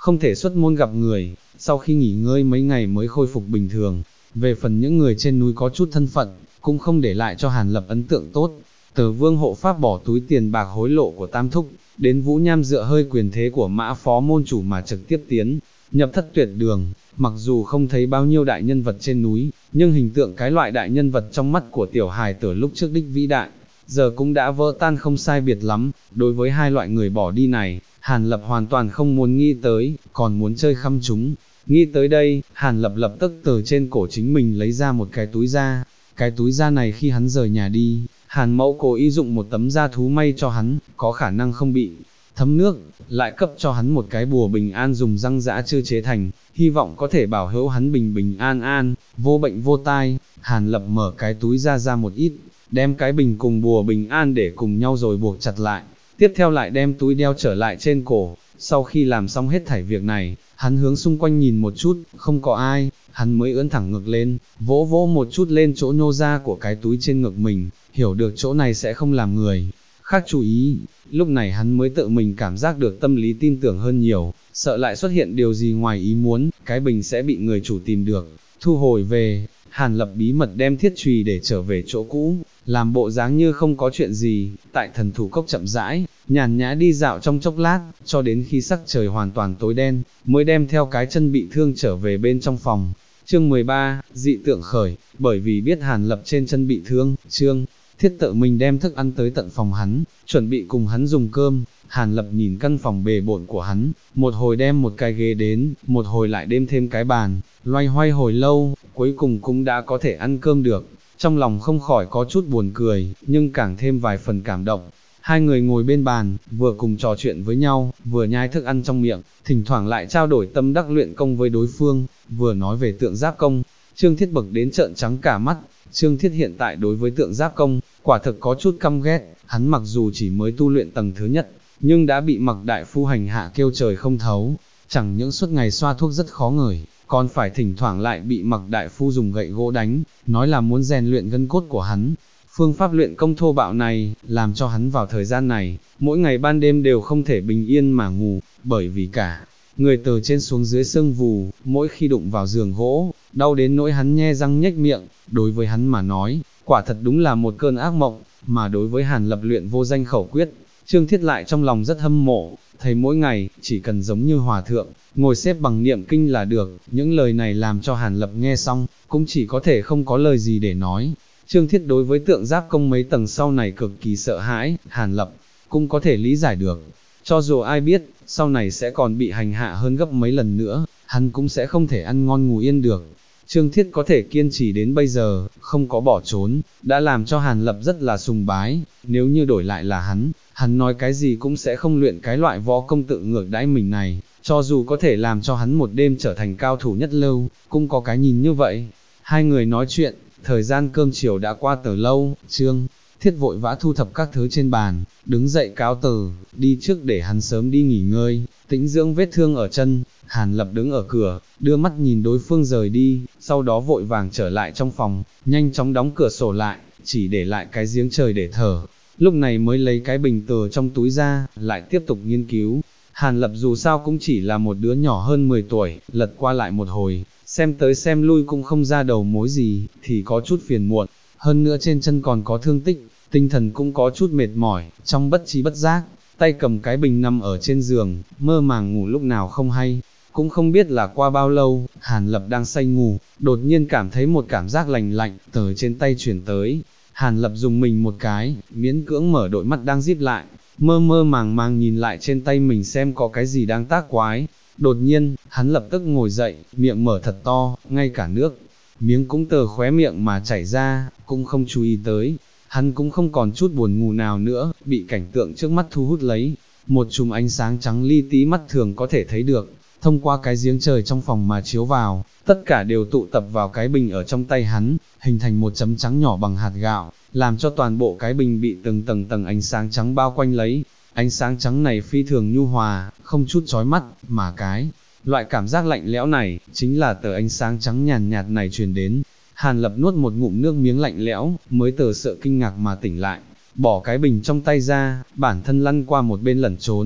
không thể xuất môn gặp người, sau khi nghỉ ngơi mấy ngày mới khôi phục bình thường. Về phần những người trên núi có chút thân phận, cũng không để lại cho Hàn Lập ấn tượng tốt. Từ Vương hộ pháp bỏ túi tiền bạc hối lộ của Tam Thúc, đến Vũ Nham dựa hơi quyền thế của Mã phó môn chủ mà trực tiếp tiến nhập Thất Tuyệt Đường. Mặc dù không thấy bao nhiêu đại nhân vật trên núi, nhưng hình tượng cái loại đại nhân vật trong mắt của tiểu hài tử lúc trước đích vĩ đại, giờ cũng đã vỡ tan không sai biệt lắm. Đối với hai loại người bỏ đi này, Hàn Lập hoàn toàn không muốn nghĩ tới, còn muốn chơi khăm chúng. Nghĩ tới đây, Hàn Lập lập tức từ trên cổ chính mình lấy ra một cái túi da. Cái túi da này khi hắn rời nhà đi, Hàn Mẫu cố ý dụng một tấm da thú may cho hắn, có khả năng không bị thấm nước, lại cấp cho hắn một cái bùa bình an dùng răng dã chưa chế thành, hy vọng có thể bảo hữu hắn bình bình an an, vô bệnh vô tai. Hàn Lập mở cái túi ra một ít, đem cái bình cùng bùa bình an để cùng nhau rồi buộc chặt lại, tiếp theo lại đem túi đeo trở lại trên cổ. Sau khi làm xong hết thảy việc này, hắn hướng xung quanh nhìn một chút, không có ai, hắn mới ưỡn thẳng ngực lên, vỗ vỗ một chút lên chỗ nhô ra của cái túi trên ngực mình, hiểu được chỗ này sẽ không làm người khác chú ý. Lúc này hắn mới tự mình cảm giác được tâm lý tin tưởng hơn nhiều, sợ lại xuất hiện điều gì ngoài ý muốn, cái bình sẽ bị người chủ tìm được, thu hồi về. Hàn Lập bí mật đem thiết chùy để trở về chỗ cũ, làm bộ dáng như không có chuyện gì, tại Thần Thủ Cốc chậm rãi, nhàn nhã đi dạo trong chốc lát, cho đến khi sắc trời hoàn toàn tối đen, mới đem theo cái chân bị thương trở về bên trong phòng. Chương 13, dị tượng khởi. Bởi vì biết Hàn Lập trên chân bị thương, Trương Thiết tự mình đem thức ăn tới tận phòng hắn, chuẩn bị cùng hắn dùng cơm. Hàn Lập nhìn căn phòng bề bộn của hắn, một hồi đem một cái ghế đến, một hồi lại đem thêm cái bàn, loay hoay hồi lâu, cuối cùng cũng đã có thể ăn cơm được. Trong lòng không khỏi có chút buồn cười, nhưng càng thêm vài phần cảm động. Hai người ngồi bên bàn, vừa cùng trò chuyện với nhau, vừa nhai thức ăn trong miệng, thỉnh thoảng lại trao đổi tâm đắc luyện công với đối phương, vừa nói về tượng giáp công. Trương Thiết bực đến trợn trắng cả mắt. Trương Thiết hiện tại đối với tượng giáp công, quả thực có chút căm ghét. Hắn mặc dù chỉ mới tu luyện tầng thứ nhất, nhưng đã bị Mặc đại phu hành hạ kêu trời không thấu. Chẳng những suốt ngày xoa thuốc rất khó ngửi, còn phải thỉnh thoảng lại bị Mặc đại phu dùng gậy gỗ đánh, nói là muốn rèn luyện gân cốt của hắn. Phương pháp luyện công thô bạo này, làm cho hắn vào thời gian này, mỗi ngày ban đêm đều không thể bình yên mà ngủ, bởi vì cả người từ trên xuống dưới sưng vù, mỗi khi đụng vào giường gỗ, đau đến nỗi hắn nhe răng nhếch miệng. Đối với hắn mà nói, quả thật đúng là một cơn ác mộng, mà đối với Hàn Lập luyện vô danh khẩu quyết, Trương Thiết lại trong lòng rất hâm mộ, thấy mỗi ngày, chỉ cần giống như hòa thượng, ngồi xếp bằng niệm kinh là được. Những lời này làm cho Hàn Lập nghe xong, cũng chỉ có thể không có lời gì để nói. Trương Thiết đối với tượng giáp công mấy tầng sau này cực kỳ sợ hãi, Hàn Lập cũng có thể lý giải được. Cho dù ai biết, sau này sẽ còn bị hành hạ hơn gấp mấy lần nữa, hắn cũng sẽ không thể ăn ngon ngủ yên được. Trương Thiết có thể kiên trì đến bây giờ, không có bỏ trốn, đã làm cho Hàn Lập rất là sùng bái. Nếu như đổi lại là hắn nói cái gì cũng sẽ không luyện cái loại võ công tự ngược đãi mình này, cho dù có thể làm cho hắn một đêm trở thành cao thủ nhất lưu, cũng có cái nhìn như vậy. Hai người nói chuyện, thời gian cơm chiều đã qua từ lâu. Trương Thiết vội vã thu thập các thứ trên bàn, đứng dậy cáo từ, đi trước để hắn sớm đi nghỉ ngơi, tĩnh dưỡng vết thương ở chân. Hàn Lập đứng ở cửa, đưa mắt nhìn đối phương rời đi, sau đó vội vàng trở lại trong phòng, nhanh chóng đóng cửa sổ lại, chỉ để lại cái giếng trời để thở. Lúc này mới lấy cái bình từ trong túi ra, lại tiếp tục nghiên cứu. Hàn Lập dù sao cũng chỉ là một đứa nhỏ hơn 10 tuổi, lật qua lại một hồi, xem tới xem lui cũng không ra đầu mối gì, thì có chút phiền muộn. Hơn nữa trên chân còn có thương tích, tinh thần cũng có chút mệt mỏi, trong bất trí bất giác, tay cầm cái bình nằm ở trên giường, mơ màng ngủ lúc nào không hay. Cũng không biết là qua bao lâu, Hàn Lập đang say ngủ, đột nhiên cảm thấy một cảm giác lạnh lạnh từ trên tay chuyển tới. Hàn Lập dùng mình một cái, miễn cưỡng mở đôi mắt đang díp lại, mơ mơ màng màng nhìn lại trên tay mình xem có cái gì đang tác quái. Đột nhiên, hắn lập tức ngồi dậy, miệng mở thật to, ngay cả nước miếng cũng từ khóe miệng mà chảy ra, cũng không chú ý tới. Hắn cũng không còn chút buồn ngủ nào nữa, bị cảnh tượng trước mắt thu hút lấy. Một chùm ánh sáng trắng li tí mắt thường có thể thấy được, thông qua cái giếng trời trong phòng mà chiếu vào, tất cả đều tụ tập vào cái bình ở trong tay hắn, hình thành một chấm trắng nhỏ bằng hạt gạo, làm cho toàn bộ cái bình bị từng tầng ánh sáng trắng bao quanh lấy. Ánh sáng trắng này phi thường nhu hòa, không chút chói mắt, mà cái loại cảm giác lạnh lẽo này, chính là từ ánh sáng trắng nhàn nhạt này truyền đến. Hàn Lập nuốt một ngụm nước miếng lạnh lẽo, mới từ sợ kinh ngạc mà tỉnh lại, bỏ cái bình trong tay ra, bản thân lăn qua một bên lẩn trốn.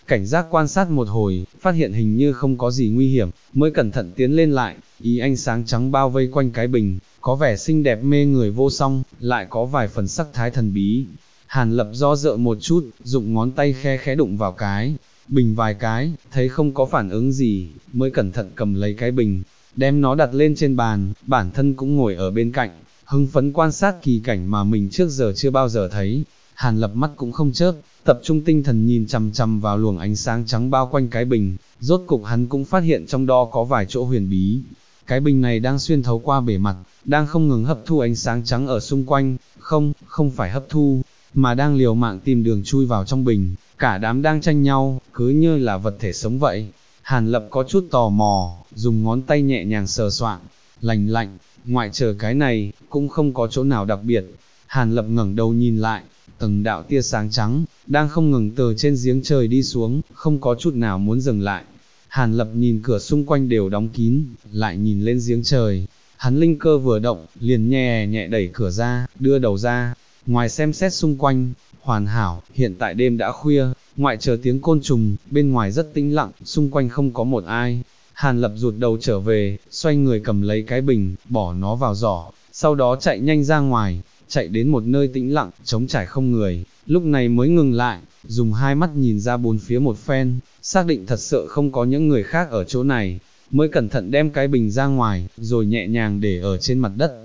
cảnh giác quan sát một hồi, phát hiện hình như không có gì nguy hiểm, mới cẩn thận tiến lên lại, ý ánh sáng trắng bao vây quanh cái bình, có vẻ xinh đẹp mê người vô song, lại có vài phần sắc thái thần bí. Hàn Lập do dự một chút, dụng ngón tay khe khẽ đụng vào cái bình vài cái, thấy không có phản ứng gì, mới cẩn thận cầm lấy cái bình, đem nó đặt lên trên bàn, bản thân cũng ngồi ở bên cạnh, hưng phấn quan sát kỳ cảnh mà mình trước giờ chưa bao giờ thấy. Hàn Lập mắt cũng không chớp, tập trung tinh thần nhìn chằm chằm vào luồng ánh sáng trắng bao quanh cái bình, rốt cục hắn cũng phát hiện trong đó có vài chỗ huyền bí. Cái bình này đang xuyên thấu qua bề mặt, đang không ngừng hấp thu ánh sáng trắng ở xung quanh, không phải hấp thu, mà đang liều mạng tìm đường chui vào trong bình, cả đám đang tranh nhau, cứ như là vật thể sống vậy. Hàn Lập có chút tò mò, dùng ngón tay nhẹ nhàng sờ soạng, lành lạnh, ngoại trừ cái này, cũng không có chỗ nào đặc biệt. Hàn Lập ngẩng đầu nhìn lại, từng đạo tia sáng trắng, đang không ngừng từ trên giếng trời đi xuống, không có chút nào muốn dừng lại. Hàn Lập nhìn cửa xung quanh đều đóng kín, lại nhìn lên giếng trời, hắn linh cơ vừa động, liền nhẹ nhẹ đẩy cửa ra, đưa đầu ra, ngoài xem xét xung quanh, hoàn hảo, hiện tại đêm đã khuya, ngoại trừ tiếng côn trùng, bên ngoài rất tĩnh lặng, xung quanh không có một ai. Hàn Lập rụt đầu trở về, xoay người cầm lấy cái bình, bỏ nó vào giỏ, sau đó chạy nhanh ra ngoài, chạy đến một nơi tĩnh lặng, trống trải không người, lúc này mới ngừng lại, dùng hai mắt nhìn ra bốn phía một phen, xác định thật sự không có những người khác ở chỗ này, mới cẩn thận đem cái bình ra ngoài, rồi nhẹ nhàng để ở trên mặt đất.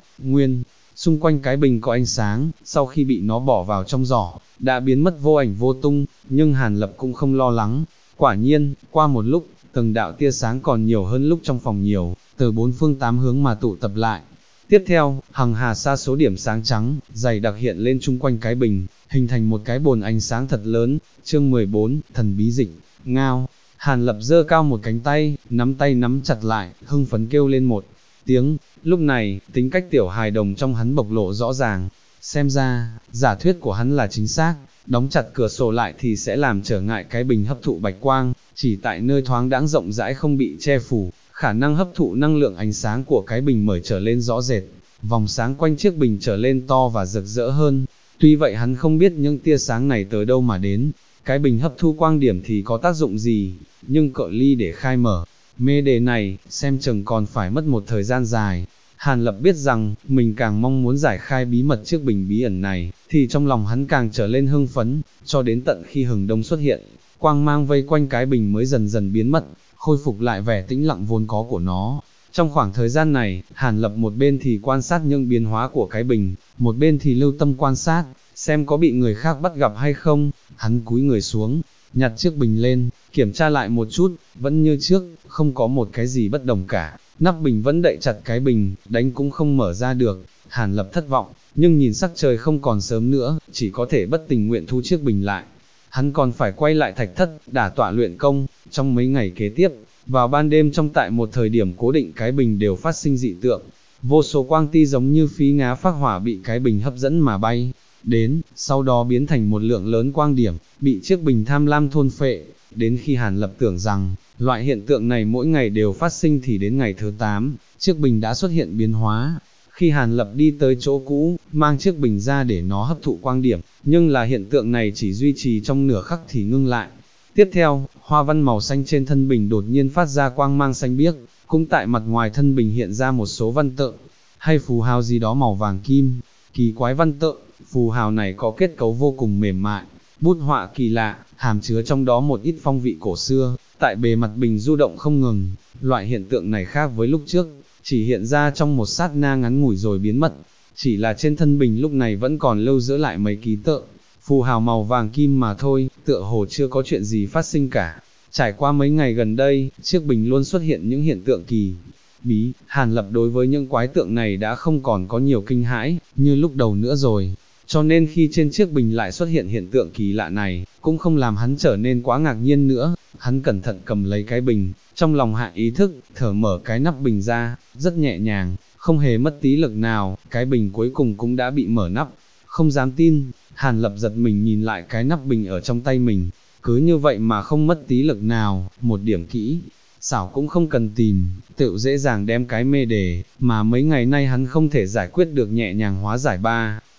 Xung quanh cái bình có ánh sáng, sau khi bị nó bỏ vào trong giỏ, đã biến mất vô ảnh vô tung, nhưng Hàn Lập cũng không lo lắng. Quả nhiên, qua một lúc, từng đạo tia sáng còn nhiều hơn lúc trong phòng nhiều, từ bốn phương tám hướng mà tụ tập lại. Tiếp theo, hằng hà sa số điểm sáng trắng, dày đặc hiện lên chung quanh cái bình, hình thành một cái bồn ánh sáng thật lớn. Chương 14, thần bí dịch, ngao. Hàn Lập giơ cao một cánh tay nắm chặt lại, hưng phấn kêu lên một tiếng. Lúc này, tính cách tiểu hài đồng trong hắn bộc lộ rõ ràng. Xem ra, giả thuyết của hắn là chính xác, đóng chặt cửa sổ lại thì sẽ làm trở ngại cái bình hấp thụ bạch quang, chỉ tại nơi thoáng đãng rộng rãi không bị che phủ, khả năng hấp thụ năng lượng ánh sáng của cái bình mở trở lên rõ rệt, vòng sáng quanh chiếc bình trở lên to và rực rỡ hơn. Tuy vậy hắn không biết những tia sáng này tới đâu mà đến, cái bình hấp thu quang điểm thì có tác dụng gì, nhưng cự ly để khai mở mê đề này, xem chừng còn phải mất một thời gian dài. Hàn Lập biết rằng, mình càng mong muốn giải khai bí mật chiếc bình bí ẩn này, thì trong lòng hắn càng trở lên hưng phấn, cho đến tận khi hừng đông xuất hiện, quang mang vây quanh cái bình mới dần dần biến mất, khôi phục lại vẻ tĩnh lặng vốn có của nó. Trong khoảng thời gian này, Hàn Lập một bên thì quan sát những biến hóa của cái bình, một bên thì lưu tâm quan sát, xem có bị người khác bắt gặp hay không. Hắn cúi người xuống, nhặt chiếc bình lên, kiểm tra lại một chút, vẫn như trước, không có một cái gì bất đồng cả. Nắp bình vẫn đậy chặt cái bình, đánh cũng không mở ra được. Hàn Lập thất vọng, nhưng nhìn sắc trời không còn sớm nữa, chỉ có thể bất tình nguyện thu chiếc bình lại. Hắn còn phải quay lại thạch thất, đả tọa luyện công. Trong mấy ngày kế tiếp, vào ban đêm trong tại một thời điểm cố định cái bình đều phát sinh dị tượng. Vô số quang ti giống như phí ngá phác hỏa bị cái bình hấp dẫn mà bay đến, sau đó biến thành một lượng lớn quang điểm, bị chiếc bình tham lam thôn phệ. Đến khi Hàn Lập tưởng rằng, loại hiện tượng này mỗi ngày đều phát sinh thì đến ngày thứ 8, chiếc bình đã xuất hiện biến hóa. Khi Hàn Lập đi tới chỗ cũ, mang chiếc bình ra để nó hấp thụ quang điểm, nhưng là hiện tượng này chỉ duy trì trong nửa khắc thì ngưng lại. Tiếp theo, hoa văn màu xanh trên thân bình đột nhiên phát ra quang mang xanh biếc, cũng tại mặt ngoài thân bình hiện ra một số văn tự, hay phù hào gì đó màu vàng kim. Kỳ quái văn tự, phù hào này có kết cấu vô cùng mềm mại, bút họa kỳ lạ, hàm chứa trong đó một ít phong vị cổ xưa, tại bề mặt bình du động không ngừng. Loại hiện tượng này khác với lúc trước, chỉ hiện ra trong một sát na ngắn ngủi rồi biến mất, chỉ là trên thân bình lúc này vẫn còn lưu giữ lại mấy ký tự, phù hào màu vàng kim mà thôi, tựa hồ chưa có chuyện gì phát sinh cả. Trải qua mấy ngày gần đây, chiếc bình luôn xuất hiện những hiện tượng kỳ bí. Hàn Lập đối với những quái tượng này đã không còn có nhiều kinh hãi như lúc đầu nữa rồi, cho nên khi trên chiếc bình lại xuất hiện hiện tượng kỳ lạ này, cũng không làm hắn trở nên quá ngạc nhiên nữa. Hắn cẩn thận cầm lấy cái bình, trong lòng hạ ý thức, thở mở cái nắp bình ra, rất nhẹ nhàng, không hề mất tí lực nào, cái bình cuối cùng cũng đã bị mở nắp. Không dám tin, Hàn Lập giật mình nhìn lại cái nắp bình ở trong tay mình, cứ như vậy mà không mất tí lực nào, một điểm kỹ xảo cũng không cần tìm, tự dễ dàng đem cái mê đề mà mấy ngày nay hắn không thể giải quyết được nhẹ nhàng hóa giải.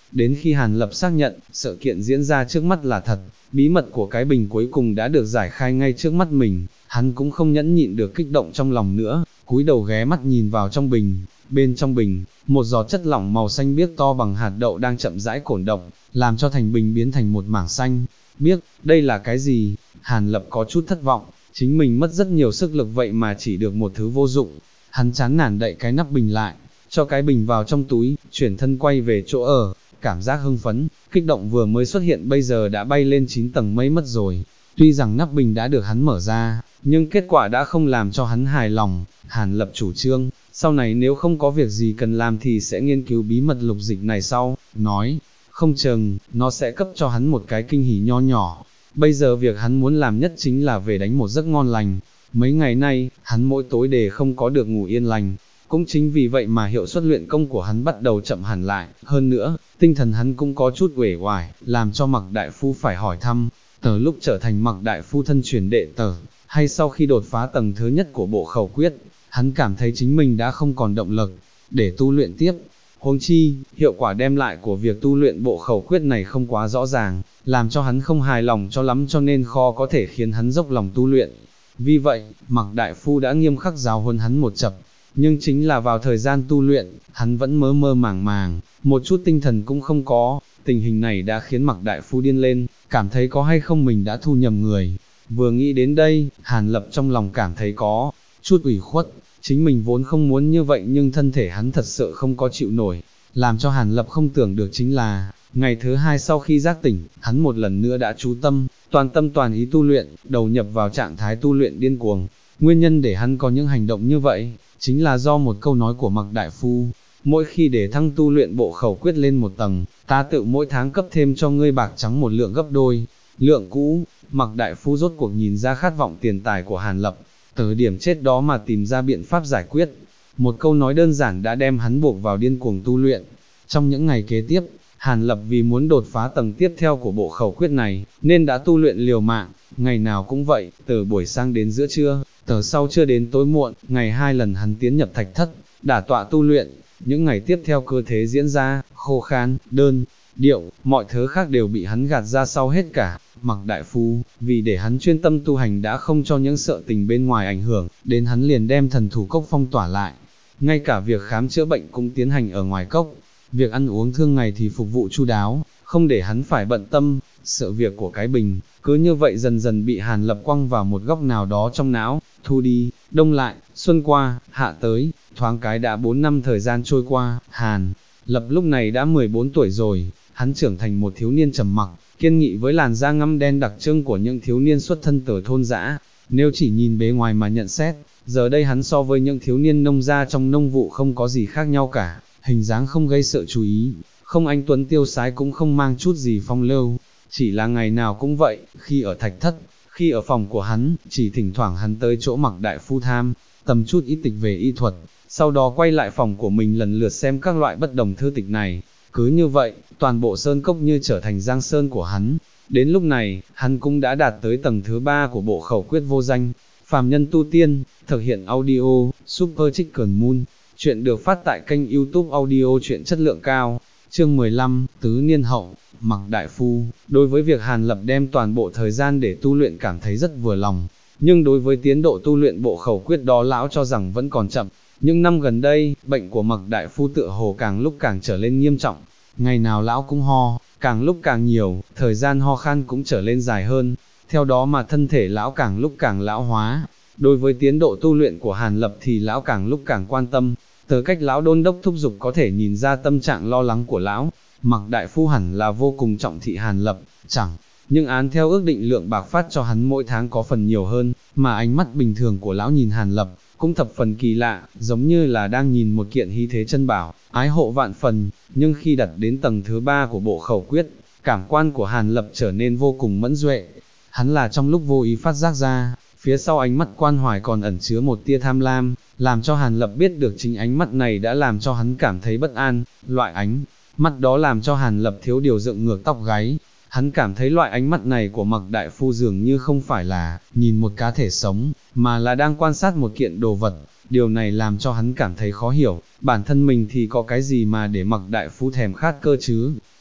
Đến khi Hàn Lập xác nhận, sự kiện diễn ra trước mắt là thật, bí mật của cái bình cuối cùng đã được giải khai ngay trước mắt mình, hắn cũng không nhẫn nhịn được kích động trong lòng nữa, cúi đầu ghé mắt nhìn vào trong bình, bên trong bình, một giọt chất lỏng màu xanh biếc to bằng hạt đậu đang chậm rãi cổn động, làm cho thành bình biến thành một mảng xanh biếc. Đây là cái gì? Hàn Lập có chút thất vọng, chính mình mất rất nhiều sức lực vậy mà chỉ được một thứ vô dụng. Hắn chán nản đậy cái nắp bình lại, cho cái bình vào trong túi, chuyển thân quay về chỗ ở, cảm giác hưng phấn, kích động vừa mới xuất hiện bây giờ đã bay lên 9 tầng mây mất rồi. Tuy rằng nắp bình đã được hắn mở ra, nhưng kết quả đã không làm cho hắn hài lòng. Hàn Lập chủ trương, sau này nếu không có việc gì cần làm thì sẽ nghiên cứu bí mật lục dịch này sau, nói, không chừng, nó sẽ cấp cho hắn một cái kinh hỉ nho nhỏ. Bây giờ việc hắn muốn làm nhất chính là về đánh một giấc ngon lành. Mấy ngày nay, hắn mỗi tối đều không có được ngủ yên lành. Cũng chính vì vậy mà hiệu suất luyện công của hắn bắt đầu chậm hẳn lại. Hơn nữa, tinh thần hắn cũng có chút uể oải, làm cho Mạc Đại Phu phải hỏi thăm, từ lúc trở thành Mạc Đại Phu thân truyền đệ tử, hay sau khi đột phá tầng thứ nhất của bộ khẩu quyết, hắn cảm thấy chính mình đã không còn động lực để tu luyện tiếp. Huống chi, hiệu quả đem lại của việc tu luyện bộ khẩu quyết này không quá rõ ràng, làm cho hắn không hài lòng cho lắm, cho nên khó có thể khiến hắn dốc lòng tu luyện. Vì vậy, Mạc Đại Phu đã nghiêm khắc giáo huấn hắn một chập, nhưng chính là vào thời gian tu luyện, hắn vẫn mơ mơ màng màng, một chút tinh thần cũng không có. Tình hình này đã khiến Mạc Đại Phu điên lên, cảm thấy có hay không mình đã thu nhầm người. Vừa nghĩ đến đây, Hàn Lập trong lòng cảm thấy có chút ủy khuất, chính mình vốn không muốn như vậy nhưng thân thể hắn thật sự không có chịu nổi. Làm cho Hàn Lập không tưởng được chính là, ngày thứ hai sau khi giác tỉnh, hắn một lần nữa đã chú tâm toàn ý tu luyện, đầu nhập vào trạng thái tu luyện điên cuồng. Nguyên nhân để hắn có những hành động như vậy, chính là do một câu nói của Mạc Đại Phu, mỗi khi để thăng tu luyện bộ khẩu quyết lên một tầng, ta tự mỗi tháng cấp thêm cho ngươi bạc trắng một lượng gấp đôi. Lượng cũ, Mạc Đại Phu rốt cuộc nhìn ra khát vọng tiền tài của Hàn Lập, từ điểm chết đó mà tìm ra biện pháp giải quyết. Một câu nói đơn giản đã đem hắn buộc vào điên cuồng tu luyện. Trong những ngày kế tiếp, Hàn Lập vì muốn đột phá tầng tiếp theo của bộ khẩu quyết này, nên đã tu luyện liều mạng, ngày nào cũng vậy, từ buổi sáng đến giữa trưa, từ sau trưa đến tối muộn, ngày 2 lần hắn tiến nhập thạch thất, đả tọa tu luyện. Những ngày tiếp theo cơ thế diễn ra, khô khan, đơn điệu, mọi thứ khác đều bị hắn gạt ra sau hết cả. Mạc Đại Phu, vì để hắn chuyên tâm tu hành đã không cho những sợ tình bên ngoài ảnh hưởng, đến hắn liền đem thần thủ cốc phong tỏa lại. Ngay cả việc khám chữa bệnh cũng tiến hành ở ngoài cốc, việc ăn uống thương ngày thì phục vụ chu đáo, không để hắn phải bận tâm. Sự việc của cái bình, cứ như vậy dần dần bị Hàn Lập quăng vào một góc nào đó trong não. Thu đi, đông lại, xuân qua, hạ tới, thoáng cái đã 4 năm thời gian trôi qua. Hàn Lập lúc này đã 14 tuổi rồi, hắn trưởng thành một thiếu niên trầm mặc, kiên nghị với làn da ngăm đen đặc trưng của những thiếu niên xuất thân từ thôn dã. Nếu chỉ nhìn bề ngoài mà nhận xét, giờ đây hắn so với những thiếu niên nông gia trong nông vụ không có gì khác nhau cả, hình dáng không gây sự chú ý, không anh tuấn tiêu sái cũng không mang chút gì phong lưu, chỉ là ngày nào cũng vậy, khi ở thạch thất, khi ở phòng của hắn, chỉ thỉnh thoảng hắn tới chỗ Mạc Đại Phu tham tầm chút ít tịch về y thuật, sau đó quay lại phòng của mình lần lượt xem các loại bất đồng thư tịch này. Cứ như vậy, toàn bộ sơn cốc như trở thành giang sơn của hắn. Đến lúc này, hắn cũng đã đạt tới tầng thứ 3 của bộ khẩu quyết vô danh. Phàm nhân tu tiên, thực hiện audio, Super Chicken Moon. Chuyện được phát tại kênh YouTube audio truyện chất lượng cao. Chương 15, Tứ Niên Hậu. Mạc Đại Phu, đối với việc Hàn Lập đem toàn bộ thời gian để tu luyện cảm thấy rất vừa lòng. Nhưng đối với tiến độ tu luyện bộ khẩu quyết đó lão cho rằng vẫn còn chậm. Những năm gần đây, bệnh của Mạc Đại Phu tựa hồ càng lúc càng trở lên nghiêm trọng. Ngày nào lão cũng ho, càng lúc càng nhiều, thời gian ho khan cũng trở lên dài hơn. Theo đó mà thân thể lão càng lúc càng lão hóa. Đối với tiến độ tu luyện của Hàn Lập thì lão càng lúc càng quan tâm. Từ cách lão đôn đốc thúc giục có thể nhìn ra tâm trạng lo lắng của lão. Mạc Đại Phu hẳn là vô cùng trọng thị Hàn Lập, chẳng nhưng án theo ước định lượng bạc phát cho hắn mỗi tháng có phần nhiều hơn, mà ánh mắt bình thường của lão nhìn Hàn Lập cũng thập phần kỳ lạ, giống như là đang nhìn một kiện hy thế chân bảo, ái hộ vạn phần. Nhưng khi đặt đến tầng thứ 3 của bộ khẩu quyết, cảm quan của Hàn Lập trở nên vô cùng mẫn duệ. Hắn là trong lúc vô ý phát giác ra, phía sau ánh mắt quan hoài còn ẩn chứa một tia tham lam, làm cho Hàn Lập biết được chính ánh mắt này đã làm cho hắn cảm thấy bất an. Loại ánh mắt đó làm cho Hàn Lập thiếu điều dựng ngược tóc gáy. Hắn cảm thấy loại ánh mắt này của Mạc Đại Phu dường như không phải là nhìn một cá thể sống, mà là đang quan sát một kiện đồ vật. Điều này làm cho hắn cảm thấy khó hiểu, bản thân mình thì có cái gì mà để Mạc Đại Phu thèm khát cơ chứ.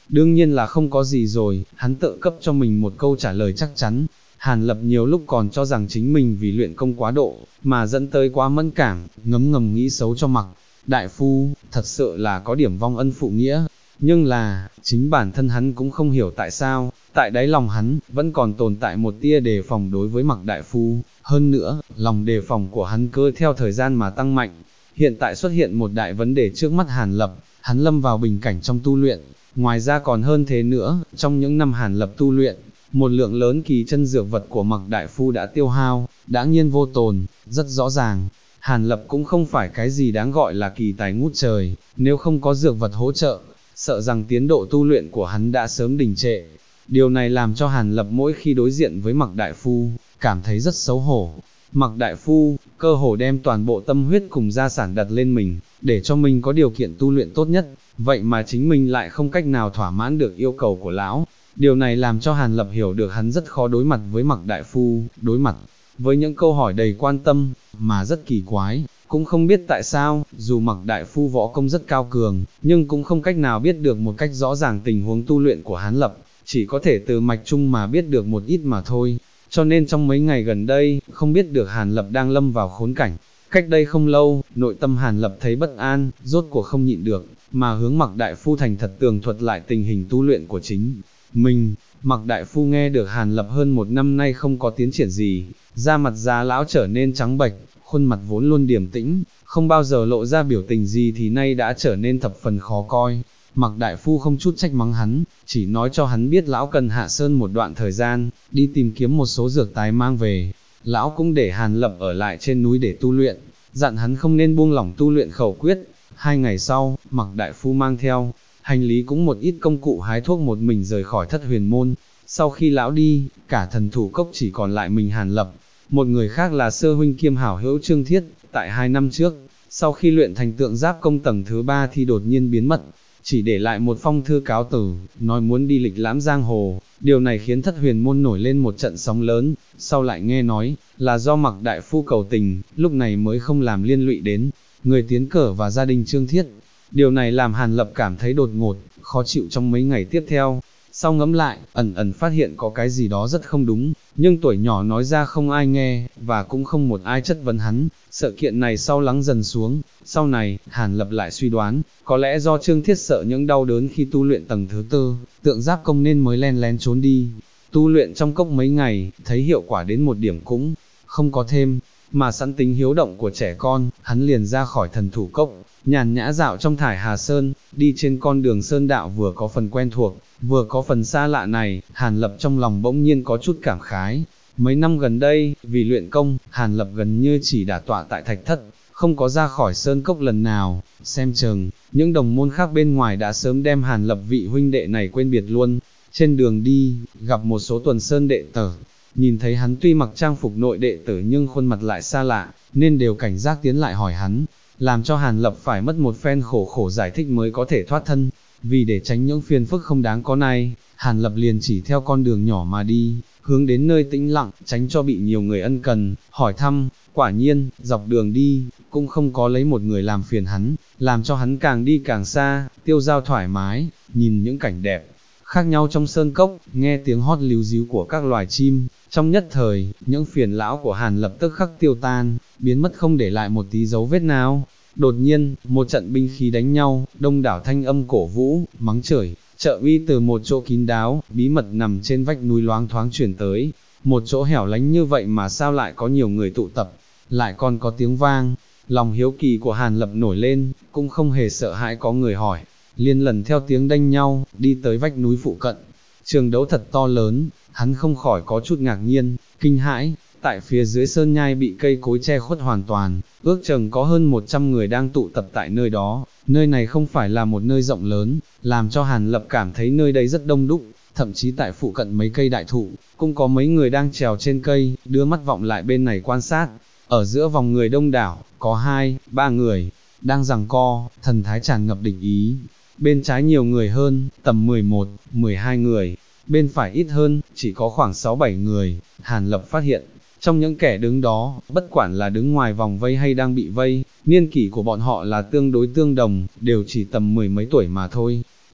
đương nhiên là không có gì rồi, hắn tự cấp cho mình một câu trả lời chắc chắn. Hàn Lập nhiều lúc còn cho rằng chính mình vì luyện công quá độ, mà dẫn tới quá mẫn cảm, ngấm ngầm nghĩ xấu cho Mặc đại phu, thật sự là có điểm vong ân phụ nghĩa. Nhưng là, chính bản thân hắn cũng không hiểu tại sao, tại đáy lòng hắn, vẫn còn tồn tại một tia đề phòng đối với Mặc đại phu. Hơn nữa, lòng đề phòng của hắn cứ theo thời gian mà tăng mạnh. Hiện tại xuất hiện một đại vấn đề trước mắt Hàn Lập, hắn lâm vào bình cảnh trong tu luyện. Ngoài ra còn hơn thế nữa, trong những năm Hàn Lập tu luyện, một lượng lớn kỳ chân dược vật của Mặc đại phu đã tiêu hao, đã nhiên vô tồn, rất rõ ràng. Hàn Lập cũng không phải cái gì đáng gọi là kỳ tài ngút trời, nếu không có dược vật hỗ trợ, sợ rằng tiến độ tu luyện của hắn đã sớm đình trệ. Điều này làm cho Hàn Lập mỗi khi đối diện với Mặc đại phu, cảm thấy rất xấu hổ. Mặc đại phu, cơ hồ đem toàn bộ tâm huyết cùng gia sản đặt lên mình, để cho mình có điều kiện tu luyện tốt nhất, vậy mà chính mình lại không cách nào thỏa mãn được yêu cầu của lão. Điều này làm cho Hàn Lập hiểu được hắn rất khó đối mặt với Mặc đại phu, đối mặt với những câu hỏi đầy quan tâm, mà rất kỳ quái, cũng không biết tại sao, dù Mặc đại phu võ công rất cao cường, nhưng cũng không cách nào biết được một cách rõ ràng tình huống tu luyện của Hàn Lập, chỉ có thể từ mạch chung mà biết được một ít mà thôi. Cho nên trong mấy ngày gần đây, không biết được Hàn Lập đang lâm vào khốn cảnh. Cách đây không lâu, nội tâm Hàn Lập thấy bất an, rốt cuộc không nhịn được, mà hướng Mặc đại phu thành thật tường thuật lại tình hình tu luyện của chính mình. Mặc đại phu nghe được Hàn Lập hơn một năm nay không có tiến triển gì, da mặt già lão trở nên trắng bệch, khuôn mặt vốn luôn điềm tĩnh, không bao giờ lộ ra biểu tình gì thì nay đã trở nên thập phần khó coi. Mặc đại phu không chút trách mắng hắn, chỉ nói cho hắn biết lão cần hạ sơn một đoạn thời gian, đi tìm kiếm một số dược tái mang về. Lão cũng để Hàn Lập ở lại trên núi để tu luyện, dặn hắn không nên buông lỏng tu luyện khẩu quyết. 2 ngày sau, Mặc đại phu mang theo hành lý cũng một ít công cụ hái thuốc một mình rời khỏi Thất Huyền môn. Sau khi lão đi, cả thần thủ cốc chỉ còn lại mình Hàn Lập. Một người khác là sơ huynh kiêm hảo hữu Trương Thiết, tại 2 năm trước, sau khi luyện thành tượng giáp công tầng thứ 3 thì đột nhiên biến mất, chỉ để lại một phong thư cáo từ, nói muốn đi lịch lãm giang hồ. Điều này khiến Thất Huyền môn nổi lên một trận sóng lớn, sau lại nghe nói, là do Mặc đại phu cầu tình, lúc này mới không làm liên lụy đến người tiến cử và gia đình Trương Thiết. Điều này làm Hàn Lập cảm thấy đột ngột, khó chịu trong mấy ngày tiếp theo. Sau ngẫm lại, ẩn ẩn phát hiện có cái gì đó rất không đúng, nhưng tuổi nhỏ nói ra không ai nghe, và cũng không một ai chất vấn hắn. Sự kiện này sau lắng dần xuống, sau này, Hàn Lập lại suy đoán, có lẽ do Trương Thiết sợ những đau đớn khi tu luyện tầng thứ 4, tượng giáp công nên mới len lén trốn đi. Tu luyện trong cốc mấy ngày, thấy hiệu quả đến một điểm cũng không có thêm, mà sẵn tính hiếu động của trẻ con, hắn liền ra khỏi thần thủ cốc, nhàn nhã dạo trong thải Hà Sơn, đi trên con đường sơn đạo vừa có phần quen thuộc, vừa có phần xa lạ này. Hàn Lập trong lòng bỗng nhiên có chút cảm khái. Mấy năm gần đây, vì luyện công, Hàn Lập gần như chỉ đả tọa tại thạch thất, không có ra khỏi sơn cốc lần nào. Xem chừng, những đồng môn khác bên ngoài đã sớm đem Hàn Lập vị huynh đệ này quên biệt luôn. Trên đường đi, gặp một số tuần sơn đệ tử, nhìn thấy hắn tuy mặc trang phục nội đệ tử nhưng khuôn mặt lại xa lạ, nên đều cảnh giác tiến lại hỏi hắn, làm cho Hàn Lập phải mất một phen khổ giải thích mới có thể thoát thân. Vì để tránh những phiền phức không đáng có này, Hàn Lập liền chỉ theo con đường nhỏ mà đi, hướng đến nơi tĩnh lặng, tránh cho bị nhiều người ân cần hỏi thăm. Quả nhiên, dọc đường đi, cũng không có lấy một người làm phiền hắn, làm cho hắn càng đi càng xa, tiêu dao thoải mái, nhìn những cảnh đẹp khác nhau trong sơn cốc, nghe tiếng hót líu ríu của các loài chim. Trong nhất thời, những phiền lão của Hàn Lập tức khắc tiêu tan, biến mất không để lại một tí dấu vết nào. Đột nhiên, một trận binh khí đánh nhau, đông đảo thanh âm cổ vũ, mắng chửi, trợ uy từ một chỗ kín đáo, bí mật nằm trên vách núi loáng thoáng chuyển tới. Một chỗ hẻo lánh như vậy mà sao lại có nhiều người tụ tập, lại còn có tiếng vang. Lòng hiếu kỳ của Hàn Lập nổi lên, cũng không hề sợ hãi có người hỏi, liền lần theo tiếng đanh nhau, đi tới vách núi phụ cận. Trường đấu thật to lớn, hắn không khỏi có chút ngạc nhiên, kinh hãi. Tại phía dưới sơn nhai bị cây cối che khuất hoàn toàn, ước chừng có hơn 100 người đang tụ tập tại nơi đó. Nơi này không phải là một nơi rộng lớn, làm cho Hàn Lập cảm thấy nơi đây rất đông đúc, thậm chí tại phụ cận mấy cây đại thụ, cũng có mấy người đang trèo trên cây, đưa mắt vọng lại bên này quan sát. Ở giữa vòng người đông đảo, có 2-3 người, đang giằng co, thần thái tràn ngập địch ý. Bên trái nhiều người hơn, tầm 11-12 người, bên phải ít hơn, chỉ có khoảng 6-7 người. Hàn Lập phát hiện, trong những kẻ đứng đó, bất quản là đứng ngoài vòng vây hay đang bị vây, niên kỷ của bọn họ là tương đối tương đồng, đều chỉ tầm 10 mấy tuổi mà thôi.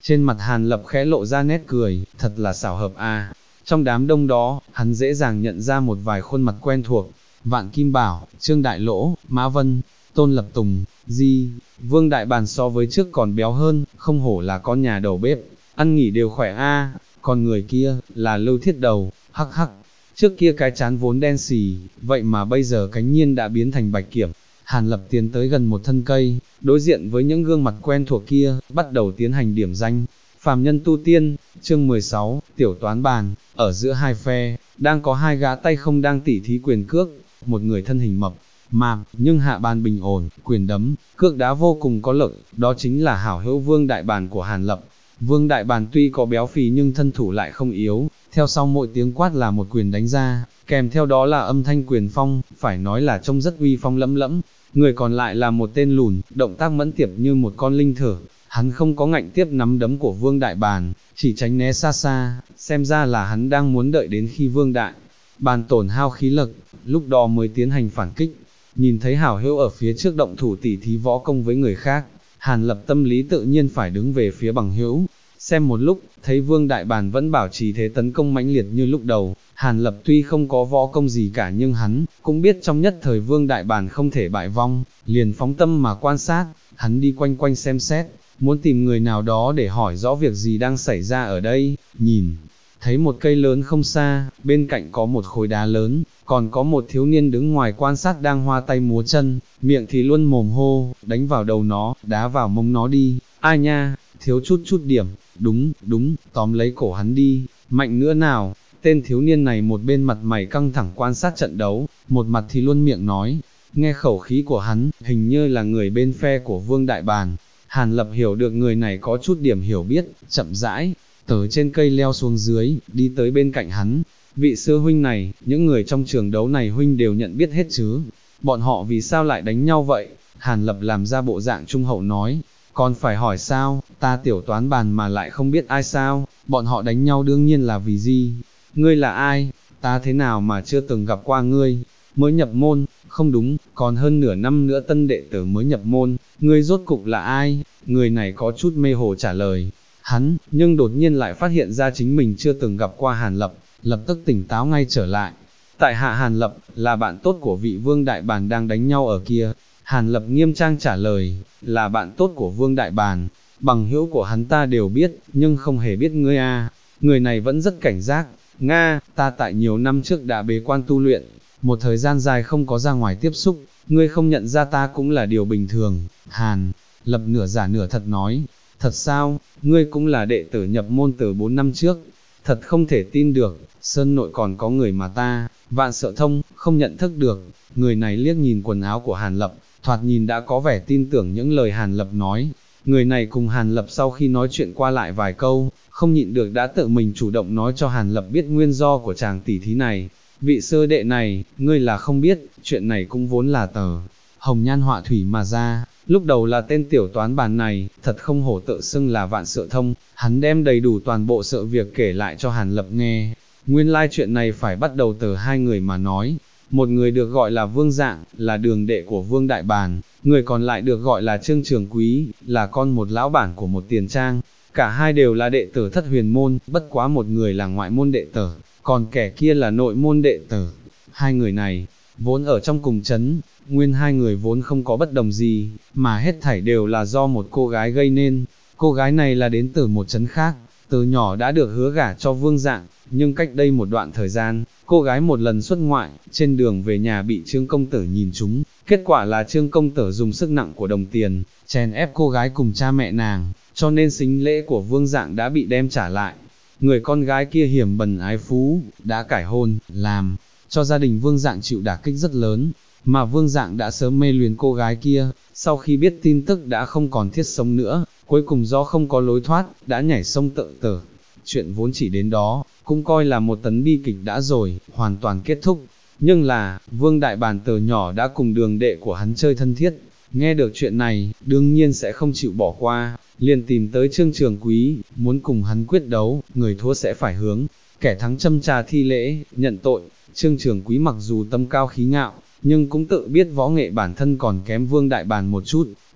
Trên mặt Hàn Lập khẽ lộ ra nét cười, thật là xảo hợp a. Trong đám đông đó, hắn dễ dàng nhận ra một vài khuôn mặt quen thuộc, Vạn Kim Bảo, Trương Đại Lỗ, Mã Vân, Tôn Lập Tùng, Vương Đại Bàn so với trước còn béo hơn, không hổ là con nhà đầu bếp, ăn nghỉ đều khỏe a. Còn người kia, là Lưu Thiết Đầu, hắc hắc, trước kia cái chán vốn đen xì, vậy mà bây giờ cánh nhiên đã biến thành bạch kiểm. Hàn Lập tiến tới gần một thân cây, đối diện với những gương mặt quen thuộc kia, bắt đầu tiến hành điểm danh. Phàm nhân tu tiên, chương 16, tiểu toán bàn, ở giữa hai phe, đang có hai gã tay không đang tỉ thí quyền cước, một người thân hình mập, mạp, nhưng hạ bàn bình ổn, quyền đấm, cước đá vô cùng có lợi, đó chính là hảo hữu Vương Đại Bàn của Hàn Lập. Vương Đại Bàn tuy có béo phì nhưng thân thủ lại không yếu, theo sau mỗi tiếng quát là một quyền đánh ra, kèm theo đó là âm thanh quyền phong, phải nói là trông rất uy phong lẫm lẫm. Người còn lại là một tên lùn, động tác mẫn tiệp như một con linh thở, hắn không có ngạnh tiếp nắm đấm của Vương Đại Bàn, chỉ tránh né xa xa, xem ra là hắn đang muốn đợi đến khi Vương Đại Bàn tổn hao khí lực, lúc đó mới tiến hành phản kích. Nhìn thấy hảo hữu ở phía trước động thủ tỉ thí võ công với người khác, Hàn Lập tâm lý tự nhiên phải đứng về phía bằng hữu. Xem một lúc, thấy Vương Đại Bàn vẫn bảo trì thế tấn công mãnh liệt như lúc đầu, Hàn Lập tuy không có võ công gì cả nhưng hắn cũng biết trong nhất thời Vương Đại Bàn không thể bại vong, liền phóng tâm mà quan sát, hắn đi quanh quanh xem xét, muốn tìm người nào đó để hỏi rõ việc gì đang xảy ra ở đây. Nhìn thấy một cây lớn không xa, bên cạnh có một khối đá lớn, còn có một thiếu niên đứng ngoài quan sát đang hoa tay múa chân, miệng thì luôn mồm hô, đánh vào đầu nó, đá vào mông nó đi, ai nha, thiếu chút điểm, đúng, tóm lấy cổ hắn đi, mạnh nữa nào. Tên thiếu niên này một bên mặt mày căng thẳng quan sát trận đấu, một mặt thì luôn miệng nói, nghe khẩu khí của hắn, hình như là người bên phe của Vương Đại Bàn. Hàn Lập hiểu được người này có chút điểm hiểu biết, chậm rãi, từ trên cây leo xuống dưới, đi tới bên cạnh hắn. Vị sư huynh này, những người trong trường đấu này huynh đều nhận biết hết chứ, bọn họ vì sao lại đánh nhau vậy? Hàn Lập làm ra bộ dạng trung hậu nói, còn phải hỏi sao, ta tiểu toán bàn mà lại không biết ai sao, bọn họ đánh nhau đương nhiên là vì gì? Ngươi là ai? Ta thế nào mà chưa từng gặp qua ngươi? Mới nhập môn, không đúng, còn hơn nửa năm nữa tân đệ tử mới nhập môn, ngươi rốt cục là ai? Người này có chút mê hồ trả lời. Hắn, nhưng đột nhiên lại phát hiện ra chính mình chưa từng gặp qua Hàn Lập, lập tức tỉnh táo ngay trở lại. Tại hạ Hàn Lập, là bạn tốt của vị Vương Đại Bàn đang đánh nhau ở kia. Hàn Lập nghiêm trang trả lời, là bạn tốt của Vương Đại Bàn, bằng hữu của hắn ta đều biết, nhưng không hề biết ngươi a. Người này vẫn rất cảnh giác. Nga, ta tại nhiều năm trước đã bế quan tu luyện, một thời gian dài không có ra ngoài tiếp xúc, ngươi không nhận ra ta cũng là điều bình thường. Hàn Lập nửa giả nửa thật nói, thật sao, ngươi cũng là đệ tử nhập môn từ 4 năm trước, thật không thể tin được, Sơn nội còn có người mà ta, Vạn Sợ Thông, không nhận thức được. Người này liếc nhìn quần áo của Hàn Lập, thoạt nhìn đã có vẻ tin tưởng những lời Hàn Lập nói. Người này cùng Hàn Lập sau khi nói chuyện qua lại vài câu, không nhịn được đã tự mình chủ động nói cho Hàn Lập biết nguyên do của chàng tỉ thí này. Vị sư đệ này, ngươi là không biết, chuyện này cũng vốn là tờ hồng nhan họa thủy mà ra. Lúc đầu là tên tiểu toán bàn này, thật không hổ tự xưng là Vạn Sợ Thông, hắn đem đầy đủ toàn bộ sự việc kể lại cho Hàn Lập nghe. Nguyên lai chuyện này phải bắt đầu từ hai người mà nói. Một người được gọi là Vương Dạng, là đường đệ của Vương Đại Bàn, người còn lại được gọi là Trương Trường Quý, là con một lão bản của một tiền trang. Cả hai đều là đệ tử Thất Huyền môn, bất quá một người là ngoại môn đệ tử, còn kẻ kia là nội môn đệ tử. Hai người này, vốn ở trong cùng chấn, nguyên hai người vốn không có bất đồng gì, mà hết thảy đều là do một cô gái gây nên. Cô gái này là đến từ một chấn khác, từ nhỏ đã được hứa gả cho Vương Dạng, nhưng cách đây một đoạn thời gian, cô gái một lần xuất ngoại, trên đường về nhà bị Trương công tử nhìn trúng, kết quả là Trương công tử dùng sức nặng của đồng tiền, chèn ép cô gái cùng cha mẹ nàng, cho nên sính lễ của Vương Dạng đã bị đem trả lại. Người con gái kia hiểm bần ái phú, đã cải hôn, làm cho gia đình Vương Dạng chịu đả kích rất lớn, mà Vương Dạng đã sớm mê luyến cô gái kia, sau khi biết tin tức đã không còn thiết sống nữa, cuối cùng do không có lối thoát, đã nhảy sông tự tử. Chuyện vốn chỉ đến đó, cũng coi là một tấn bi kịch đã rồi, hoàn toàn kết thúc. Nhưng là, Vương Đại Bàn từ nhỏ đã cùng đường đệ của hắn chơi thân thiết, nghe được chuyện này, đương nhiên sẽ không chịu bỏ qua, liền tìm tới Trương Trường Quý, muốn cùng hắn quyết đấu, người thua sẽ phải hướng kẻ thắng châm trà thi lễ, nhận tội. Trương Trường Quý mặc dù tâm cao khí ngạo, nhưng cũng tự biết võ nghệ bản thân còn kém Vương Đại Bàn một chút,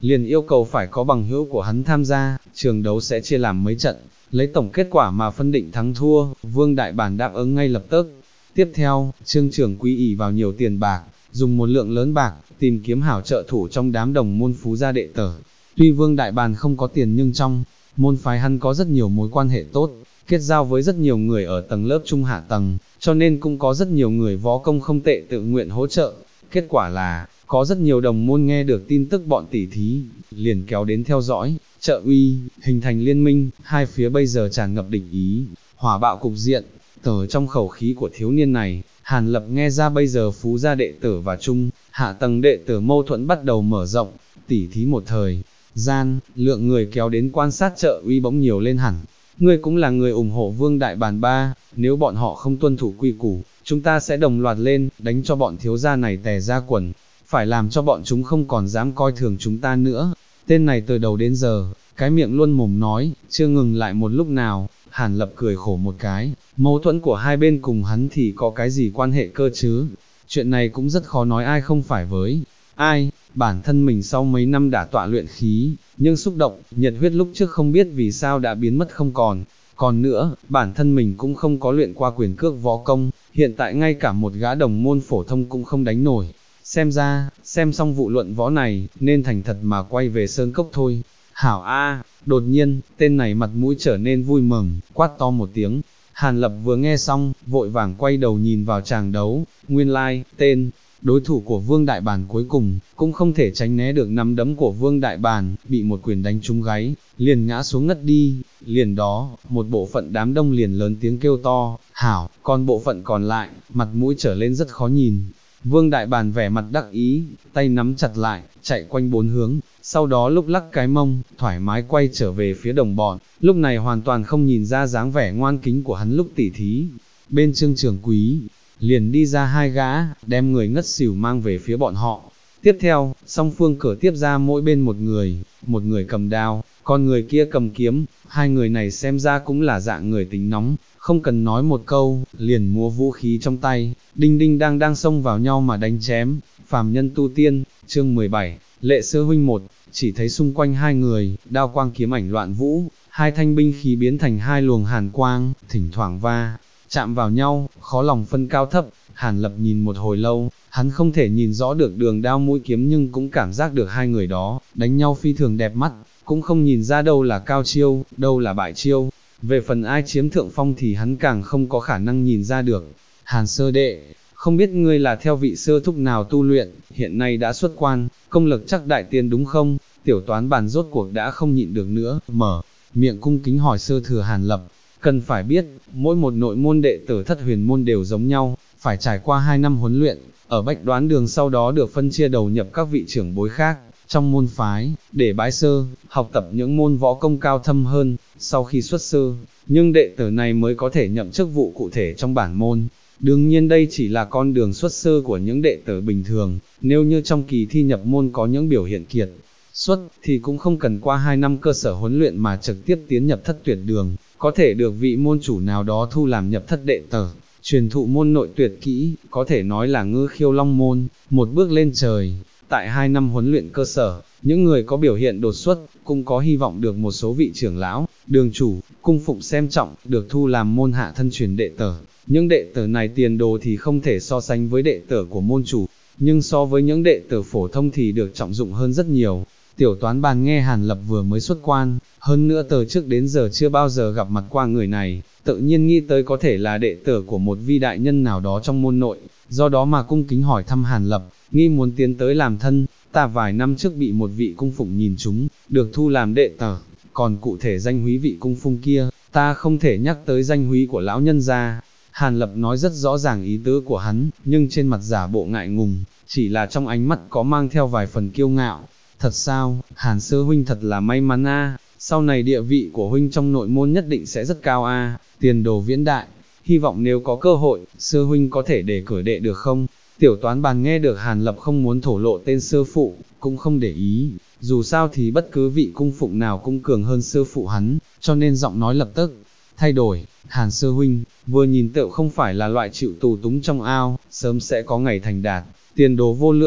liền yêu cầu phải có bằng hữu của hắn tham gia, trường đấu sẽ chia làm mấy trận, lấy tổng kết quả mà phân định thắng thua, Vương Đại Bản đáp ứng ngay lập tức. Tiếp theo, Trương trưởng quỹ ỷ vào nhiều tiền bạc, dùng một lượng lớn bạc, tìm kiếm hảo trợ thủ trong đám đồng môn phú gia đệ tử. Tuy Vương Đại Bản không có tiền nhưng trong môn phái hắn có rất nhiều mối quan hệ tốt, kết giao với rất nhiều người ở tầng lớp trung hạ tầng, cho nên cũng có rất nhiều người võ công không tệ tự nguyện hỗ trợ. Kết quả là, có rất nhiều đồng môn nghe được tin tức bọn tỷ thí, liền kéo đến theo dõi, trợ uy, hình thành liên minh, hai phía bây giờ tràn ngập địch ý, hỏa bạo cục diện. Từ trong khẩu khí của thiếu niên này, Hàn Lập nghe ra bây giờ phú gia đệ tử và trung, hạ tầng đệ tử mâu thuẫn bắt đầu mở rộng, tỉ thí một thời gian, lượng người kéo đến quan sát trợ uy bỗng nhiều lên hẳn. Ngươi cũng là người ủng hộ Vương Đại Bản ba, nếu bọn họ không tuân thủ quy củ, chúng ta sẽ đồng loạt lên, đánh cho bọn thiếu gia này tè ra quần, phải làm cho bọn chúng không còn dám coi thường chúng ta nữa. Tên này từ đầu đến giờ, cái miệng luôn mồm nói, chưa ngừng lại một lúc nào. Hàn Lập cười khổ một cái, mâu thuẫn của hai bên cùng hắn thì có cái gì quan hệ cơ chứ? Chuyện này cũng rất khó nói ai không phải với ai, bản thân mình sau mấy năm đã tọa luyện khí, nhưng xúc động, nhiệt huyết lúc trước không biết vì sao đã biến mất không còn. Còn nữa, bản thân mình cũng không có luyện qua quyền cước võ công, hiện tại ngay cả một gã đồng môn phổ thông cũng không đánh nổi. Xem ra, xem xong vụ luận võ này, nên thành thật mà quay về Sơn Cốc thôi. Hảo A, đột nhiên, tên này mặt mũi trở nên vui mừng, quát to một tiếng. Hàn Lập vừa nghe xong, vội vàng quay đầu nhìn vào tràng đấu, nguyên lai, tên, đối thủ của Vương Đại Bản cuối cùng, cũng không thể tránh né được nắm đấm của Vương Đại Bản, bị một quyền đánh trúng gáy, liền ngã xuống ngất đi. Liền đó, một bộ phận đám đông liền lớn tiếng kêu to, hảo, còn bộ phận còn lại, mặt mũi trở lên rất khó nhìn. Vương Đại Bản vẻ mặt đắc ý, tay nắm chặt lại, chạy quanh bốn hướng, sau đó lúc lắc cái mông, thoải mái quay trở về phía đồng bọn, lúc này hoàn toàn không nhìn ra dáng vẻ ngoan kính của hắn lúc tỉ thí. Bên Trương trưởng quý, liền đi ra hai gã, đem người ngất xỉu mang về phía bọn họ. Tiếp theo, song phương cử tiếp ra mỗi bên một người cầm đao, còn người kia cầm kiếm, hai người này xem ra cũng là dạng người tính nóng, không cần nói một câu, liền múa vũ khí trong tay, đinh đinh đang xông vào nhau mà đánh chém. Phàm nhân tu tiên, chương 17, Lệ Sư huynh 1, chỉ thấy xung quanh hai người, đao quang kiếm ảnh loạn vũ, hai thanh binh khí biến thành hai luồng hàn quang, thỉnh thoảng va chạm vào nhau, khó lòng phân cao thấp. Hàn Lập nhìn một hồi lâu, hắn không thể nhìn rõ được đường đao mũi kiếm nhưng cũng cảm giác được hai người đó, đánh nhau phi thường đẹp mắt, cũng không nhìn ra đâu là cao chiêu, đâu là bại chiêu. Về phần ai chiếm thượng phong thì hắn càng không có khả năng nhìn ra được. Hàn sơ đệ, không biết ngươi là theo vị sư thúc nào tu luyện, hiện nay đã xuất quan, công lực chắc đại tiên đúng không? Tiểu Toán Bàn rốt cuộc đã không nhịn được nữa, mở miệng cung kính hỏi sư thừa Hàn Lập. Cần phải biết, mỗi một nội môn đệ tử Thất Huyền môn đều giống nhau, phải trải qua 2 năm huấn luyện, ở Bạch Đoán Đường sau đó được phân chia đầu nhập các vị trưởng bối khác, trong môn phái, để bái sư, học tập những môn võ công cao thâm hơn. Sau khi xuất sư, nhưng đệ tử này mới có thể nhậm chức vụ cụ thể trong bản môn. Đương nhiên đây chỉ là con đường xuất sư của những đệ tử bình thường, nếu như trong kỳ thi nhập môn có những biểu hiện kiệt xuất, thì cũng không cần qua 2 năm cơ sở huấn luyện mà trực tiếp tiến nhập thất tuyệt đường, có thể được vị môn chủ nào đó thu làm nhập thất đệ tử, truyền thụ môn nội tuyệt kỹ, có thể nói là ngư khiêu long môn, một bước lên trời. Tại 2 năm huấn luyện cơ sở, những người có biểu hiện đột xuất, cũng có hy vọng được một số vị trưởng lão, đường chủ, cung phụng xem trọng, được thu làm môn hạ thân truyền đệ tử. Những đệ tử này tiền đồ thì không thể so sánh với đệ tử của môn chủ, nhưng so với những đệ tử phổ thông thì được trọng dụng hơn rất nhiều. Tiểu Toán Bàn nghe Hàn Lập vừa mới xuất quan, hơn nữa từ trước đến giờ chưa bao giờ gặp mặt qua người này, tự nhiên nghĩ tới có thể là đệ tử của một vi đại nhân nào đó trong môn nội, do đó mà cung kính hỏi thăm Hàn Lập, nghi muốn tiến tới làm thân. Ta vài năm trước bị một vị cung phụng nhìn trúng, được thu làm đệ tử, còn cụ thể danh húy vị cung phụng kia, ta không thể nhắc tới danh húy của lão nhân gia. Hàn Lập nói rất rõ ràng ý tứ của hắn, nhưng trên mặt giả bộ ngại ngùng, chỉ là trong ánh mắt có mang theo vài phần kiêu ngạo. Thật sao, Hàn sư huynh thật là may mắn a, sau này địa vị của huynh trong nội môn nhất định sẽ rất cao a, tiền đồ viễn đại, hy vọng nếu có cơ hội, sư huynh có thể đề cử đệ được không? Tiểu Toán Bàn nghe được Hàn Lập không muốn thổ lộ tên sư phụ, cũng không để ý, dù sao thì bất cứ vị cung phụng nào cũng cường hơn sư phụ hắn, cho nên giọng nói lập tức thay đổi. Hàn sư huynh, vừa nhìn tựu không phải là loại chịu tù túng trong ao, sớm sẽ có ngày thành đạt, tiền đồ vô lượng.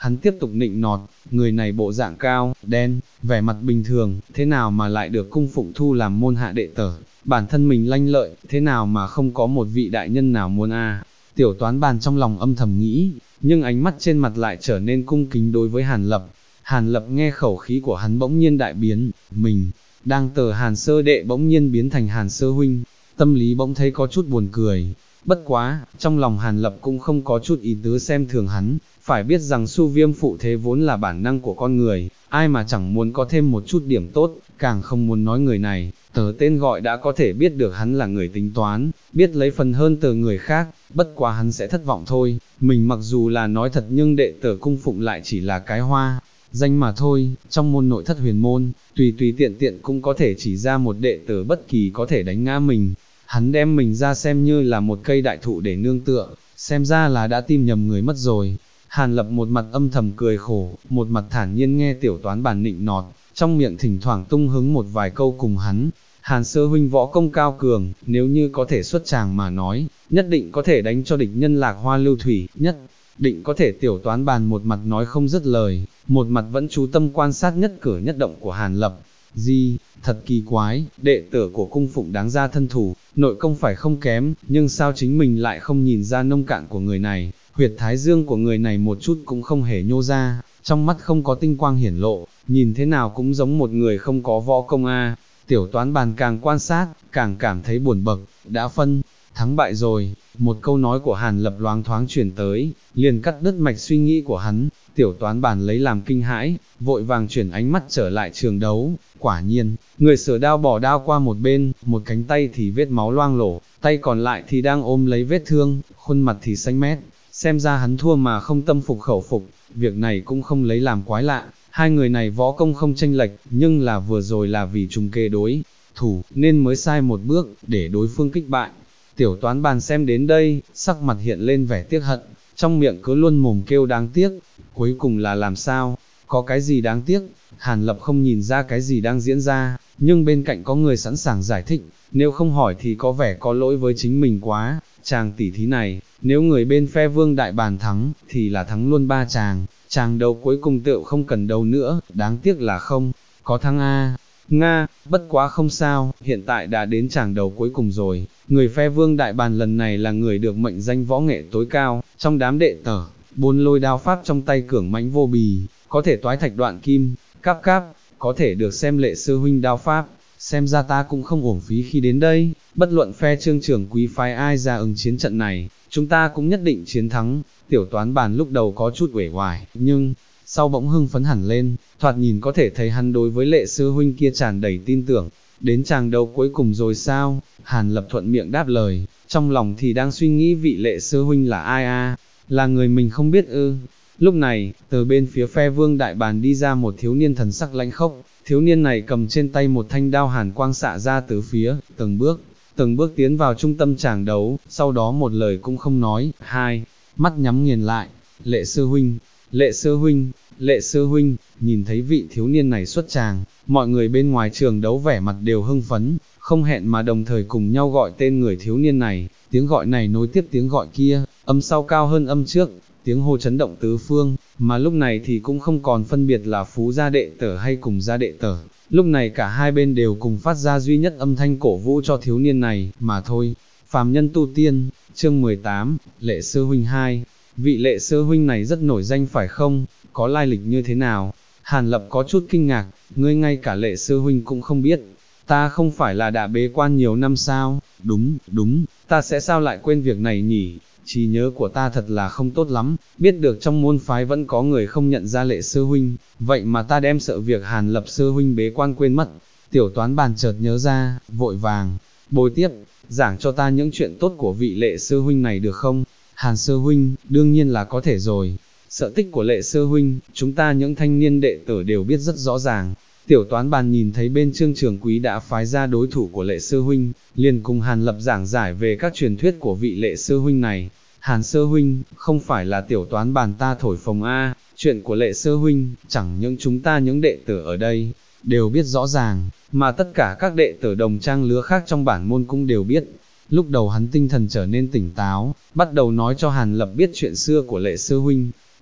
hắn tiếp tục nịnh nọt, người này bộ dạng cao, đen, vẻ mặt bình thường, thế nào mà lại được cung phụng thu làm môn hạ đệ tử, bản thân mình lanh lợi, thế nào mà không có một vị đại nhân nào muốn a? Tiểu Toán Bàn trong lòng âm thầm nghĩ, nhưng ánh mắt trên mặt lại trở nên cung kính đối với Hàn Lập. Hàn Lập nghe khẩu khí của hắn bỗng nhiên đại biến, mình đang tờ Hàn Sơ đệ bỗng nhiên biến thành Hàn Sơ huynh, tâm lý bỗng thấy có chút buồn cười. Bất quá, trong lòng Hàn Lập cũng không có chút ý tứ xem thường hắn, phải biết rằng Xu Viêm phụ thế vốn là bản năng của con người, ai mà chẳng muốn có thêm một chút điểm tốt, càng không muốn nói người này, tờ tên gọi đã có thể biết được hắn là người tính toán, biết lấy phần hơn từ người khác, bất quá hắn sẽ thất vọng thôi, mình mặc dù là nói thật nhưng đệ tử cung phụng lại chỉ là cái hoa danh mà thôi, trong môn nội thất huyền môn, tùy tùy tiện tiện cũng có thể chỉ ra một đệ tử bất kỳ có thể đánh ngã mình. Hắn đem mình ra xem như là một cây đại thụ để nương tựa, xem ra là đã tìm nhầm người mất rồi. Hàn Lập một mặt âm thầm cười khổ, một mặt thản nhiên nghe Tiểu Toán Bàn nịnh nọt, trong miệng thỉnh thoảng tung hứng một vài câu cùng hắn. Hàn Sơ huynh võ công cao cường, nếu như có thể xuất tràng mà nói, nhất định có thể đánh cho địch nhân Lạc Hoa lưu thủy, nhất định có thể. Tiểu Toán Bàn một mặt nói không dứt lời, một mặt vẫn chú tâm quan sát nhất cử nhất động của Hàn Lập. Thật kỳ quái, đệ tử của cung phụng đáng ra thân thủ, nội công phải không kém, nhưng sao chính mình lại không nhìn ra nông cạn của người này, huyệt thái dương của người này một chút cũng không hề nhô ra, trong mắt không có tinh quang hiển lộ, nhìn thế nào cũng giống một người không có võ công a. Tiểu Toán Bàn càng quan sát, càng cảm thấy buồn bực, đã phân thắng bại rồi, một câu nói của Hàn Lập loáng thoáng chuyển tới, liền cắt đứt mạch suy nghĩ của hắn. Tiểu Toán Bàn lấy làm kinh hãi, vội vàng chuyển ánh mắt trở lại trường đấu, quả nhiên, người sửa đao bỏ đao qua một bên, một cánh tay thì vết máu loang lổ, tay còn lại thì đang ôm lấy vết thương, khuôn mặt thì xanh mét, xem ra hắn thua mà không tâm phục khẩu phục, việc này cũng không lấy làm quái lạ, hai người này võ công không chênh lệch, nhưng là vừa rồi là vì trùng kê đối thủ, nên mới sai một bước, để đối phương kích bại. Tiểu Toán Bàn xem đến đây, sắc mặt hiện lên vẻ tiếc hận, trong miệng cứ luôn mồm kêu đáng tiếc, cuối cùng là làm sao, có cái gì đáng tiếc. Hàn Lập không nhìn ra cái gì đang diễn ra, nhưng bên cạnh có người sẵn sàng giải thích, nếu không hỏi thì có vẻ có lỗi với chính mình quá, chàng tỉ thí này, nếu người bên phe Vương Đại Bàn thắng, thì là thắng luôn ba chàng đấu cuối cùng tựu không cần đấu nữa, đáng tiếc là không có thắng a. Nga, bất quá không sao, hiện tại đã đến chàng đấu cuối cùng rồi, người phe Vương Đại Bàn lần này là người được mệnh danh võ nghệ tối cao, trong đám đệ tử, bốn lôi đao pháp trong tay cường mãnh vô bì, có thể toái thạch đoạn kim, cáp cáp, có thể được xem Lệ sư huynh đao pháp, xem ra ta cũng không uổng phí khi đến đây, bất luận phe Trương trưởng quý phái ai ra ứng chiến trận này, chúng ta cũng nhất định chiến thắng. Tiểu Toán Bàn lúc đầu có chút uể oải, nhưng sau bỗng hưng phấn hẳn lên, thoạt nhìn có thể thấy hắn đối với Lệ sư huynh kia tràn đầy tin tưởng. Đến chàng đấu cuối cùng rồi sao? Hàn Lập thuận miệng đáp lời, trong lòng thì đang suy nghĩ vị Lệ sư huynh là ai a? Là người mình không biết ư? Lúc này, từ bên phía phe Vương Đại Bàn đi ra một thiếu niên thần sắc lãnh khốc, thiếu niên này cầm trên tay một thanh đao hàn quang xạ ra từ phía, từng bước tiến vào trung tâm tràng đấu, sau đó một lời cũng không nói, hai mắt nhắm nghiền lại. Lệ sư huynh, Lệ sư huynh, Lệ sư huynh. Nhìn thấy vị thiếu niên này xuất tràng, mọi người bên ngoài trường đấu vẻ mặt đều hưng phấn, không hẹn mà đồng thời cùng nhau gọi tên người thiếu niên này, tiếng gọi này nối tiếp tiếng gọi kia, âm sau cao hơn âm trước, tiếng hô chấn động tứ phương, mà lúc này thì cũng không còn phân biệt là phú gia đệ tử hay cùng gia đệ tử, lúc này cả hai bên đều cùng phát ra duy nhất âm thanh cổ vũ cho thiếu niên này, mà thôi. Phàm nhân tu tiên, chương 18, Lệ sư huynh 2, vị Lệ sư huynh này rất nổi danh phải không, có lai lịch như thế nào? Hàn Lập có chút kinh ngạc, ngươi ngay cả Lệ sư huynh cũng không biết, ta không phải là đã bế quan nhiều năm sao? Đúng, ta sẽ sao lại quên việc này nhỉ? Trí nhớ của ta thật là không tốt lắm, biết được trong môn phái vẫn có người không nhận ra Lệ sư huynh, vậy mà ta đem sợ việc Hàn Lập sư huynh bế quan quên mất. Tiểu Toán Bàn chợt nhớ ra, vội vàng bồi tiếp, giảng cho ta những chuyện tốt của vị Lệ sư huynh này được không? Hàn sư huynh, đương nhiên là có thể rồi. Sở tích của Lệ sư huynh, chúng ta những thanh niên đệ tử đều biết rất rõ ràng. Tiểu Toán Bàn nhìn thấy bên Trương trưởng quý đã phái ra đối thủ của Lệ sư huynh, liền cùng Hàn Lập giảng giải về các truyền thuyết của vị Lệ sư huynh này. Hàn sư huynh, không phải là Tiểu Toán Bàn ta thổi phồng a, chuyện của Lệ sư huynh, chẳng những chúng ta những đệ tử ở đây đều biết rõ ràng, mà tất cả các đệ tử đồng trang lứa khác trong bản môn cũng đều biết. Lúc đầu hắn tinh thần trở nên tỉnh táo, bắt đầu nói cho Hàn Lập biết chuyện xưa của Lệ sư huynh.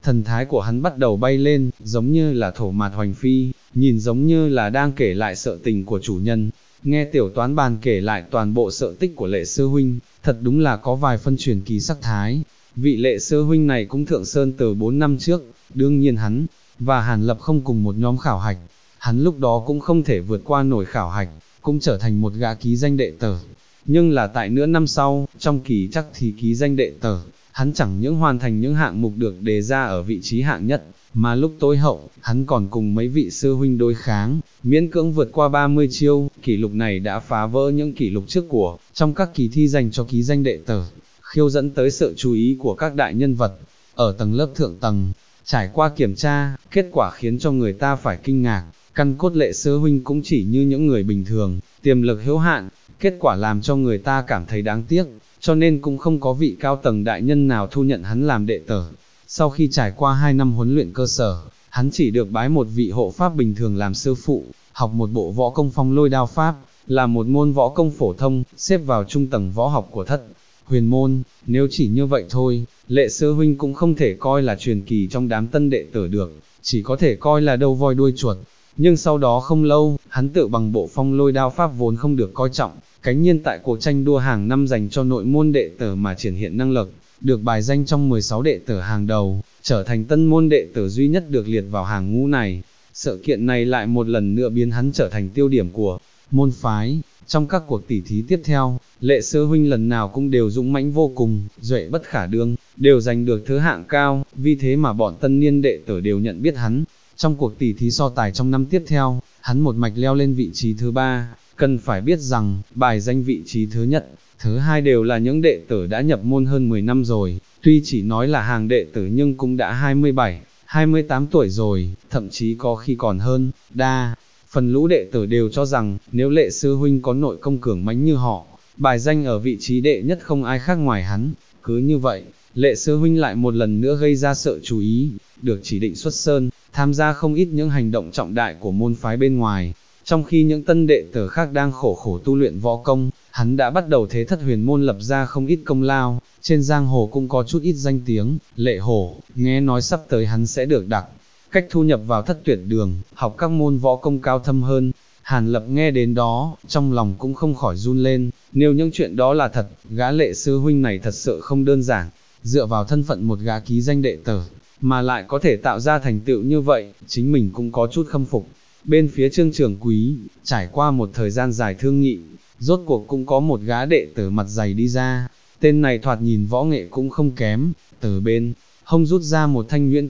thần thái của hắn bắt đầu bay lên, giống như là thổ mạt hoành phi, nhìn giống như là đang kể lại sự tình của chủ nhân. Nghe tiểu toán bàn kể lại toàn bộ sự tích của Lệ sư huynh, thật đúng là có vài phân truyền kỳ sắc thái. Vị Lệ sư huynh này cũng thượng sơn từ 4 năm trước, đương nhiên hắn và Hàn Lập không cùng một nhóm khảo hạch, hắn lúc đó cũng không thể vượt qua nổi khảo hạch, cũng trở thành một gã ký danh đệ tử. Nhưng là tại nửa năm sau, trong kỳ chắc thì ký danh đệ tử, hắn chẳng những hoàn thành những hạng mục được đề ra ở vị trí hạng nhất, mà lúc tối hậu, hắn còn cùng mấy vị sư huynh đối kháng, miễn cưỡng vượt qua 30 chiêu, kỷ lục này đã phá vỡ những kỷ lục trước của, trong các kỳ thi dành cho ký danh đệ tử, khiêu dẫn tới sự chú ý của các đại nhân vật, ở tầng lớp thượng tầng. Trải qua kiểm tra, kết quả khiến cho người ta phải kinh ngạc, căn cốt Lệ sư huynh cũng chỉ như những người bình thường, tiềm lực hữu hạn, kết quả làm cho người ta cảm thấy đáng tiếc, cho nên cũng không có vị cao tầng đại nhân nào thu nhận hắn làm đệ tử. Sau khi trải qua 2 năm huấn luyện cơ sở, hắn chỉ được bái một vị hộ pháp bình thường làm sư phụ, học một bộ võ công phong lôi đao pháp, là một môn võ công phổ thông, xếp vào trung tầng võ học của Thất Huyền môn. Nếu chỉ như vậy thôi, Lệ sư huynh cũng không thể coi là truyền kỳ trong đám tân đệ tử được, chỉ có thể coi là đầu voi đuôi chuột. Nhưng sau đó không lâu, hắn tự bằng bộ phong lôi đao pháp vốn không được coi trọng, cánh nhiên tại cuộc tranh đua hàng năm dành cho nội môn đệ tử mà triển hiện năng lực, được bài danh trong 16 đệ tử hàng đầu, trở thành tân môn đệ tử duy nhất được liệt vào hàng ngũ này. Sự kiện này lại một lần nữa biến hắn trở thành tiêu điểm của môn phái. Trong các cuộc tỉ thí tiếp theo, Lệ sư huynh lần nào cũng đều dũng mãnh vô cùng, duệ bất khả đương, đều giành được thứ hạng cao, vì thế mà bọn tân niên đệ tử đều nhận biết hắn. Trong cuộc tỉ thí so tài trong năm tiếp theo, hắn một mạch leo lên vị trí thứ 3, cần phải biết rằng, bài danh vị trí thứ nhất, thứ hai đều là những đệ tử đã nhập môn hơn 10 năm rồi, tuy chỉ nói là hàng đệ tử nhưng cũng đã 27, 28 tuổi rồi, thậm chí có khi còn hơn. Đa phần lũ đệ tử đều cho rằng, nếu Lệ sư huynh có nội công cường mãnh như họ, bài danh ở vị trí đệ nhất không ai khác ngoài hắn. Cứ như vậy, Lệ sư huynh lại một lần nữa gây ra sự chú ý, được chỉ định xuất sơn, tham gia không ít những hành động trọng đại của môn phái bên ngoài. Trong khi những tân đệ tử khác đang khổ khổ tu luyện võ công, hắn đã bắt đầu thế Thất Huyền môn lập ra không ít công lao, trên giang hồ cũng có chút ít danh tiếng. Lệ Hổ, nghe nói sắp tới hắn sẽ được đặc cách thu nhập vào Thất Tuyệt đường, học các môn võ công cao thâm hơn. Hàn Lập nghe đến đó, trong lòng cũng không khỏi run lên, nếu những chuyện đó là thật, gã Lệ sư huynh này thật sự không đơn giản, dựa vào thân phận một gã ký danh đệ tử, mà lại có thể tạo ra thành tựu như vậy, chính mình cũng có chút khâm phục. Bên phía Trương Trường Quý, trải qua một thời gian dài thương nghị, rốt cuộc cũng có một gã đệ tử mặt dày đi ra, tên này thoạt nhìn võ nghệ cũng không kém, từ bên hông rút ra một thanh nhuyễn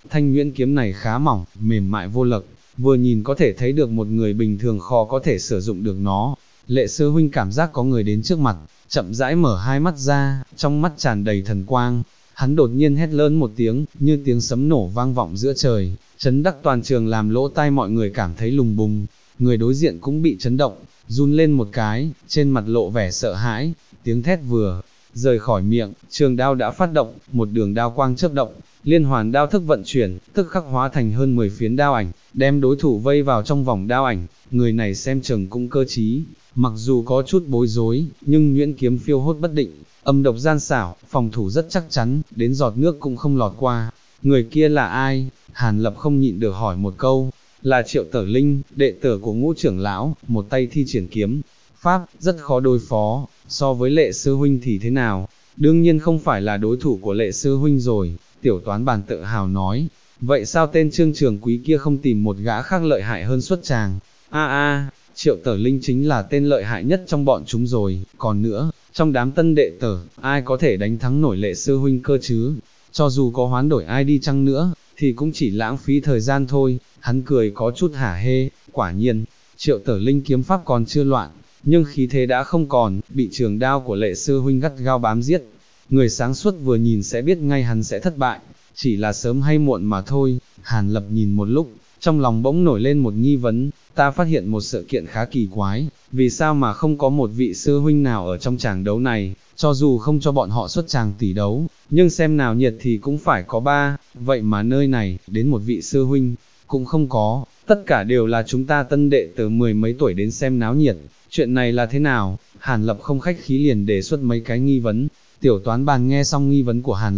kiếm này khá mỏng, mềm mại vô lực, vừa nhìn có thể thấy được một người bình thường khó có thể sử dụng được nó. Lệ sư huynh cảm giác có người đến trước mặt, chậm rãi mở hai mắt ra, trong mắt tràn đầy thần quang. Hắn đột nhiên hét lớn một tiếng, như tiếng sấm nổ vang vọng giữa trời, chấn đắc toàn trường làm lỗ tai mọi người cảm thấy lùng bùng. Người đối diện cũng bị chấn động, run lên một cái, trên mặt lộ vẻ sợ hãi. Tiếng thét vừa rời khỏi miệng, trường đao đã phát động, một đường đao quang chớp động, liên hoàn đao thức vận chuyển, tức khắc hóa thành hơn 10 phiến đao ảnh, đem đối thủ vây vào trong vòng đao ảnh. Người này xem chừng cũng cơ trí, mặc dù có chút bối rối, nhưng nhuyễn kiếm phiêu hốt bất định, âm độc gian xảo, phòng thủ rất chắc chắn, đến giọt nước cũng không lọt qua. Người kia là ai? Hàn Lập không nhịn được hỏi một câu. Là Triệu Tử Linh, đệ tử của Ngũ trưởng lão, một tay thi triển kiếm pháp, rất khó đối phó. So với Lệ sư huynh thì thế nào? Đương nhiên không phải là đối thủ của Lệ sư huynh rồi, tiểu toán bàn tự hào nói. Vậy sao tên Trương Trường Quý kia không tìm một gã khác lợi hại hơn xuất tràng? Triệu Tử Linh chính là tên lợi hại nhất trong bọn chúng rồi, còn nữa, trong đám tân đệ tử, ai có thể đánh thắng nổi Lệ sư huynh cơ chứ? Cho dù có hoán đổi ai đi chăng nữa, thì cũng chỉ lãng phí thời gian thôi. Hắn cười có chút hả hê. Quả nhiên, Triệu Tử Linh kiếm pháp còn chưa loạn, nhưng khí thế đã không còn, bị trường đao của Lệ sư huynh gắt gao bám giết. Người sáng suốt vừa nhìn sẽ biết ngay hắn sẽ thất bại, chỉ là sớm hay muộn mà thôi. Hàn Lập nhìn một lúc, trong lòng bỗng nổi lên một nghi vấn. Ta phát hiện một sự kiện khá kỳ quái, vì sao mà không có một vị sư huynh nào ở trong tràng đấu này? Cho dù không cho bọn họ xuất tràng tỷ đấu, nhưng xem nào nhiệt thì cũng phải có 3, vậy mà nơi này, đến một vị sư huynh, cũng không có, tất cả đều là chúng ta tân đệ từ 10 mấy tuổi đến xem náo nhiệt. Chuyện này là thế nào? Hàn Lập không khách khí liền đề xuất mấy cái nghi vấn. Tiểu toán bàn nghe xong nghi vấn của Hàn Lập,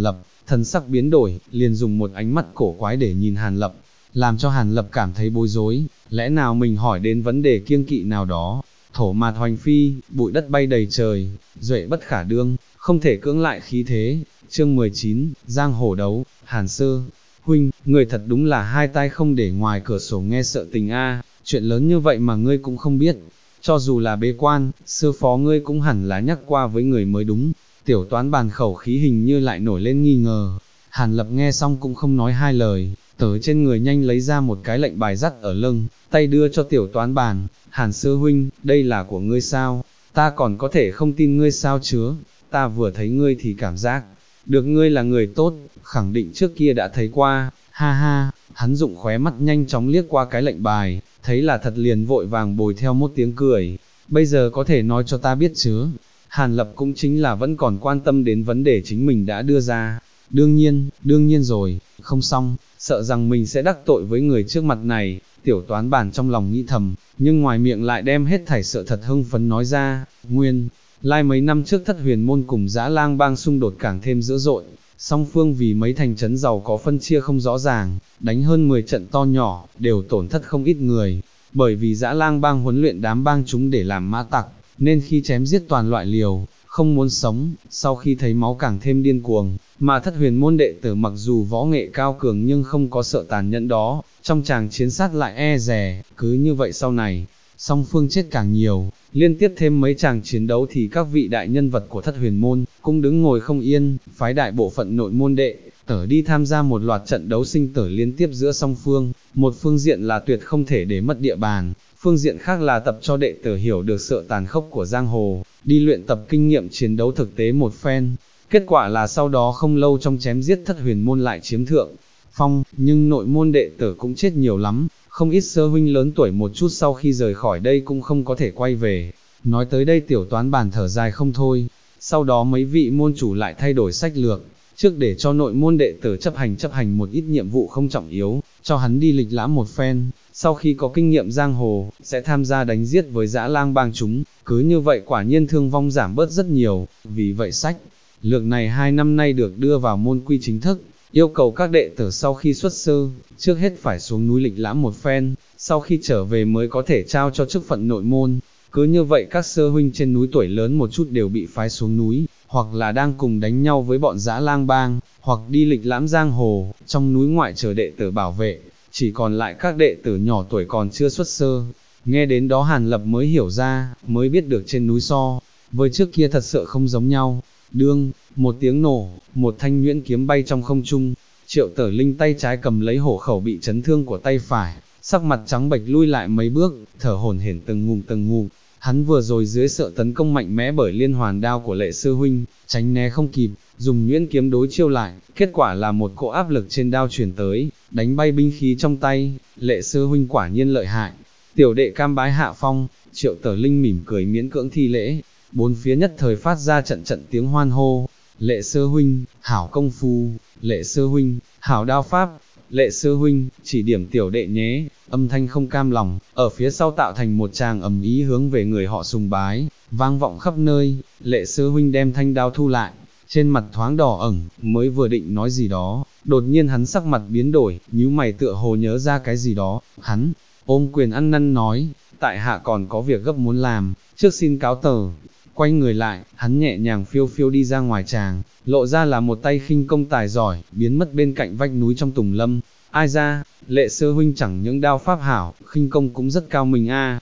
thần sắc biến đổi, liền dùng một ánh mắt cổ quái để nhìn Hàn Lập, làm cho Hàn Lập cảm thấy bối rối, lẽ nào mình hỏi đến vấn đề kiêng kỵ nào đó, thổ mạt hoành phi, bụi đất bay đầy trời, duệ bất khả đương, không thể cưỡng lại khí thế. Chương 19, Giang Hồ đấu, Hàn Sơ, huynh, người thật đúng là hai tai không để ngoài cửa sổ nghe sợ tình a, chuyện lớn như vậy mà ngươi cũng không biết, cho dù là bế quan, sư phó ngươi cũng hẳn là nhắc qua với người mới đúng. Tiểu Toán Bàn khẩu khí hình như lại nổi lên nghi ngờ, Hàn Lập nghe xong cũng không nói hai lời, từ trên người nhanh lấy ra một cái lệnh bài dắt ở lưng, tay đưa cho Tiểu Toán Bàn, Hàn Sư huynh, đây là của ngươi sao, ta còn có thể không tin ngươi sao chứ, ta vừa thấy ngươi thì cảm giác, được ngươi là người tốt, khẳng định trước kia đã thấy qua, ha ha, hắn dụng khóe mắt nhanh chóng liếc qua cái lệnh bài, thấy là thật liền vội vàng bồi theo một tiếng cười, bây giờ có thể nói cho ta biết chứ. Hàn Lập cũng chính là vẫn còn quan tâm đến vấn đề chính mình đã đưa ra, đương nhiên rồi, không xong, sợ rằng mình sẽ đắc tội với người trước mặt này, Tiểu Toán Bàn trong lòng nghĩ thầm, nhưng ngoài miệng lại đem hết thảy sợ thật hưng phấn nói ra, nguyên, lai mấy năm trước Thất Huyền Môn cùng Dã Lang Bang xung đột càng thêm dữ dội, song phương vì mấy thành trấn giàu có phân chia không rõ ràng, đánh hơn 10 trận to nhỏ, đều tổn thất không ít người, bởi vì Dã Lang Bang huấn luyện đám bang chúng để làm mã tặc, nên khi chém giết toàn loại liều, không muốn sống, sau khi thấy máu càng thêm điên cuồng, mà Thất Huyền Môn đệ tử mặc dù võ nghệ cao cường nhưng không có sợ tàn nhẫn đó, trong chàng chiến sát lại e dè, cứ như vậy sau này, song phương chết càng nhiều, liên tiếp thêm mấy chàng chiến đấu thì các vị đại nhân vật của Thất Huyền Môn cũng đứng ngồi không yên, phái đại bộ phận nội môn đệ tử đi tham gia một loạt trận đấu sinh tử liên tiếp giữa song phương, một phương diện là tuyệt không thể để mất địa bàn, phương diện khác là tập cho đệ tử hiểu được sự tàn khốc của giang hồ, đi luyện tập kinh nghiệm chiến đấu thực tế một phen. Kết quả là sau đó không lâu trong chém giết Thất Huyền Môn lại chiếm thượng phong, nhưng nội môn đệ tử cũng chết nhiều lắm, không ít sơ huynh lớn tuổi một chút sau khi rời khỏi đây cũng không có thể quay về. Nói tới đây Tiểu Toán Bàn thở dài không thôi, sau đó mấy vị môn chủ lại thay đổi sách lược, trước để cho nội môn đệ tử chấp hành một ít nhiệm vụ không trọng yếu, cho hắn đi lịch lãm một phen, sau khi có kinh nghiệm giang hồ, sẽ tham gia đánh giết với Dã Lang Bang chúng, cứ như vậy quả nhiên thương vong giảm bớt rất nhiều, vì vậy sách lược này 2 năm nay được đưa vào môn quy chính thức, yêu cầu các đệ tử sau khi xuất sư, trước hết phải xuống núi lịch lãm một phen, sau khi trở về mới có thể trao cho chức phận nội môn. Cứ như vậy các sơ huynh trên núi tuổi lớn một chút đều bị phái xuống núi, hoặc là đang cùng đánh nhau với bọn Dã Lang Bang, hoặc đi lịch lãm giang hồ, trong núi ngoại chờ đệ tử bảo vệ, chỉ còn lại các đệ tử nhỏ tuổi còn chưa xuất sơ. Nghe đến đó Hàn Lập mới hiểu ra, mới biết được trên núi so, với trước kia thật sự không giống nhau. Đương, một tiếng nổ, một thanh nhuyễn kiếm bay trong không trung, Triệu Tử Linh tay trái cầm lấy hổ khẩu bị chấn thương của tay phải, sắc mặt trắng bệch lui lại mấy bước, thở hổn hển từng ngụm. Hắn vừa rồi dưới sự tấn công mạnh mẽ bởi liên hoàn đao của Lệ sư huynh, tránh né không kịp, dùng nhuyễn kiếm đối chiêu lại, kết quả là một cỗ áp lực trên đao chuyển tới, đánh bay binh khí trong tay. Lệ sư huynh quả nhiên lợi hại, tiểu đệ cam bái hạ phong. Triệu Tử Linh mỉm cười miễn cưỡng thi lễ, bốn phía nhất thời phát ra trận tiếng hoan hô. Lệ sư huynh, hảo công phu, Lệ sư huynh, hảo đao pháp, Lệ sư huynh, chỉ điểm tiểu đệ nhé. Âm thanh không cam lòng, ở phía sau tạo thành một tràng ầm ý hướng về người họ sùng bái, vang vọng khắp nơi. Lệ sư huynh đem thanh đao thu lại, trên mặt thoáng đỏ ửng, mới vừa định nói gì đó, đột nhiên hắn sắc mặt biến đổi, nhíu mày tựa hồ nhớ ra cái gì đó, hắn ôm quyền ăn năn nói, tại hạ còn có việc gấp muốn làm, trước xin cáo từ. Quay người lại, hắn nhẹ nhàng phiêu phiêu đi ra ngoài tràng, lộ ra là một tay khinh công tài giỏi, biến mất bên cạnh vách núi trong tùng lâm. Ai ra, Lệ sư huynh chẳng những đao pháp hảo, khinh công cũng rất cao mình a.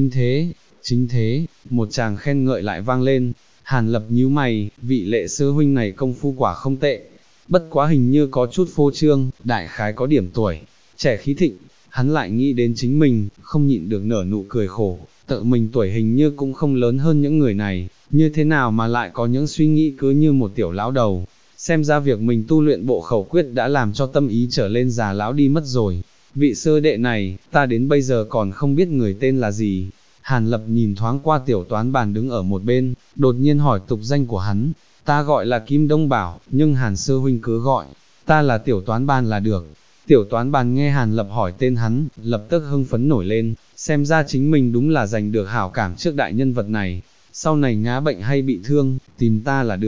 Chính thế, một chàng khen ngợi lại vang lên. Hàn Lập nhíu mày, vị Lệ sư huynh này công phu quả không tệ, bất quá hình như có chút phô trương, đại khái có điểm tuổi trẻ khí thịnh. Hắn lại nghĩ đến chính mình, không nhịn được nở nụ cười khổ, tự mình tuổi hình như cũng không lớn hơn những người này, như thế nào mà lại có những suy nghĩ cứ như một tiểu lão đầu. Xem ra việc mình tu luyện bộ khẩu quyết đã làm cho tâm ý trở lên già lão đi mất rồi. Vị sư đệ này, ta đến bây giờ còn không biết người tên là gì. Hàn Lập nhìn thoáng qua Tiểu Toán Bàn đứng ở một bên, đột nhiên hỏi tục danh của hắn. Ta gọi là Kim Đông Bảo, nhưng Hàn sư huynh cứ gọi ta là Tiểu Toán Bàn là được. Tiểu Toán Bàn nghe Hàn Lập hỏi tên hắn, lập tức hưng phấn nổi lên, xem ra chính mình đúng là giành được hảo cảm trước đại nhân vật này. Sau này ngã bệnh hay bị thương, tìm ta là được,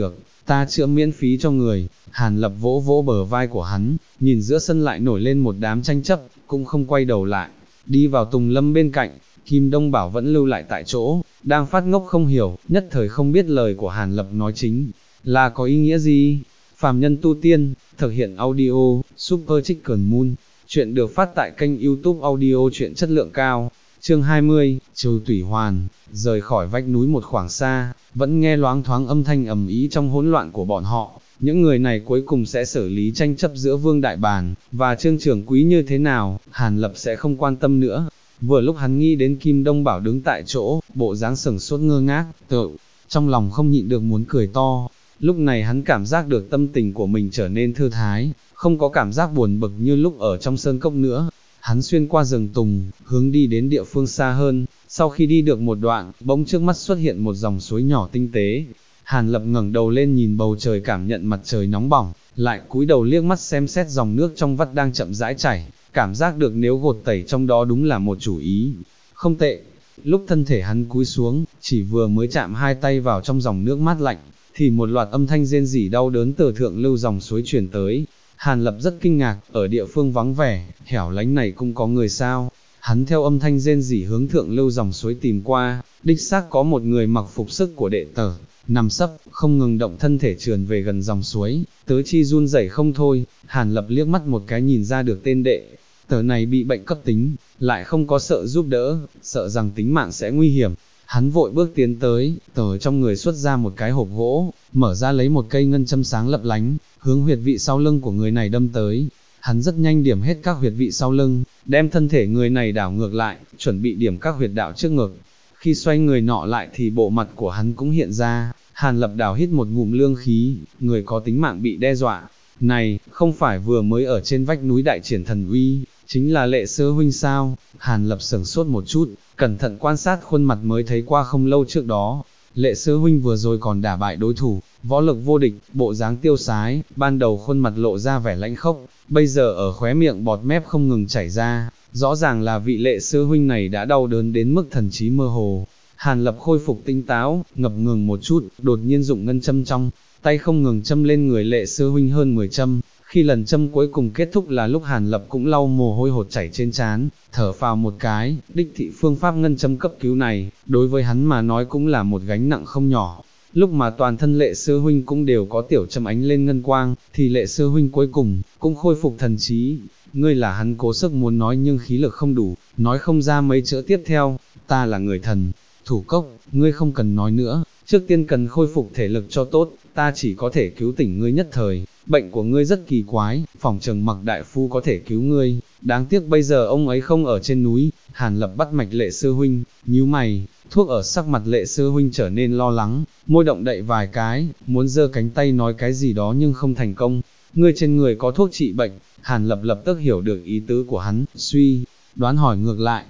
ta chữa miễn phí cho người. Hàn Lập vỗ vỗ bờ vai của hắn, nhìn giữa sân lại nổi lên một đám tranh chấp, cũng không quay đầu lại, đi vào Tùng Lâm bên cạnh. Kim Đông Bảo vẫn lưu lại tại chỗ, đang phát ngốc không hiểu, nhất thời không biết lời của Hàn Lập nói chính là có ý nghĩa gì. Phàm Nhân Tu Tiên, thực hiện audio, Super Chicken Moon, chuyện được phát tại kênh YouTube audio truyện chất lượng cao. Chương 20, Trừ Tủy Hoàn. Rời khỏi vách núi một khoảng xa, vẫn nghe loáng thoáng âm thanh ầm ĩ trong hỗn loạn của bọn họ. Những người này cuối cùng sẽ xử lý tranh chấp giữa Vương Đại Bàn và Trương Trưởng Quý như thế nào, Hàn Lập sẽ không quan tâm nữa. Vừa lúc hắn nghĩ đến Kim Đông Bảo đứng tại chỗ, bộ dáng sừng sốt ngơ ngác, trong lòng không nhịn được muốn cười to. Lúc này hắn cảm giác được tâm tình của mình trở nên thư thái, không có cảm giác buồn bực như lúc ở trong sơn cốc nữa. Hắn xuyên qua rừng tùng, hướng đi đến địa phương xa hơn, sau khi đi được một đoạn, bỗng trước mắt xuất hiện một dòng suối nhỏ tinh tế. Hàn Lập ngẩng đầu lên nhìn bầu trời cảm nhận mặt trời nóng bỏng, lại cúi đầu liếc mắt xem xét dòng nước trong vắt đang chậm rãi chảy, cảm giác được nếu gột tẩy trong đó đúng là một chủ ý. Không tệ. Lúc thân thể hắn cúi xuống, chỉ vừa mới chạm hai tay vào trong dòng nước mát lạnh, thì một loạt âm thanh rên rỉ đau đớn từ thượng lưu dòng suối truyền tới. Hàn Lập rất kinh ngạc, ở địa phương vắng vẻ, hẻo lánh này cũng có người sao? Hắn theo âm thanh rên rỉ hướng thượng lưu dòng suối tìm qua, đích xác có một người mặc phục sức của đệ tử, nằm sấp, không ngừng động thân thể trườn về gần dòng suối, tứ chi run rẩy không thôi. Hàn Lập liếc mắt một cái nhìn ra được tên đệ tử này bị bệnh cấp tính, lại không có sợ giúp đỡ, sợ rằng tính mạng sẽ nguy hiểm. Hắn vội bước tiến tới, từ trong người xuất ra một cái hộp gỗ, mở ra lấy một cây ngân châm sáng lấp lánh, hướng huyệt vị sau lưng của người này đâm tới. Hắn rất nhanh điểm hết các huyệt vị sau lưng, đem thân thể người này đảo ngược lại, chuẩn bị điểm các huyệt đạo trước ngực. Khi xoay người nọ lại thì bộ mặt của hắn cũng hiện ra. Hàn Lập đảo hít một ngụm lương khí, người có tính mạng bị đe dọa. Này, không phải vừa mới ở trên vách núi đại triển thần uy, chính là Lệ Sư huynh sao? Hàn Lập sửng sốt một chút, cẩn thận quan sát khuôn mặt mới thấy qua không lâu trước đó. Lệ Sư huynh vừa rồi còn đả bại đối thủ, võ lực vô địch, bộ dáng tiêu sái, ban đầu khuôn mặt lộ ra vẻ lãnh khốc, bây giờ ở khóe miệng bọt mép không ngừng chảy ra, rõ ràng là vị Lệ Sư huynh này đã đau đớn đến mức thần trí mơ hồ. Hàn Lập khôi phục tinh táo, ngập ngừng một chút, đột nhiên dụng ngân châm trong tay không ngừng châm lên người Lệ Sư huynh hơn 10 châm. Khi lần châm cuối cùng kết thúc là lúc Hàn Lập cũng lau mồ hôi hột chảy trên trán, thở phào một cái. Đích thị phương pháp ngân châm cấp cứu này, đối với hắn mà nói cũng là một gánh nặng không nhỏ. Lúc mà toàn thân Lệ Sư huynh cũng đều có tiểu châm ánh lên ngân quang, thì Lệ Sư huynh cuối cùng cũng khôi phục thần trí. Ngươi là hắn cố sức muốn nói nhưng khí lực không đủ, nói không ra mấy chữ tiếp theo. Ta là người thần thủ cốc, ngươi không cần nói nữa, trước tiên cần khôi phục thể lực cho tốt, ta chỉ có thể cứu tỉnh ngươi nhất thời. Bệnh của ngươi rất kỳ quái, phỏng chừng Mặc đại phu có thể cứu ngươi, đáng tiếc bây giờ ông ấy không ở trên núi. Hàn Lập bắt mạch Lệ Sư huynh, nhíu mày, thuốc ở sắc mặt Lệ Sư huynh trở nên lo lắng, môi động đậy vài cái, muốn giơ cánh tay nói cái gì đó nhưng không thành công. Ngươi trên người có thuốc trị bệnh? Hàn Lập lập tức hiểu được ý tứ của hắn, suy đoán hỏi ngược lại.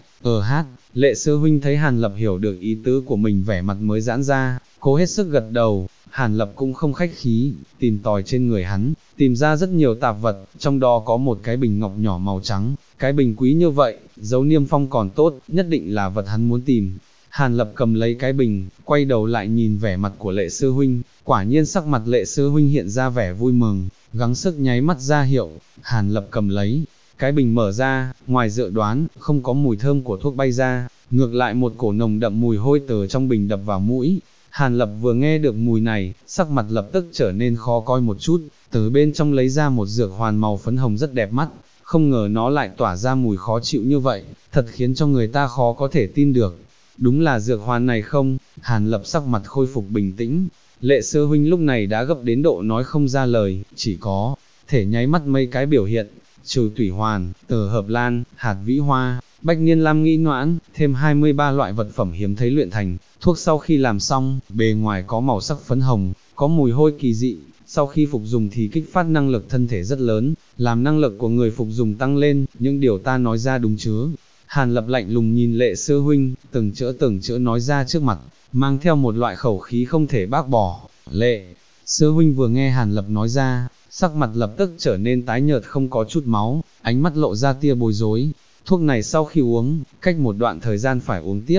Lệ Sư huynh thấy Hàn Lập hiểu được ý tứ của mình, vẻ mặt mới giãn ra, cố hết sức gật đầu. Hàn Lập cũng không khách khí, tìm tòi trên người hắn, tìm ra rất nhiều tạp vật, trong đó có một cái bình ngọc nhỏ màu trắng, cái bình quý như vậy, dấu niêm phong còn tốt, nhất định là vật hắn muốn tìm. Hàn Lập cầm lấy cái bình, quay đầu lại nhìn vẻ mặt của Lệ Sư huynh, quả nhiên sắc mặt Lệ Sư huynh hiện ra vẻ vui mừng, gắng sức nháy mắt ra hiệu. Hàn Lập cầm lấy cái bình mở ra, ngoài dự đoán, không có mùi thơm của thuốc bay ra, ngược lại một cổ nồng đậm mùi hôi từ trong bình đập vào mũi. Hàn Lập vừa nghe được mùi này, sắc mặt lập tức trở nên khó coi một chút, từ bên trong lấy ra một dược hoàn màu phấn hồng rất đẹp mắt, không ngờ nó lại tỏa ra mùi khó chịu như vậy, thật khiến cho người ta khó có thể tin được. Đúng là dược hoàn này không? Hàn Lập sắc mặt khôi phục bình tĩnh. Lệ Sư huynh lúc này đã gấp đến độ nói không ra lời, chỉ có thể nháy mắt mấy cái biểu hiện. Trừ Tủy Hoàn, Tờ Hợp Lan, Hạt Vĩ Hoa, Bách Niên Lam Nghĩ Noãn, thêm 23 loại vật phẩm hiếm thấy luyện thành. Thuốc sau khi làm xong, bề ngoài có màu sắc phấn hồng, có mùi hôi kỳ dị, sau khi phục dùng thì kích phát năng lực thân thể rất lớn, làm năng lực của người phục dùng tăng lên, những điều ta nói ra đúng chứ? Hàn Lập lạnh lùng nhìn Lệ Sư huynh, từng chữ nói ra trước mặt, mang theo một loại khẩu khí không thể bác bỏ. Lệ Sư huynh vừa nghe Hàn Lập nói ra, sắc mặt lập tức trở nên tái nhợt không có chút máu, ánh mắt lộ ra tia bối rối. Thuốc này sau khi uống, cách một đoạn thời gian phải uống tiếp,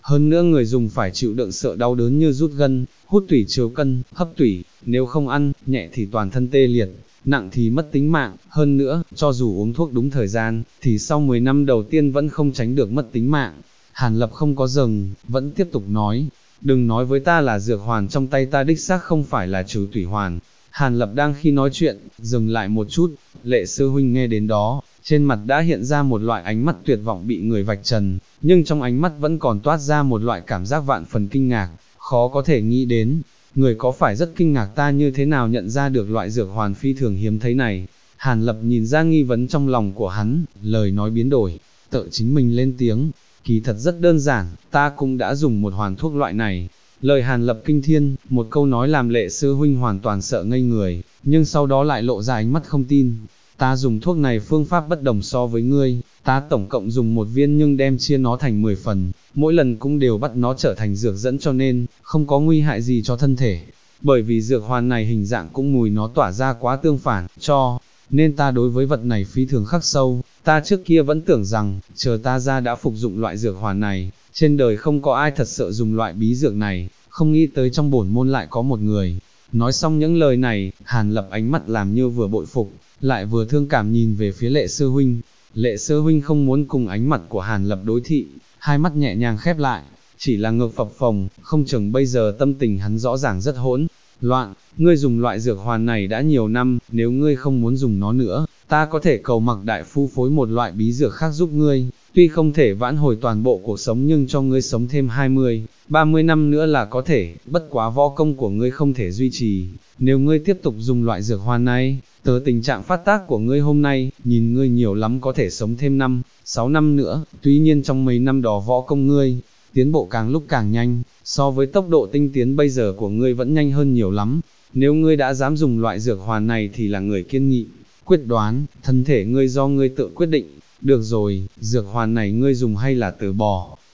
hơn nữa người dùng phải chịu đựng sợ đau đớn như rút gân, hút tủy chiếu cân, hấp tủy, nếu không ăn, nhẹ thì toàn thân tê liệt, nặng thì mất tính mạng, hơn nữa, cho dù uống thuốc đúng thời gian, thì sau 10 năm đầu tiên vẫn không tránh được mất tính mạng. Hàn Lập không có dừng, vẫn tiếp tục nói, đừng nói với ta là dược hoàn trong tay ta đích xác không phải là trừ tủy hoàn. Hàn Lập đang khi nói chuyện, dừng lại một chút, Lệ sư huynh nghe đến đó, trên mặt đã hiện ra một loại ánh mắt tuyệt vọng bị người vạch trần, nhưng trong ánh mắt vẫn còn toát ra một loại cảm giác vạn phần kinh ngạc, khó có thể nghĩ đến, người có phải rất kinh ngạc ta như thế nào nhận ra được loại dược hoàn phi thường hiếm thấy này. Hàn Lập nhìn ra nghi vấn trong lòng của hắn, lời nói biến đổi, tự chính mình lên tiếng, kỳ thật rất đơn giản, ta cũng đã dùng một hoàn thuốc loại này. Lời Hàn Lập kinh thiên, một câu nói làm Lệ sư huynh hoàn toàn sợ ngây người, nhưng sau đó lại lộ ra ánh mắt không tin. Ta dùng thuốc này phương pháp bất đồng so với ngươi, ta tổng cộng dùng một viên nhưng đem chia nó thành 10 phần, mỗi lần cũng đều bắt nó trở thành dược dẫn cho nên, không có nguy hại gì cho thân thể. Bởi vì dược hoàn này hình dạng cũng mùi nó tỏa ra quá tương phản, cho nên ta đối với vật này phi thường khắc sâu. Ta trước kia vẫn tưởng rằng, chờ ta ra đã phục dụng loại dược hoàn này, trên đời không có ai thật sự dùng loại bí dược này, không nghĩ tới trong bổn môn lại có một người. Nói xong những lời này, Hàn Lập ánh mắt làm như vừa bội phục, lại vừa thương cảm nhìn về phía Lệ sư huynh. Lệ sư huynh không muốn cùng ánh mặt của Hàn Lập đối thị, hai mắt nhẹ nhàng khép lại, chỉ là ngực phập phồng, không chừng bây giờ tâm tình hắn rõ ràng rất hỗn loạn. Ngươi dùng loại dược hoàn này đã nhiều năm, nếu ngươi không muốn dùng nó nữa, ta có thể cầu Mặc đại phu phối một loại bí dược khác giúp ngươi, tuy không thể vãn hồi toàn bộ cuộc sống nhưng cho ngươi sống thêm 20, 30 năm nữa là có thể, bất quá võ công của ngươi không thể duy trì, nếu ngươi tiếp tục dùng loại dược hoàn này, từ tình trạng phát tác của ngươi hôm nay, nhìn ngươi nhiều lắm có thể sống thêm 5, 6 năm nữa, tuy nhiên trong mấy năm đó võ công ngươi, tiến bộ càng lúc càng nhanh, so với tốc độ tinh tiến bây giờ của ngươi vẫn nhanh hơn nhiều lắm, nếu ngươi đã dám dùng loại dược hoàn này thì là người kiên nghị, quyết đoán, thân thể ngươi do ngươi tự quyết định, được rồi, dược hoàn này ngươi dùng hay là từ bỏ,